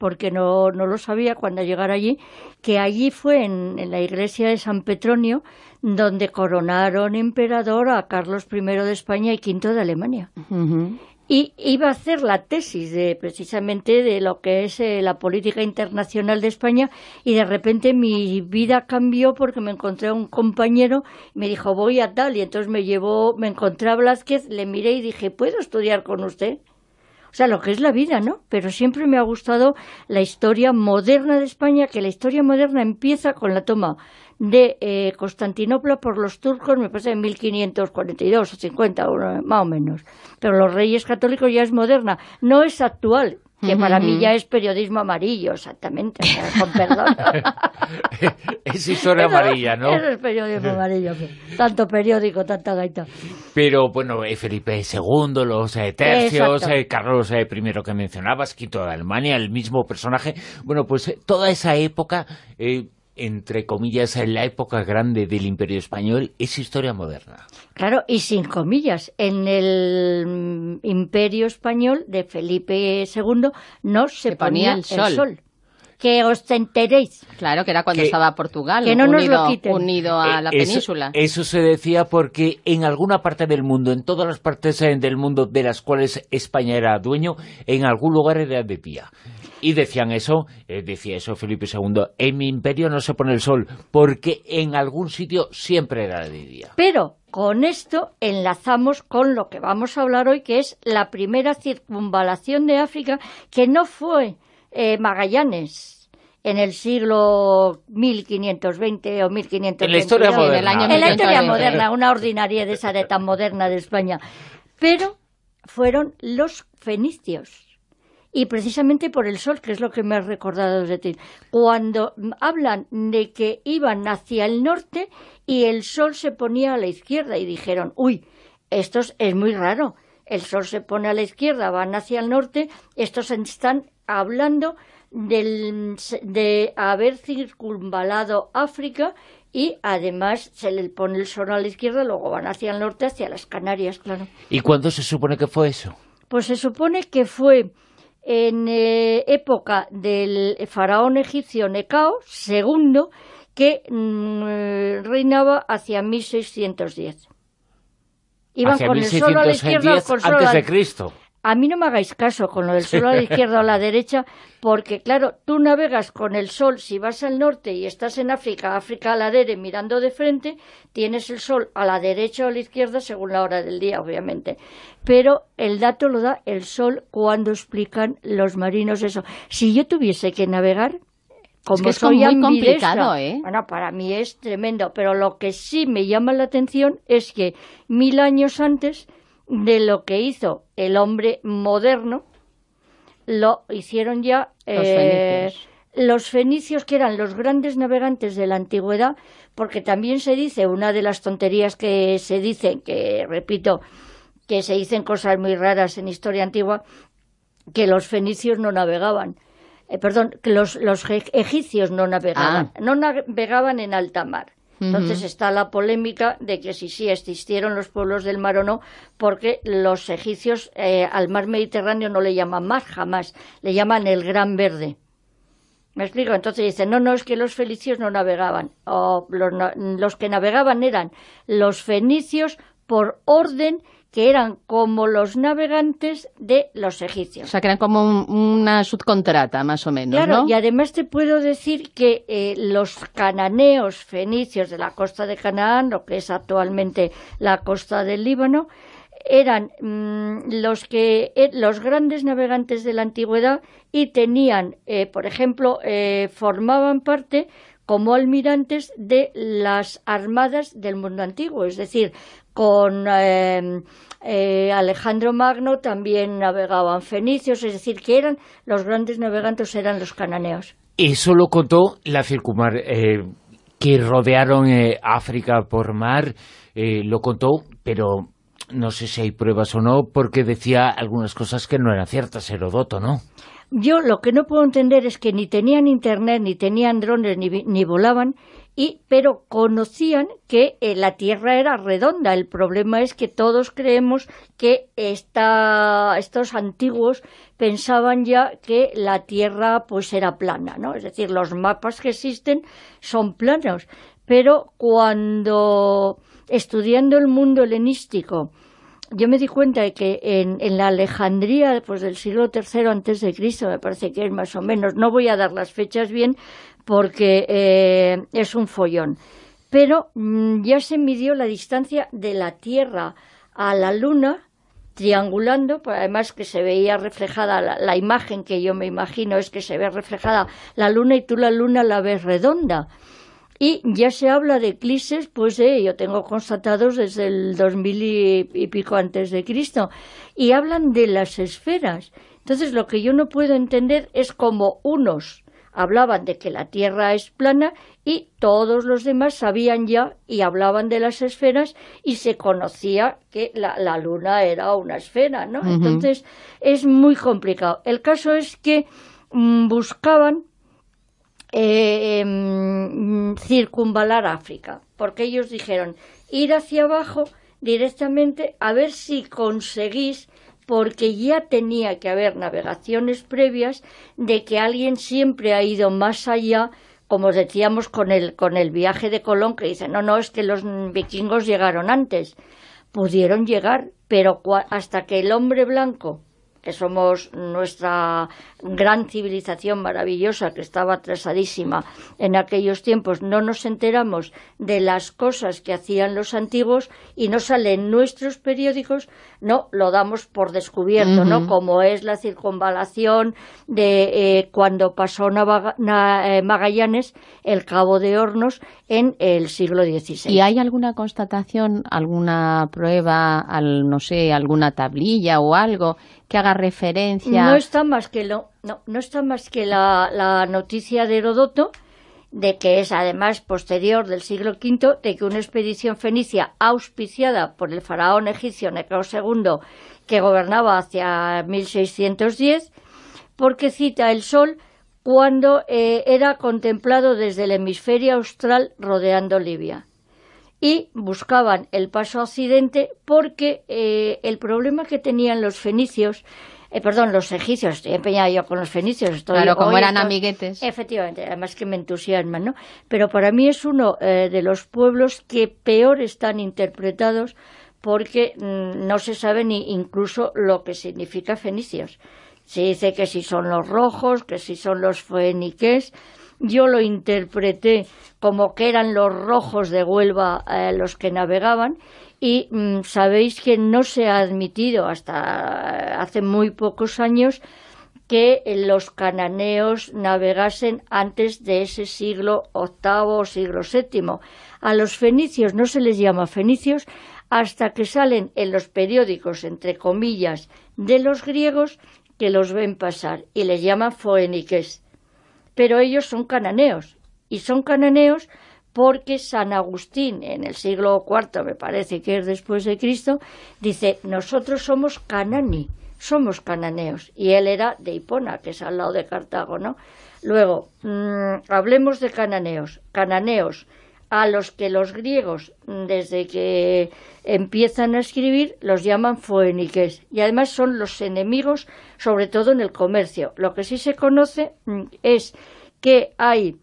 porque no, no lo sabía cuando llegara allí, que allí fue en, en la iglesia de San Petronio donde coronaron emperador a Carlos primero de España y quinto de Alemania. Uh-huh. Y iba a hacer la tesis de precisamente de lo que es eh, la política internacional de España, y de repente mi vida cambió porque me encontré a un compañero y me dijo, voy a tal, y entonces me llevó, me encontré a Blázquez, le miré y dije, ¿puedo estudiar con usted? O sea, lo que es la vida, ¿no? Pero siempre me ha gustado la historia moderna de España, que la historia moderna empieza con la toma de eh, Constantinopla por los turcos, me parece en mil quinientos cuarenta y dos o cincuenta, más o menos. Pero los Reyes Católicos ya es moderna, no es actual, que para mí ya es periodismo amarillo, exactamente, o sea, con perdón. Es historia eso, amarilla, ¿no? Eso es periodismo amarillo, tanto periódico, tanta gaita. Pero bueno, eh, Felipe segundo, los eh, tercios, eh, Carlos eh, primero que mencionabas, Quito de Alemania, el mismo personaje. Bueno, pues eh, toda esa época, eh, entre comillas, en la época grande del Imperio Español, es historia moderna. Claro, y sin comillas, en el Imperio Español de Felipe segundo no se, se ponía, ponía el sol. El sol. Que os enteréis. Claro, que era cuando que, estaba Portugal, que no unido, nos lo quiten. unido a la eh, eso, península. Eso se decía porque en alguna parte del mundo, en todas las partes del mundo de las cuales España era dueño, en algún lugar era de día. Y decían eso, eh, decía eso Felipe segundo, en mi imperio no se pone el sol, porque en algún sitio siempre era de día. Pero con esto enlazamos con lo que vamos a hablar hoy, que es la primera circunvalación de África, que no fue eh, Magallanes en el siglo mil quinientos veinte o mil quinientos veinte. En la historia no, moderna. En, el año en la historia moderna, una ordinaria de esa de tan moderna de España. Pero fueron los fenicios. Y precisamente por el sol, que es lo que me has recordado de ti. Cuando hablan de que iban hacia el norte y el sol se ponía a la izquierda, y dijeron, uy, esto es muy raro, el sol se pone a la izquierda, van hacia el norte, estos están hablando del, de haber circunvalado África, y además se le pone el sol a la izquierda, luego van hacia el norte, hacia las Canarias, claro. ¿Y cuándo se supone que fue eso? Pues se supone que fue en eh, época del faraón egipcio Necao segundo, que mm, reinaba hacia mil seiscientos diez. Iban hacia con el sol a la izquierda, con el sol antes a la... de Cristo. A mí no me hagáis caso con lo del sol a la izquierda o a la derecha, porque claro, tú navegas con el sol, si vas al norte y estás en África, África a la derecha mirando de frente, tienes el sol a la derecha o a la izquierda según la hora del día, obviamente. Pero el dato lo da el sol cuando explican los marinos eso. Si yo tuviese que navegar, como es que es soy muy ambidextra, complicado, ¿eh? Bueno, para mí es tremendo, pero lo que sí me llama la atención es que mil años antes de lo que hizo el hombre moderno, lo hicieron ya los, eh, fenicios. los fenicios, que eran los grandes navegantes de la antigüedad, porque también se dice, una de las tonterías que se dicen, que repito, que se dicen cosas muy raras en historia antigua, que los fenicios no navegaban, eh, perdón, que los, los egipcios no navegaban, ah. no navegaban en alta mar. Entonces uh-huh. está la polémica de que si sí existieron los pueblos del mar o no, porque los egipcios eh, al mar Mediterráneo no le llaman mar jamás, le llaman el Gran Verde. ¿Me explico? Entonces dicen, no, no, es que los fenicios no navegaban, o los, los que navegaban eran los fenicios por orden, que eran como los navegantes de los egipcios. O sea, que eran como un, una subcontrata, más o menos, claro, ¿no? Y además te puedo decir que eh, los cananeos fenicios de la costa de Canaán, lo que es actualmente la costa del Líbano, eran mmm, los que eh, los grandes navegantes de la antigüedad, y tenían, eh, por ejemplo, eh, formaban parte como almirantes de las armadas del mundo antiguo, es decir, con eh, eh, Alejandro Magno también navegaban fenicios, es decir, que eran los grandes navegantes, eran los cananeos. Eso lo contó la circunmar, eh, que rodearon eh, África por mar, eh, lo contó, pero no sé si hay pruebas o no, porque decía algunas cosas que no eran ciertas, Heródoto, ¿no? yo lo que no puedo entender es que ni tenían internet, ni tenían drones, ni, ni volaban, y pero conocían que eh, la Tierra era redonda. El problema es que todos creemos que esta, estos antiguos pensaban ya que la Tierra pues era plana, ¿no? Es decir, los mapas que existen son planos, pero cuando estudiando el mundo helenístico yo me di cuenta de que en, en la Alejandría pues, del siglo tercero antes de Cristo, me parece que es más o menos, no voy a dar las fechas bien porque eh, es un follón, pero mmm, ya se midió la distancia de la Tierra a la Luna, triangulando, pues además que se veía reflejada la, la imagen que yo me imagino es que se ve reflejada la Luna y tú la Luna la ves redonda. Y ya se habla de eclipses, pues eh, yo tengo constatados desde el dos mil y, y pico antes de Cristo, y hablan de las esferas. Entonces lo que yo no puedo entender es cómo unos hablaban de que la Tierra es plana y todos los demás sabían ya y hablaban de las esferas y se conocía que la, la Luna era una esfera, ¿no? Uh-huh. Entonces es muy complicado. El caso es que mmm, buscaban Eh, eh, circunvalar África, porque ellos dijeron ir hacia abajo directamente a ver si conseguís, porque ya tenía que haber navegaciones previas de que alguien siempre ha ido más allá, como decíamos con el, con el viaje de Colón, que dice, no, no, es que los vikingos llegaron antes, pudieron llegar, pero hasta que el hombre blanco, que somos nuestra gran civilización maravillosa que estaba atrasadísima en aquellos tiempos, no nos enteramos de las cosas que hacían los antiguos y no sale en nuestros periódicos, no, lo damos por descubierto, uh-huh. ¿no? Como es la circunvalación de eh, cuando pasó Navaga, na, eh, Magallanes el Cabo de Hornos en el siglo dieciséis. ¿Y hay alguna constatación, alguna prueba, al, no sé, alguna tablilla o algo que haga referencia? No está más que lo, no, no está más que la, la noticia de Heródoto, de que es además posterior del siglo quinto, de que una expedición fenicia auspiciada por el faraón egipcio Necao segundo, que gobernaba hacia mil seiscientos diez, porque cita el sol cuando eh, era contemplado desde el hemisferio austral rodeando Libia. Y buscaban el paso a occidente porque eh, el problema que tenían los fenicios, eh, perdón, los egipcios, estoy empeñada yo con los fenicios. Estoy, claro, como eran estoy, amiguetes. Efectivamente, además que me entusiasman, ¿no? Pero para mí es uno eh, de los pueblos que peor están interpretados porque mmm, no se sabe ni incluso lo que significa fenicios. Se dice que si son los rojos, que si son los foeniques. Yo lo interpreté como que eran los rojos de Huelva eh, los que navegaban y mmm, sabéis que no se ha admitido hasta hace muy pocos años que los cananeos navegasen antes de ese siglo octavo o siglo séptimo. A los fenicios no se les llama fenicios hasta que salen en los periódicos, entre comillas, de los griegos que los ven pasar y les llaman foeniques. Pero ellos son cananeos, y son cananeos porque San Agustín, en el siglo cuarto, me parece que es después de Cristo, dice, nosotros somos canani, somos cananeos, y él era de Hipona, que es al lado de Cartago, ¿no? Luego, mmm, hablemos de cananeos, cananeos, a los que los griegos, desde que empiezan a escribir, los llaman foeniques, y además son los enemigos, sobre todo en el comercio. Lo que sí se conoce es que hay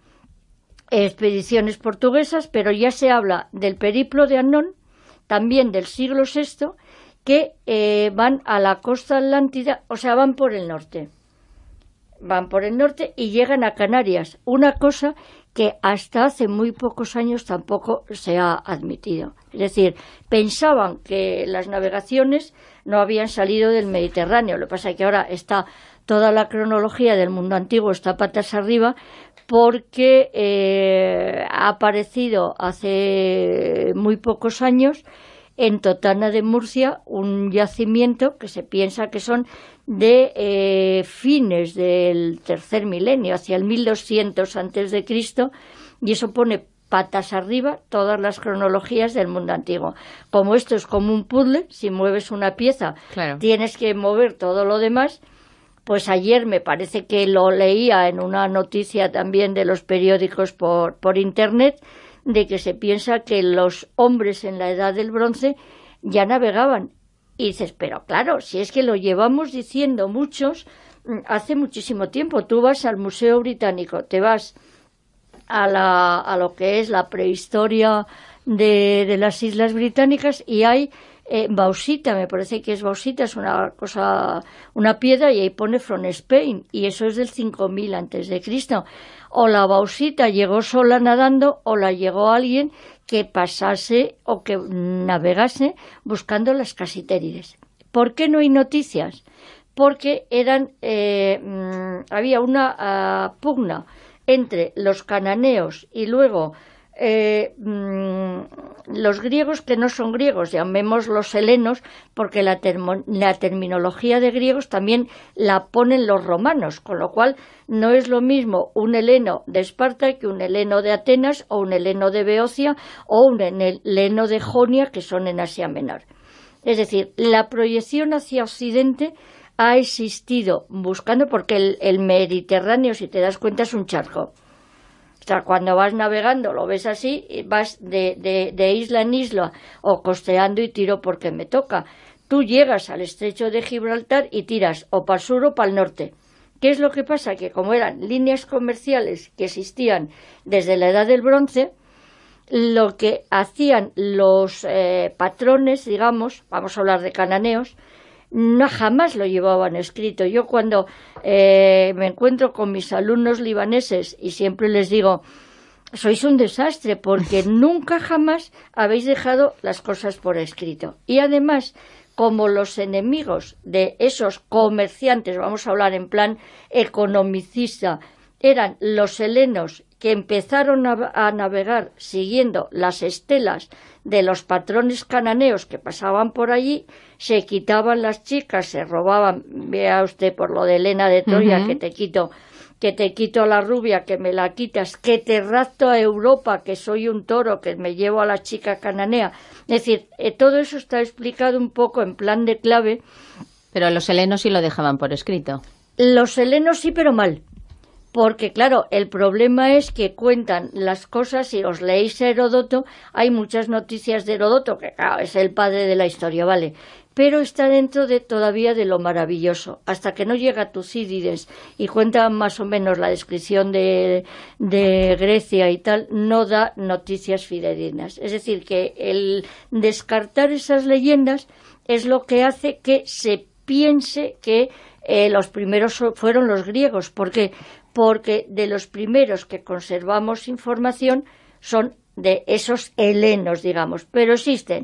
expediciones portuguesas, pero ya se habla del periplo de Annón, también del siglo sexto, que eh, van a la costa atlántida, o sea, van por el norte. Van por el norte y llegan a Canarias, una cosa que hasta hace muy pocos años tampoco se ha admitido. Es decir, pensaban que las navegaciones no habían salido del Mediterráneo. Lo que pasa es que ahora está toda la cronología del mundo antiguo, está patas arriba, porque eh, ha aparecido hace muy pocos años en Totana de Murcia un yacimiento que se piensa que son de eh, fines del tercer milenio, hacia el mil doscientos antes de Cristo, y eso pone patas arriba todas las cronologías del mundo antiguo. Como esto es como un puzzle, si mueves una pieza, claro, tienes que mover todo lo demás, Pues ayer me parece que lo leía en una noticia también de los periódicos por, por internet, de que se piensa que los hombres en la edad del bronce ya navegaban. Y dices, pero claro, si es que lo llevamos diciendo muchos hace muchísimo tiempo. Tú vas al Museo Británico, te vas a, la, a lo que es la prehistoria de, de las Islas Británicas y hay eh, bauxita, me parece que es bauxita, es una cosa, una piedra, y ahí pone From Spain, y eso es del cinco mil antes de Cristo. O la bauxita llegó sola nadando, o la llegó alguien que pasase o que navegase buscando las casitérides. ¿Por qué no hay noticias? Porque eran eh, mmm, había una uh, pugna entre los cananeos y luego eh, mmm, los griegos, que no son griegos, llamemos los helenos, porque la, termo, la terminología de griegos también la ponen los romanos, con lo cual no es lo mismo un heleno de Esparta que un heleno de Atenas o un heleno de Beocia o un heleno de Jonia, que son en Asia Menor. Es decir, la proyección hacia Occidente ha existido buscando, porque el, el Mediterráneo, si te das cuenta, es un charco. O sea, cuando vas navegando lo ves así, vas de, de, de isla en isla o costeando y tiro porque me toca. Tú llegas al estrecho de Gibraltar y tiras o para el sur o para el norte. ¿Qué es lo que pasa? Que como eran líneas comerciales que existían desde la Edad del Bronce, lo que hacían los eh, patrones, digamos, vamos a hablar de cananeos, no jamás lo llevaban escrito. Yo cuando eh, me encuentro con mis alumnos libaneses y siempre les digo, sois un desastre porque nunca jamás habéis dejado las cosas por escrito. Y además, como los enemigos de esos comerciantes, vamos a hablar en plan economicista, eran los helenos que empezaron a, a navegar siguiendo las estelas de los patrones cananeos que pasaban por allí, se quitaban las chicas, se robaban, vea usted por lo de Helena de Troya, uh-huh. que te quito, que te quito la rubia, que me la quitas, que te rapto a Europa, que soy un toro, que me llevo a la chica cananea. Es decir, eh, todo eso está explicado un poco en plan de clave. Pero los helenos sí lo dejaban por escrito. Los helenos sí, pero mal. Porque, claro, el problema es que cuentan las cosas, si os leéis Heródoto, hay muchas noticias de Heródoto, que claro, es el padre de la historia, ¿vale? Pero está dentro de todavía de lo maravilloso. Hasta que no llega Tucídides y cuenta más o menos la descripción de, de Grecia y tal, no da noticias fidedignas. Es decir, que el descartar esas leyendas es lo que hace que se piense que eh, los primeros fueron los griegos. ¿Por qué? Porque de los primeros que conservamos información son de esos helenos, digamos. Pero existen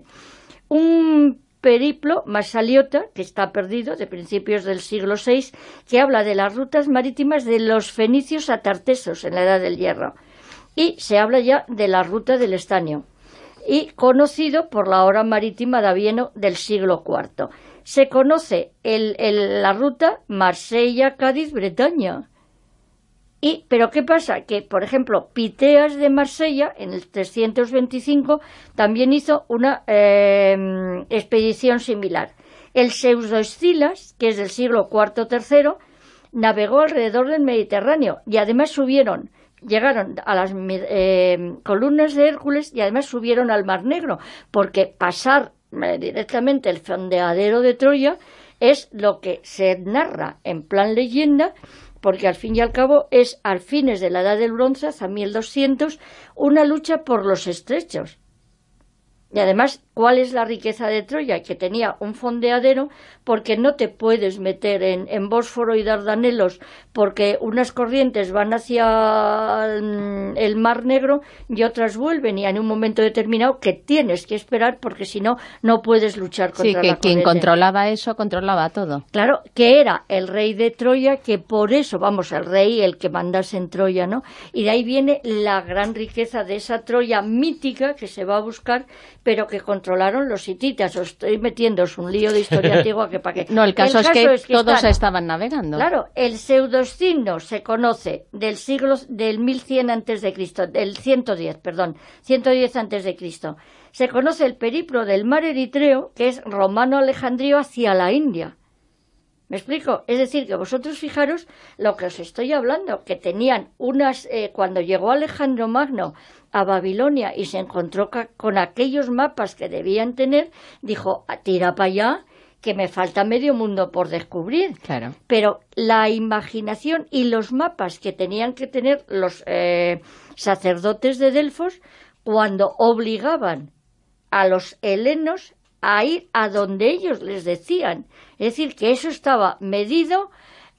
un periplo, Masaliota, que está perdido, de principios del siglo seis, que habla de las rutas marítimas de los fenicios a Tartesos en la Edad del Hierro. Y se habla ya de la ruta del Estanio, y conocido por la hora marítima de Avieno del siglo cuarto. Se conoce el, el, la ruta Marsella-Cádiz-Bretaña. Y, pero ¿qué pasa? Que, por ejemplo, Piteas de Marsella, en el trescientos veinticinco, también hizo una eh, expedición similar. El Pseudoescilas, que es del siglo cuarto tercero, navegó alrededor del Mediterráneo y además subieron, llegaron a las eh, columnas de Hércules y además subieron al Mar Negro, porque pasar eh, directamente el fondeadero de Troya es lo que se narra en plan leyenda, porque al fin y al cabo es, al fines de la Edad del Bronce, hasta mil doscientos, una lucha por los estrechos. Y además, ¿cuál es la riqueza de Troya? Que tenía un fondeadero, porque no te puedes meter en, en Bósforo y Dardanelos, porque unas corrientes van hacia el, el Mar Negro y otras vuelven, y en un momento determinado que tienes que esperar, porque si no, no puedes luchar contra sí, la que corriente. Quien controlaba eso, controlaba todo. Claro, que era el rey de Troya, que por eso, vamos, el rey, el que mandase en Troya, ¿no? Y de ahí viene la gran riqueza de esa Troya mítica que se va a buscar, pero que controlaron los hititas. Os estoy metiendo un lío de historia antigua que para qué. No, el caso, el caso es, que es que todos están, estaban navegando. Claro, el Pseudoescino se conoce del siglo del mil cien antes de Cristo, del ciento diez, perdón, ciento diez antes de Cristo. Se conoce el periplo del mar Eritreo, que es romano-alejandrío hacia la India. ¿Me explico? Es decir, que vosotros fijaros lo que os estoy hablando, que tenían unas... Eh, cuando llegó Alejandro Magno a Babilonia y se encontró ca- con aquellos mapas que debían tener, dijo, tira para allá, que me falta medio mundo por descubrir. Claro. Pero la imaginación y los mapas que tenían que tener los eh, sacerdotes de Delfos, cuando obligaban a los helenos a ir a donde ellos les decían. Es decir, que eso estaba medido,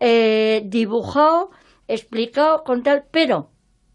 eh, dibujado, explicado con tal, pero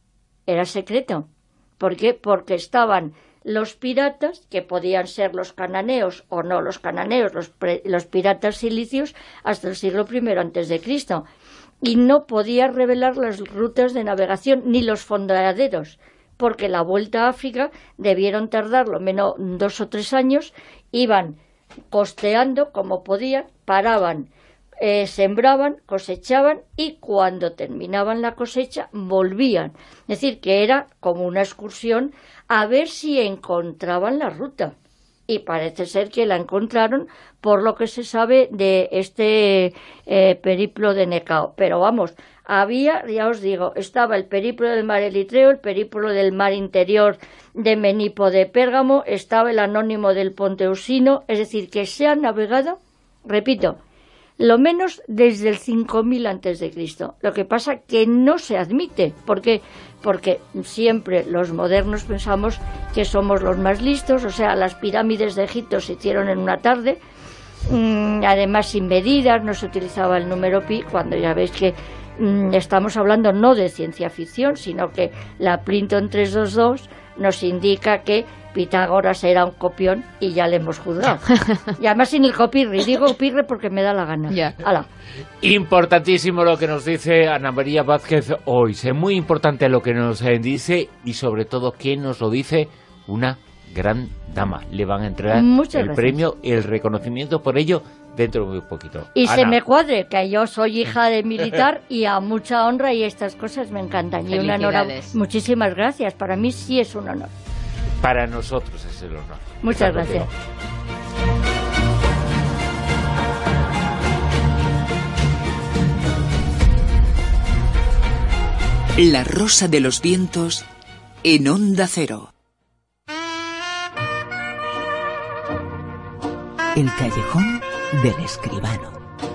era secreto. ¿Por qué? Porque estaban los piratas, que podían ser los cananeos o no los cananeos, los, pre, los piratas cilicios, hasta el siglo primero antes de Cristo, y no podía revelar las rutas de navegación ni los fondeaderos, porque la vuelta a África debieron tardar lo menos dos o tres años, iban costeando como podían, paraban, eh, sembraban, cosechaban y cuando terminaban la cosecha volvían. Es decir, que era como una excursión a ver si encontraban la ruta. Y parece ser que la encontraron por lo que se sabe de este eh, periplo de Necao. Pero vamos, había, ya os digo, estaba el periplo del mar Eritreo, el periplo del mar interior de Menipo de Pérgamo, estaba el anónimo del Ponte Usino, es decir, que se ha navegado, repito, lo menos desde el cinco mil antes de Cristo. Lo que pasa que no se admite, porque porque siempre los modernos pensamos que somos los más listos, o sea, las pirámides de Egipto se hicieron en una tarde, mmm, además sin medidas, no se utilizaba el número pi, cuando ya veis que mmm, estamos hablando no de ciencia ficción, sino que la Princeton trescientos veintidós nos indica que Pitágoras era un copión y ya le hemos juzgado. Y además sin el copirri, digo copirri porque me da la gana. Ya. Hala. Importantísimo lo que nos dice Ana María Vázquez hoy. Es muy importante lo que nos dice y sobre todo que nos lo dice una gran dama. Le van a entregar Muchas el gracias. premio, el reconocimiento por ello dentro de muy poquito. Y Ana. se me cuadre, que yo soy hija de militar y a mucha honra y estas cosas me encantan. Y una honor. Muchísimas gracias. Para mí sí es un honor. Para nosotros es el honor. Muchas Estar gracias. contigo. La Rosa de los Vientos en Onda Cero. El callejón del escribano.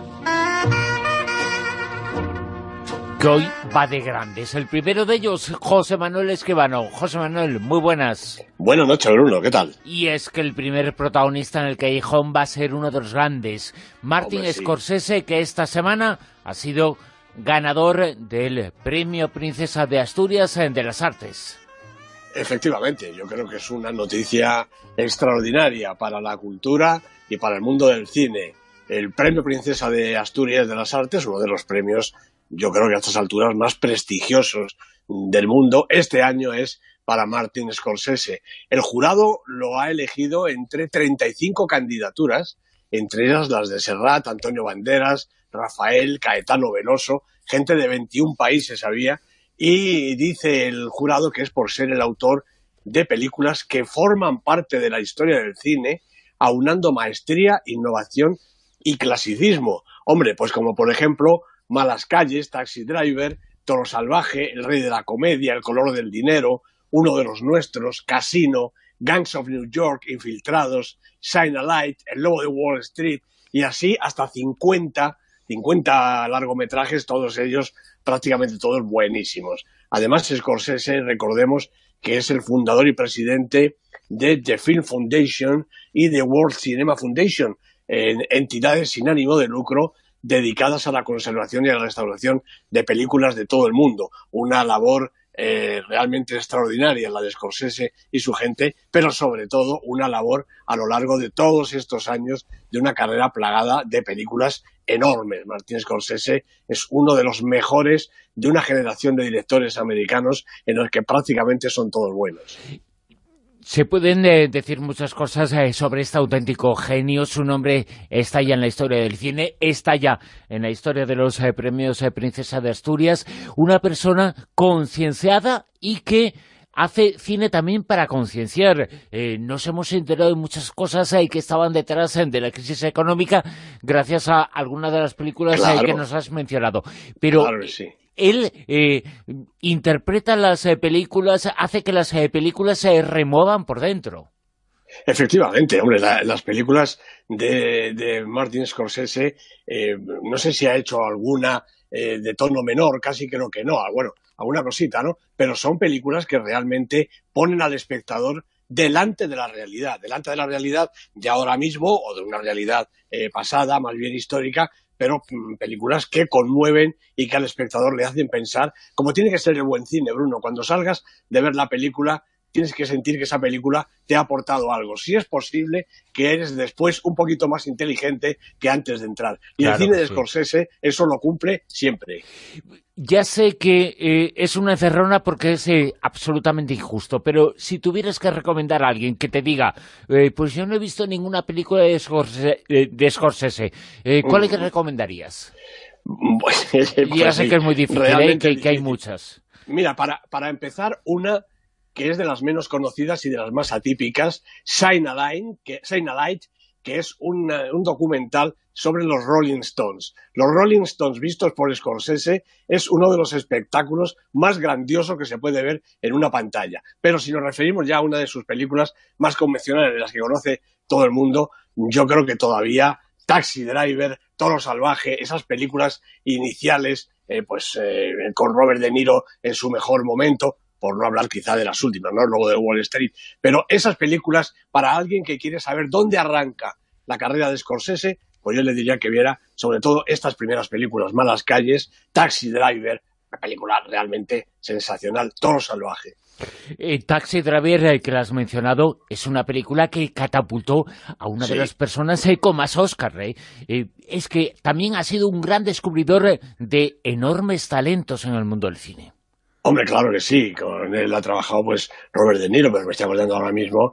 Que hoy va de grandes. El primero de ellos, José Manuel Escribano. José Manuel, muy buenas. Buenas noches, Bruno, ¿qué tal? Y es que el primer protagonista en el callejón va a ser uno de los grandes, Martin Hombre, sí. Scorsese, que esta semana ha sido ganador del Premio Princesa de Asturias de las Artes. Efectivamente, yo creo que es una noticia extraordinaria para la cultura y para el mundo del cine. El Premio Princesa de Asturias de las Artes, uno de los premios, yo creo que a estas alturas, más prestigiosos del mundo, este año es para Martin Scorsese. El jurado lo ha elegido entre treinta y cinco candidaturas, entre ellas las de Serrat, Antonio Banderas, Rafael, Caetano Veloso, gente de veintiún países había, y dice el jurado que es por ser el autor de películas que forman parte de la historia del cine, aunando maestría, innovación y clasicismo. Hombre, pues como por ejemplo Malas Calles, Taxi Driver, Toro Salvaje, El Rey de la Comedia, El Color del Dinero, Uno de los Nuestros, Casino, Gangs of New York, Infiltrados, Shine a Light, El Lobo de Wall Street, y así hasta cincuenta, cincuenta largometrajes, todos ellos prácticamente todos buenísimos. Además, Scorsese, recordemos que es el fundador y presidente de The Film Foundation y The World Cinema Foundation, en entidades sin ánimo de lucro dedicadas a la conservación y a la restauración de películas de todo el mundo. Una labor eh, realmente extraordinaria la de Scorsese y su gente, pero sobre todo una labor a lo largo de todos estos años de una carrera plagada de películas enormes. Martin Scorsese es uno de los mejores de una generación de directores americanos en los que prácticamente son todos buenos. Se pueden eh, decir muchas cosas eh, sobre este auténtico genio. Su nombre está ya en la historia del cine, está ya en la historia de los eh, premios eh, Princesa de Asturias. Una persona concienciada y que hace cine también para concienciar. Eh, nos hemos enterado de muchas cosas eh, que estaban detrás eh, de la crisis económica gracias a algunas de las películas claro. eh, que nos has mencionado. Pero claro que sí. Él eh, interpreta las eh, películas, hace que las eh, películas se remuevan por dentro. Efectivamente, hombre, la, las películas de, de Martin Scorsese, eh, no sé si ha hecho alguna eh, de tono menor, casi creo que no, bueno, alguna cosita, ¿no? Pero son películas que realmente ponen al espectador delante de la realidad, delante de la realidad de ahora mismo o de una realidad eh, pasada, más bien histórica, pero mm, películas que conmueven y que al espectador le hacen pensar, como tiene que ser el buen cine, Bruno, cuando salgas de ver la película tienes que sentir que esa película te ha aportado algo. Si es posible, que eres después un poquito más inteligente que antes de entrar. Y claro, el cine de Scorsese sí. eso lo cumple siempre. Ya sé que eh, es una encerrona porque es eh, absolutamente injusto, pero si tuvieras que recomendar a alguien que te diga, eh, pues yo no he visto ninguna película de Scorsese, eh, de Scorsese eh, ¿cuál es que recomendarías? Pues, pues, ya sé sí, que es muy difícil, eh, que, que hay muchas. Mira, para, para empezar, una que es de las menos conocidas y de las más atípicas, Shine a Light, que, Shine a Light, que es un, un documental sobre los Rolling Stones. Los Rolling Stones vistos por Scorsese es uno de los espectáculos más grandiosos que se puede ver en una pantalla. Pero si nos referimos ya a una de sus películas más convencionales, de las que conoce todo el mundo, yo creo que todavía Taxi Driver, Toro Salvaje, esas películas iniciales, eh, pues eh, con Robert De Niro en su mejor momento, por no hablar quizá de las últimas, ¿no? Luego de Wall Street. Pero esas películas, para alguien que quiere saber dónde arranca la carrera de Scorsese, pues yo le diría que viera sobre todo estas primeras películas, Malas Calles, Taxi Driver, una película realmente sensacional, Toro Salvaje. Eh, Taxi Driver, eh, que la has mencionado, es una película que catapultó a una sí. de las personas eh, con más Oscar. Eh. Eh, es que también ha sido un gran descubridor eh, de enormes talentos en el mundo del cine. Hombre, claro que sí, con él ha trabajado pues Robert De Niro, pero me estoy acordando ahora mismo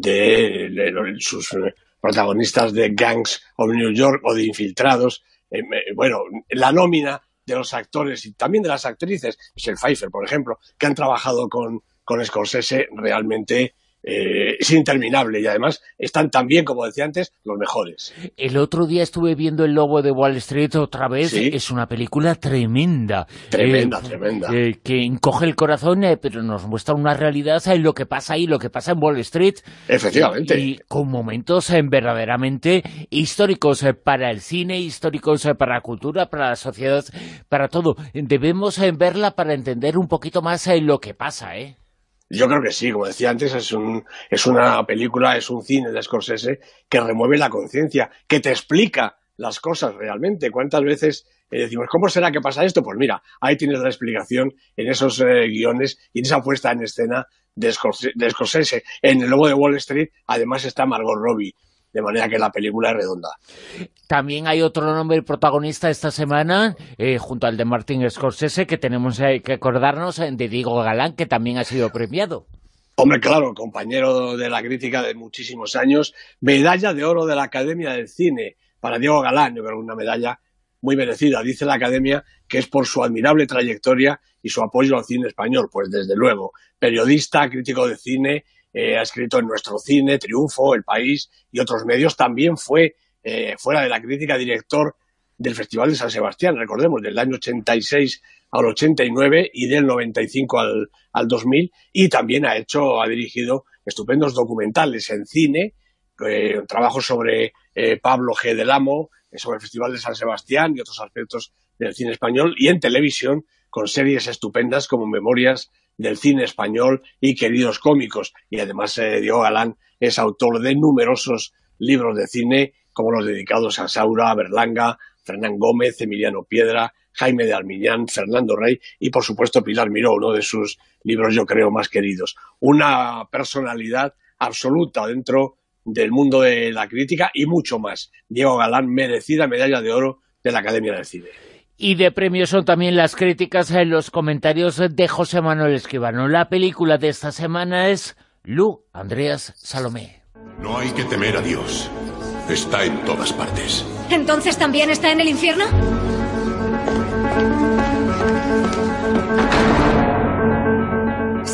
de, de, de sus protagonistas de Gangs of New York o de Infiltrados. Eh, bueno, la nómina de los actores y también de las actrices, Michelle Pfeiffer, por ejemplo, que han trabajado con, con Scorsese realmente eh, es interminable y además están también, como decía antes, los mejores. El otro día estuve viendo El Lobo de Wall Street otra vez, ¿sí? Es una película tremenda. Tremenda, eh, tremenda. Eh, que encoge el corazón, eh, pero nos muestra una realidad en lo que pasa ahí, lo que pasa en Wall Street. Efectivamente. Y, y con momentos eh, verdaderamente históricos eh, para el cine, históricos eh, para la cultura, para la sociedad, para todo. Debemos eh, verla para entender un poquito más eh, lo que pasa, ¿eh? Yo creo que sí, como decía antes, es, un, es una película, es un cine de Scorsese que remueve la conciencia, que te explica las cosas realmente. ¿Cuántas veces eh, decimos, ¿cómo será que pasa esto? Pues mira, ahí tienes la explicación en esos eh, guiones y en esa puesta en escena de Scorsese, de Scorsese. En El Lobo de Wall Street, además, está Margot Robbie, de manera que la película es redonda. También hay otro nombre protagonista esta semana, eh, junto al de Martin Scorsese, que tenemos eh, que acordarnos eh, de Diego Galán, que también ha sido premiado. Hombre, claro, compañero de la crítica de muchísimos años, medalla de oro de la Academia del Cine para Diego Galán, yo creo que una medalla muy merecida. Dice la Academia que es por su admirable trayectoria y su apoyo al cine español, pues desde luego, periodista, crítico de cine, Eh, ha escrito en Nuestro Cine, Triunfo, El País y otros medios. También fue, eh, fuera de la crítica, director del Festival de San Sebastián, recordemos, del año ochenta y seis al ochenta y nueve y del noventa y cinco al, al dos mil. Y también ha hecho, ha dirigido estupendos documentales en cine, eh, trabajos sobre eh, Pablo G. del Amo, sobre el Festival de San Sebastián y otros aspectos del cine español, y en televisión con series estupendas como Memorias del Cine Español y Queridos Cómicos. Y además eh, Diego Galán es autor de numerosos libros de cine, como los dedicados a Saura, a Berlanga, Fernán Gómez, Emiliano Piedra, Jaime de Armiñán, Fernando Rey y, por supuesto, Pilar Miró, uno de sus libros, yo creo, más queridos. Una personalidad absoluta dentro del mundo de la crítica y mucho más. Diego Galán, merecida medalla de oro de la Academia del Cine. Y de premios son también las críticas en los comentarios de José Manuel Escribano. La película de esta semana es Lu, Andreas Salomé. No hay que temer a Dios. Está en todas partes. ¿Entonces también está en el infierno?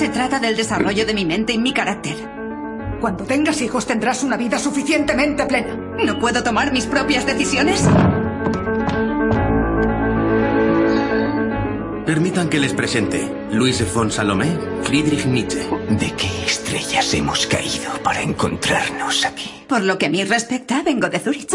Se trata del desarrollo de mi mente y mi carácter. Cuando tengas hijos tendrás una vida suficientemente plena. ¿No puedo tomar mis propias decisiones? Permitan que les presente. Louis von Salomé, Friedrich Nietzsche. ¿De qué estrellas hemos caído para encontrarnos aquí? Por lo que a mí respecta, vengo de Zurich.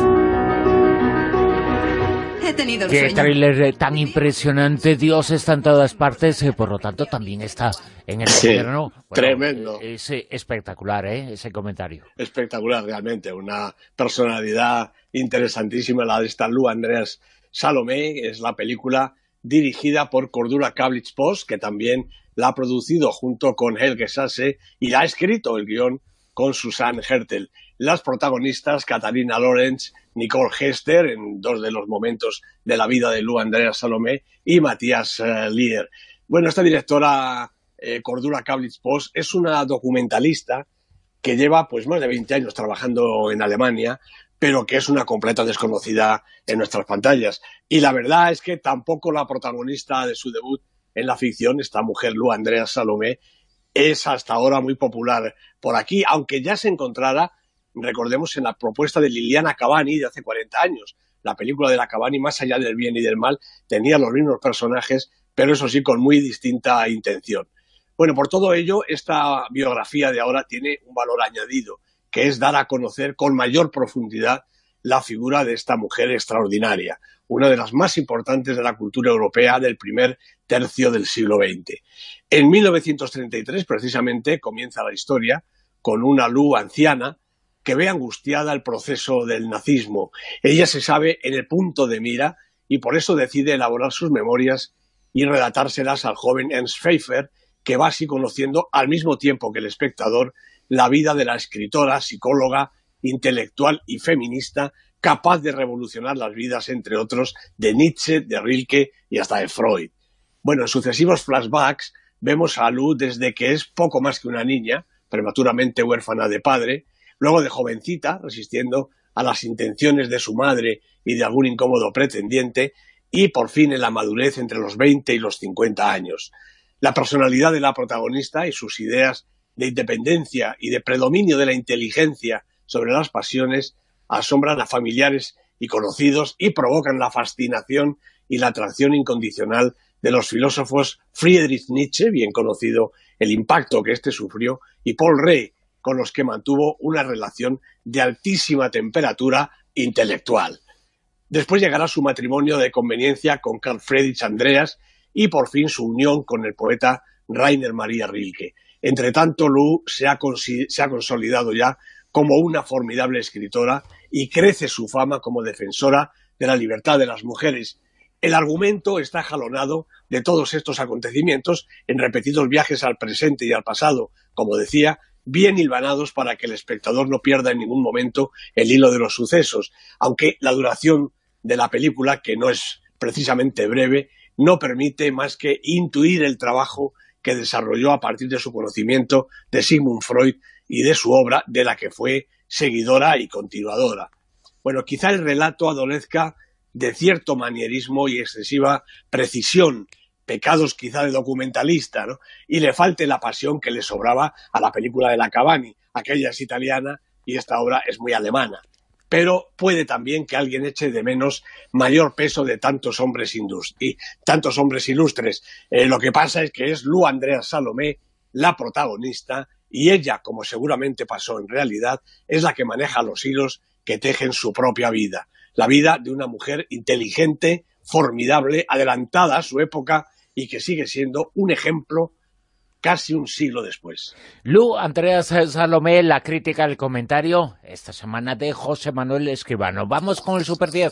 He tenido un Qué sueño. tráiler tan impresionante. Dios está en todas partes, eh, por lo tanto también está en el Sí, gobierno. Bueno, tremendo. eh, Es eh, espectacular, ¿eh? Ese comentario. Espectacular, realmente. Una personalidad interesantísima, la de esta Lou Andreas Salomé. Es la película dirigida por Cordula Kablitz-Post, que también la ha producido junto con Helge Sasse y la ha escrito el guión con Susanne Hertel. Las protagonistas, Katharina Lorenz, Nicole Hester, en dos de los momentos de la vida de Lou Andreas Salomé, y Matthias uh, Lier. Bueno, esta directora, eh, Cordula Kablitz-Post, es una documentalista que lleva pues más de veinte años trabajando en Alemania, pero que es una completa desconocida en nuestras pantallas. Y la verdad es que tampoco la protagonista de su debut en la ficción, esta mujer Lou Andreas Salomé, es hasta ahora muy popular por aquí, aunque ya se encontrara, recordemos, en la propuesta de Liliana Cavani de hace cuarenta años. La película de la Cavani, Más allá del bien y del mal, tenía los mismos personajes, pero eso sí, con muy distinta intención. Bueno, por todo ello, esta biografía de ahora tiene un valor añadido, que es dar a conocer con mayor profundidad la figura de esta mujer extraordinaria, una de las más importantes de la cultura europea del primer tercio del siglo veinte. En mil novecientos treinta y tres, precisamente, comienza la historia con una Lou anciana que ve angustiada el proceso del nazismo. Ella se sabe en el punto de mira y por eso decide elaborar sus memorias y relatárselas al joven Ernst Pfeiffer, que va así conociendo al mismo tiempo que el espectador la vida de la escritora, psicóloga, intelectual y feminista, capaz de revolucionar las vidas, entre otros, de Nietzsche, de Rilke y hasta de Freud. Bueno, en sucesivos flashbacks vemos a Lou desde que es poco más que una niña, prematuramente huérfana de padre, luego de jovencita, resistiendo a las intenciones de su madre y de algún incómodo pretendiente, y por fin en la madurez entre los veinte y los cincuenta años. La personalidad de la protagonista y sus ideas de independencia y de predominio de la inteligencia sobre las pasiones asombran a familiares y conocidos y provocan la fascinación y la atracción incondicional de los filósofos Friedrich Nietzsche, bien conocido el impacto que éste sufrió, y Paul Rée, con los que mantuvo una relación de altísima temperatura intelectual. Después llegará su matrimonio de conveniencia con Carl Friedrich Andreas y por fin su unión con el poeta Rainer Maria Rilke. Entre tanto, Lou se ha, se ha consolidado ya como una formidable escritora y crece su fama como defensora de la libertad de las mujeres. El argumento está jalonado de todos estos acontecimientos en repetidos viajes al presente y al pasado, como decía, bien hilvanados para que el espectador no pierda en ningún momento el hilo de los sucesos, aunque la duración de la película, que no es precisamente breve, no permite más que intuir el trabajo que desarrolló a partir de su conocimiento de Sigmund Freud y de su obra, de la que fue seguidora y continuadora. Bueno, quizá el relato adolezca de cierto manierismo y excesiva precisión, pecados quizá de documentalista, ¿no? Y le falte la pasión que le sobraba a la película de la Cavani. Aquella es italiana y esta obra es muy alemana. Pero puede también que alguien eche de menos mayor peso de tantos hombres, y tantos hombres ilustres. Eh, lo que pasa es que es Lou Andreas Salomé la protagonista y ella, como seguramente pasó en realidad, es la que maneja los hilos que tejen su propia vida. La vida de una mujer inteligente, formidable, adelantada a su época y que sigue siendo un ejemplo casi un siglo después. Lou Andreas Salomé, la crítica, el comentario, esta semana de José Manuel Escribano. Vamos con el Super diez,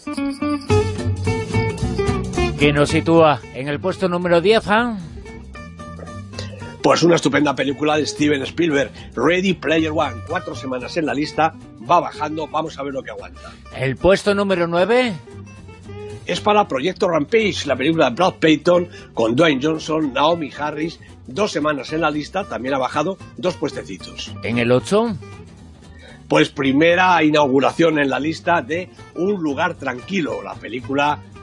que nos sitúa en el puesto número diez, ¿eh? Pues una estupenda película de Steven Spielberg, Ready Player One. Cuatro semanas en la lista, va bajando, vamos a ver lo que aguanta. El puesto número nueve es para Proyecto Rampage, la película de Brad Payton con Dwayne Johnson, Naomi Harris. Dos semanas en la lista, también ha bajado dos puestecitos. ¿En el ocho? Pues primera inauguración en la lista de Un lugar tranquilo, la película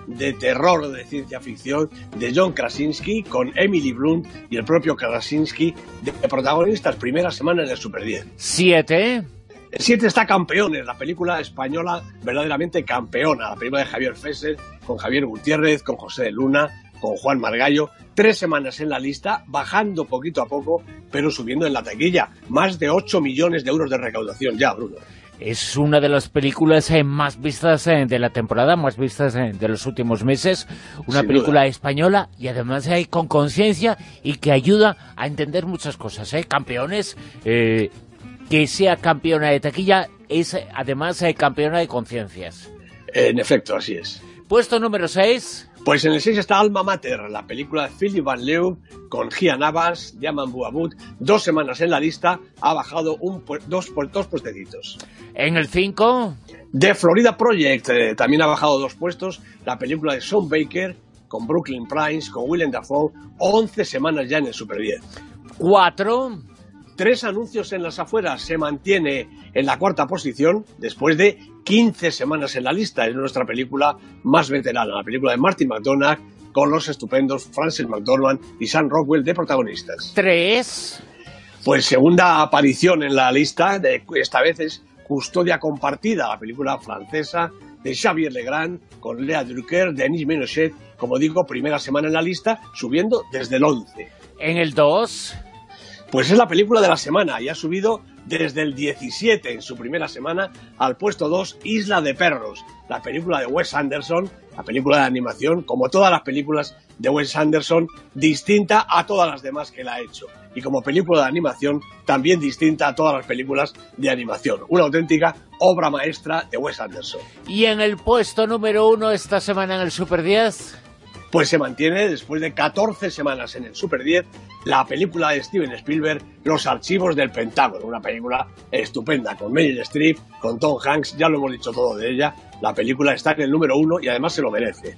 de terror o de ciencia ficción de John Krasinski con Emily Blunt y el propio Krasinski de protagonistas, primera semana en el Super diez. Siete. El siete está Campeones, la película española verdaderamente campeona, la película de Javier Fesser, con Javier Gutiérrez, con José de Luna, con Juan Margallo. Tres semanas en la lista, bajando poquito a poco, pero subiendo en la taquilla. Más de ocho millones de euros de recaudación ya, Bruno. Es una de las películas eh, más vistas eh, de la temporada, más vistas eh, de los últimos meses. Una Sin película duda. española y además eh, con conciencia y que ayuda a entender muchas cosas. ¿eh? Campeones, eh, que sea campeona de taquilla, es eh, además eh, campeona de conciencias. En efecto, así es. Puesto número seis. Pues en el seis está Alma Mater, la película de Philip Van Leeuw con Gia Navas, Diamant Bouabout. Dos semanas en la lista, ha bajado un, dos, dos puestecitos. En el cinco. The Florida Project, eh, también ha bajado dos puestos, la película de Sean Baker con Brooklyn Prince, con Willem Dafoe. once semanas ya en el Super diez. Cuatro. Tres anuncios en las afueras, se mantiene en la cuarta posición después de quince semanas en la lista. Es nuestra película más veterana, la película de Martin McDonagh con los estupendos Frances McDormand y Sam Rockwell de protagonistas. Tres. Pues segunda aparición en la lista, de, esta vez es Custodia Compartida, la película francesa de Xavier Legrand con Lea Drucker, Denis Ménochet. Como digo, primera semana en la lista, subiendo desde el once. En el dos. Pues es la película de la semana y ha subido desde el diecisiete en su primera semana al puesto dos, Isla de Perros, la película de Wes Anderson, la película de animación, como todas las películas de Wes Anderson, distinta a todas las demás que él ha hecho. Y como película de animación, también distinta a todas las películas de animación. Una auténtica obra maestra de Wes Anderson. Y en el puesto número uno esta semana en el Super diez... Pues se mantiene, después de catorce semanas en el Super diez, la película de Steven Spielberg, Los Archivos del Pentágono, una película estupenda, con Meryl Streep, con Tom Hanks, ya lo hemos dicho todo de ella. La película está en el número uno y además se lo merece.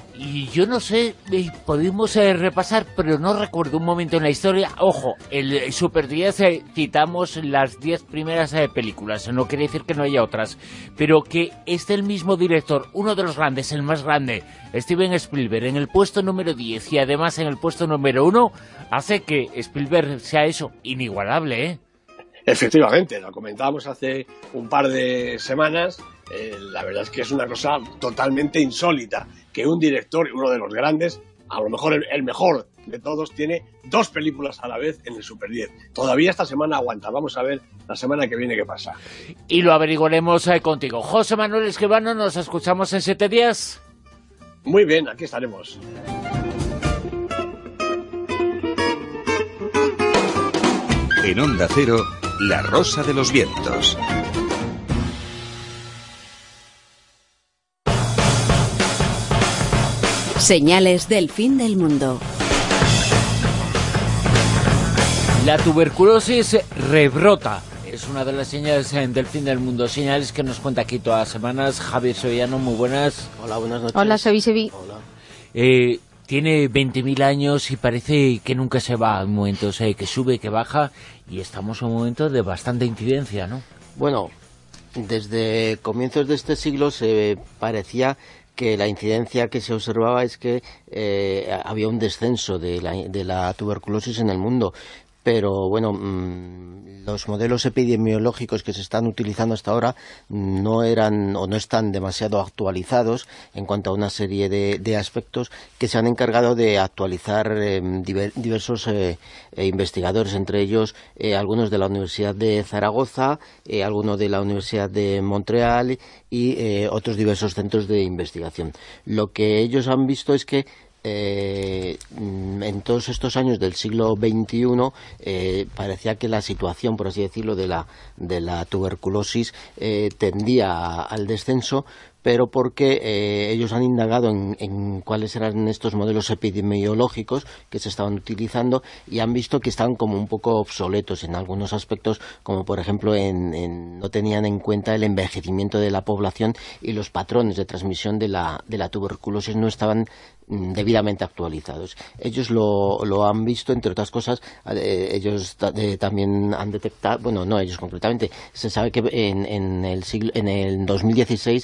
Y yo no sé, eh, podemos eh, repasar, pero no recuerdo un momento en la historia. Ojo, el Super diez eh, citamos las diez primeras eh, películas, no quiere decir que no haya otras, pero que esté el mismo director, uno de los grandes, el más grande, Steven Spielberg, en el puesto número diez y además en el puesto número uno, hace que Spielberg sea eso, inigualable, ¿eh? Efectivamente, lo comentábamos hace un par de semanas. Eh, la verdad es que es una cosa totalmente insólita que un director, uno de los grandes, a lo mejor el, el mejor de todos, tiene dos películas a la vez en el Super diez. Todavía esta semana aguanta. Vamos a ver la semana que viene qué pasa. Y lo averiguaremos eh, contigo. José Manuel Escribano, nos escuchamos en siete días. Muy bien, aquí estaremos. En Onda Cero, La Rosa de los Vientos. Señales del fin del mundo. La tuberculosis rebrota. Es una de las señales del fin del mundo. Señales que nos cuenta aquí todas las semanas. Javier Sevillano, muy buenas. Hola, buenas noches. Hola, Sevi, Sevi. Hola. Eh, tiene veinte mil años y parece que nunca se va. Hay momentos eh, que sube, que baja, y estamos en un momento de bastante incidencia, ¿no? Bueno, desde comienzos de este siglo se parecía que la incidencia que se observaba es que eh, había un descenso de la, de la tuberculosis en el mundo. Pero bueno, mmm, los modelos epidemiológicos que se están utilizando hasta ahora no eran o no están demasiado actualizados en cuanto a una serie de, de aspectos que se han encargado de actualizar eh, diver, diversos eh, eh, investigadores, entre ellos eh, algunos de la Universidad de Zaragoza, eh, algunos de la Universidad de Montreal y eh, otros diversos centros de investigación. Lo que ellos han visto es que Eh, en todos estos años del siglo veintiuno eh, parecía que la situación, por así decirlo, de la, de la tuberculosis eh, tendía a, al descenso, pero porque eh, ellos han indagado en, en cuáles eran estos modelos epidemiológicos que se estaban utilizando y han visto que estaban como un poco obsoletos en algunos aspectos, como por ejemplo en, en, no tenían en cuenta el envejecimiento de la población y los patrones de transmisión de la, de la tuberculosis no estaban debidamente actualizados. Ellos lo, lo han visto, entre otras cosas, eh, ellos eh, también han detectado, bueno, no ellos concretamente, se sabe que en, en el siglo, en el dos mil dieciséis hubo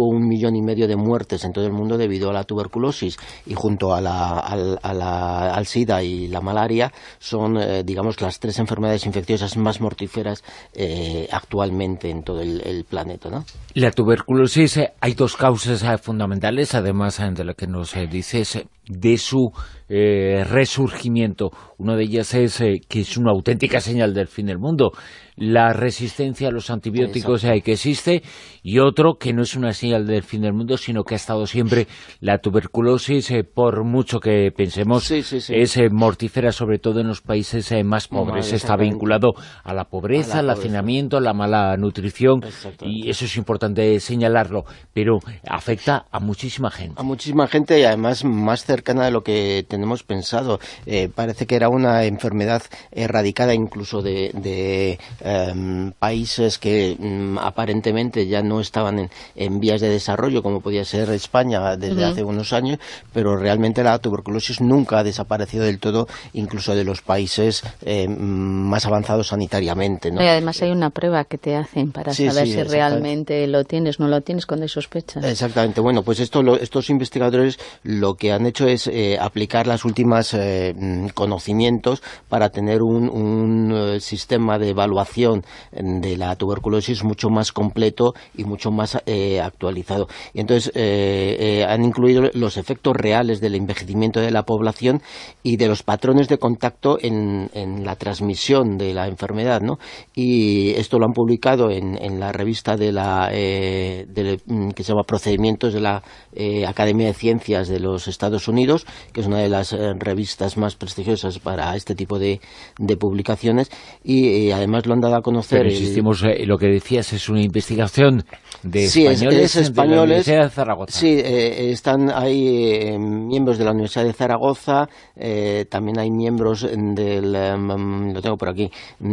un millón y medio de muertes en todo el mundo debido a la tuberculosis, y junto a la, al, a la, al SIDA y la malaria son, eh, digamos, las tres enfermedades infecciosas más mortíferas eh, actualmente en todo el, el planeta, ¿no? La tuberculosis, eh, hay dos causas eh, fundamentales, además eh, de lo que nos eh, dices, eh, de su eh, resurgimiento. Una de ellas es eh, que es una auténtica señal del fin del mundo, la resistencia a los antibióticos eh, que existe, y otro que no es una señal del fin del mundo, sino que ha estado siempre la tuberculosis, eh, por mucho que pensemos, sí, sí, sí. es eh, mortífera, sobre todo en los países eh, más pobres. Está vinculado a la pobreza, al hacinamiento, a la mala nutrición, y eso es importante señalarlo, pero afecta a muchísima gente. A muchísima gente, y además más cercana de lo que tenemos pensado. Eh, parece que era una enfermedad erradicada incluso de, de eh, países que mm, aparentemente ya no estaban en, en vías de desarrollo, como podía ser España desde uh-huh. hace unos años, pero realmente la tuberculosis nunca ha desaparecido del todo, incluso de los países eh, más avanzados sanitariamente, ¿no? Y además hay una prueba que te hacen para sí, saber sí, si realmente lo tienes, no lo tienes cuando hay sospechas. Exactamente. Bueno, pues esto lo, estos investigadores lo que han hecho es eh, aplicar las últimas eh, conocimientos para tener un, un uh, sistema de evaluación de la tuberculosis mucho más completo y mucho más eh, actualizado. Y entonces eh, eh, han incluido los efectos reales del envejecimiento de la población y de los patrones de contacto en, en la transmisión de la enfermedad, ¿no? Y esto lo han publicado en, en la revista de la eh, de, que se llama Procedimientos de la eh, Academia de Ciencias de los Estados Unidos, que es una de las eh, revistas más prestigiosas para este tipo de, de publicaciones, y eh, además lo han dado a conocer. Pero insistimos, el... eh, lo que decías es una investigación de sí, españoles, es, es españoles de la Universidad de Zaragoza. Sí, eh, están ahí eh, miembros de la Universidad de Zaragoza, eh, también hay miembros del, um, lo tengo por aquí,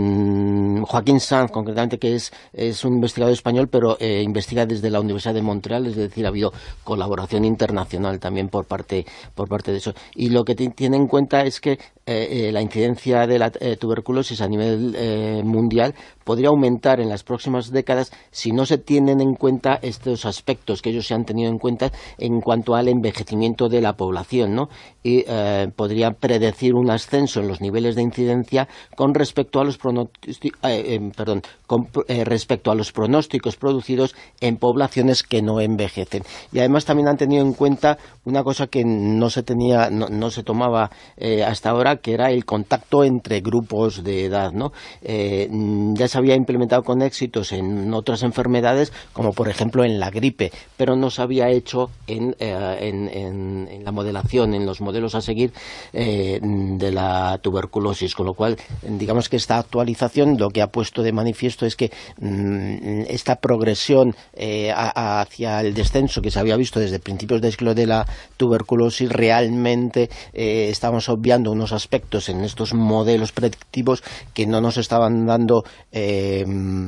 um, Joaquín Sanz, concretamente, que es, es un investigador español, pero eh, investiga desde la Universidad de Montreal, es decir, ha habido colaboración internacional también por parte, por parte de eso. Y lo que tiene en cuenta es que eh, eh, la incidencia de la eh, tuberculosis a nivel eh, mundial podría aumentar en las próximas décadas si no se tienen en cuenta estos aspectos que ellos se han tenido en cuenta en cuanto al envejecimiento de la población, ¿no? Y eh, podría predecir un ascenso en los niveles de incidencia con respecto a los pronósticos, eh, eh, perdón, con, eh, respecto a los pronósticos producidos en poblaciones que no envejecen. Y además también han tenido en cuenta una cosa que no se tenía, no, no se tomaba eh, hasta ahora, que era el contacto entre grupos de edad, ¿no? Eh, ya se había implementado con éxitos en otras enfermedades, como por ejemplo en la gripe, pero no se había hecho en, eh, en, en, en la modelación, en los modelos a seguir eh, de la tuberculosis, con lo cual digamos que esta actualización lo que ha puesto de manifiesto es que mmm, esta progresión eh, a, hacia el descenso que se había visto desde principios del siglo de la tuberculosis, realmente eh, estamos obviando unos aspectos en estos modelos predictivos que no nos estaban dando eh,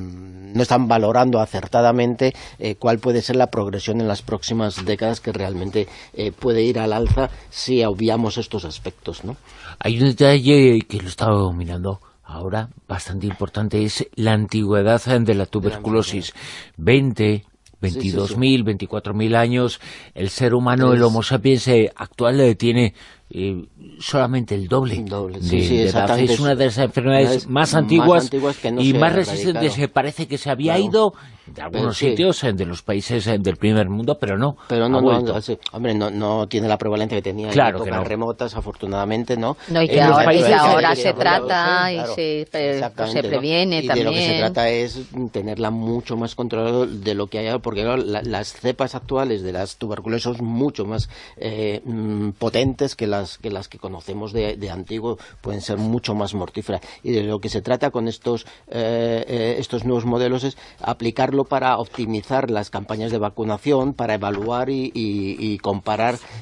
no están valorando acertadamente eh, cuál puede ser la progresión en las próximas décadas, que realmente eh, puede ir al alza si obviamos estos aspectos, ¿no? Hay un detalle que lo estaba mirando ahora bastante importante, es la antigüedad de la tuberculosis. veinte, veintidós mil, veinticuatro mil años. El ser humano, el Homo sapiens actual, eh, tiene eh, solamente el doble, doble. de, sí, sí, de edad. Es una de las enfermedades más antiguas, más antiguas que no y más resistentes. Que parece que se había claro. ido de algunos pero, sitios sí. de los países del primer mundo, pero no. Pero no, no, no sí. hombre, no, no tiene la prevalencia que tenía claro en épocas no. remotas, afortunadamente, ¿no? No, y que en ahora, y que ahora se, se trata claro, y se, pues, se previene ¿no? también. Y de lo que se trata es tenerla mucho más controlada de lo que hay ahora, porque claro, la, las cepas actuales de las tuberculosis son mucho más eh, potentes que las que las que conocemos de, de antiguo, pueden ser mucho más mortíferas. Y de lo que se trata con estos eh, eh, estos nuevos modelos es aplicarlo para optimizar las campañas de vacunación, para evaluar y, y, y comparar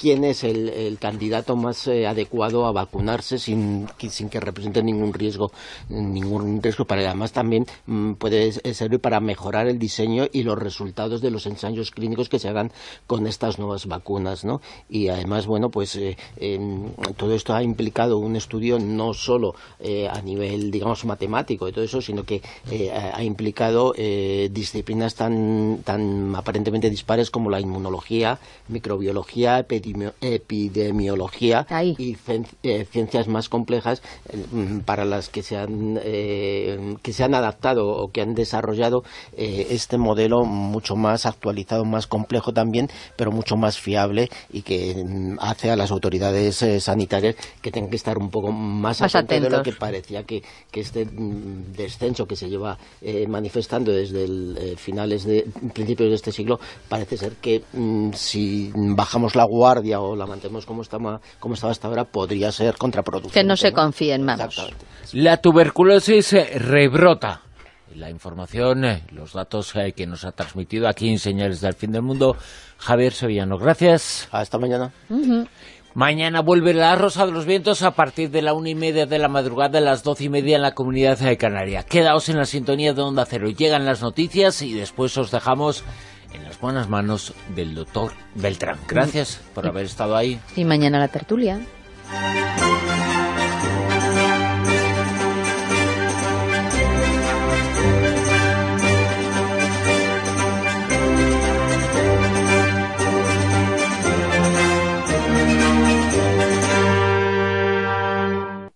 quién es el, el candidato más eh, adecuado a vacunarse sin, sin que represente ningún riesgo, ningún riesgo para además también mmm, puede servir para mejorar el diseño y los resultados de los ensayos clínicos que se hagan con estas nuevas vacunas, ¿no? Y además, bueno, pues eh, eh, todo esto ha implicado un estudio no solo eh, a nivel, digamos, matemático y todo eso, sino que eh, ha implicado eh, disciplinas tan, tan aparentemente dispares como la inmunología, microbiología, epidemio, epidemiología Ahí. y eh, ciencias más complejas eh, para las que se han eh, que se han adaptado o que han desarrollado eh, este modelo mucho más actualizado, más complejo también, pero mucho más fiable y que mm, hace a las autoridades eh, sanitarias que tengan que estar un poco más, más atentos de lo que parecía que, que este mm, descenso que se lleva eh, manifestando desde el, eh, finales de principios de este siglo, parece ser que mm, si bajamos la guardia o la mantenemos como estaba, como estaba hasta ahora, podría ser contraproducente. Que no se confíen, vamos. Exactamente. La tuberculosis rebrota. La información, eh, los datos eh, que nos ha transmitido aquí en Señales del Fin del Mundo, Javier Sevillano. Gracias. Hasta mañana. Uh-huh. Mañana vuelve la Rosa de los Vientos a partir de la una y media de la madrugada, a las doce y media en la Comunidad de Canaria. Quedaos en la sintonía de Onda Cero. Llegan las noticias y después os dejamos en las buenas manos del doctor Beltrán. Gracias por haber estado ahí. Y mañana la tertulia.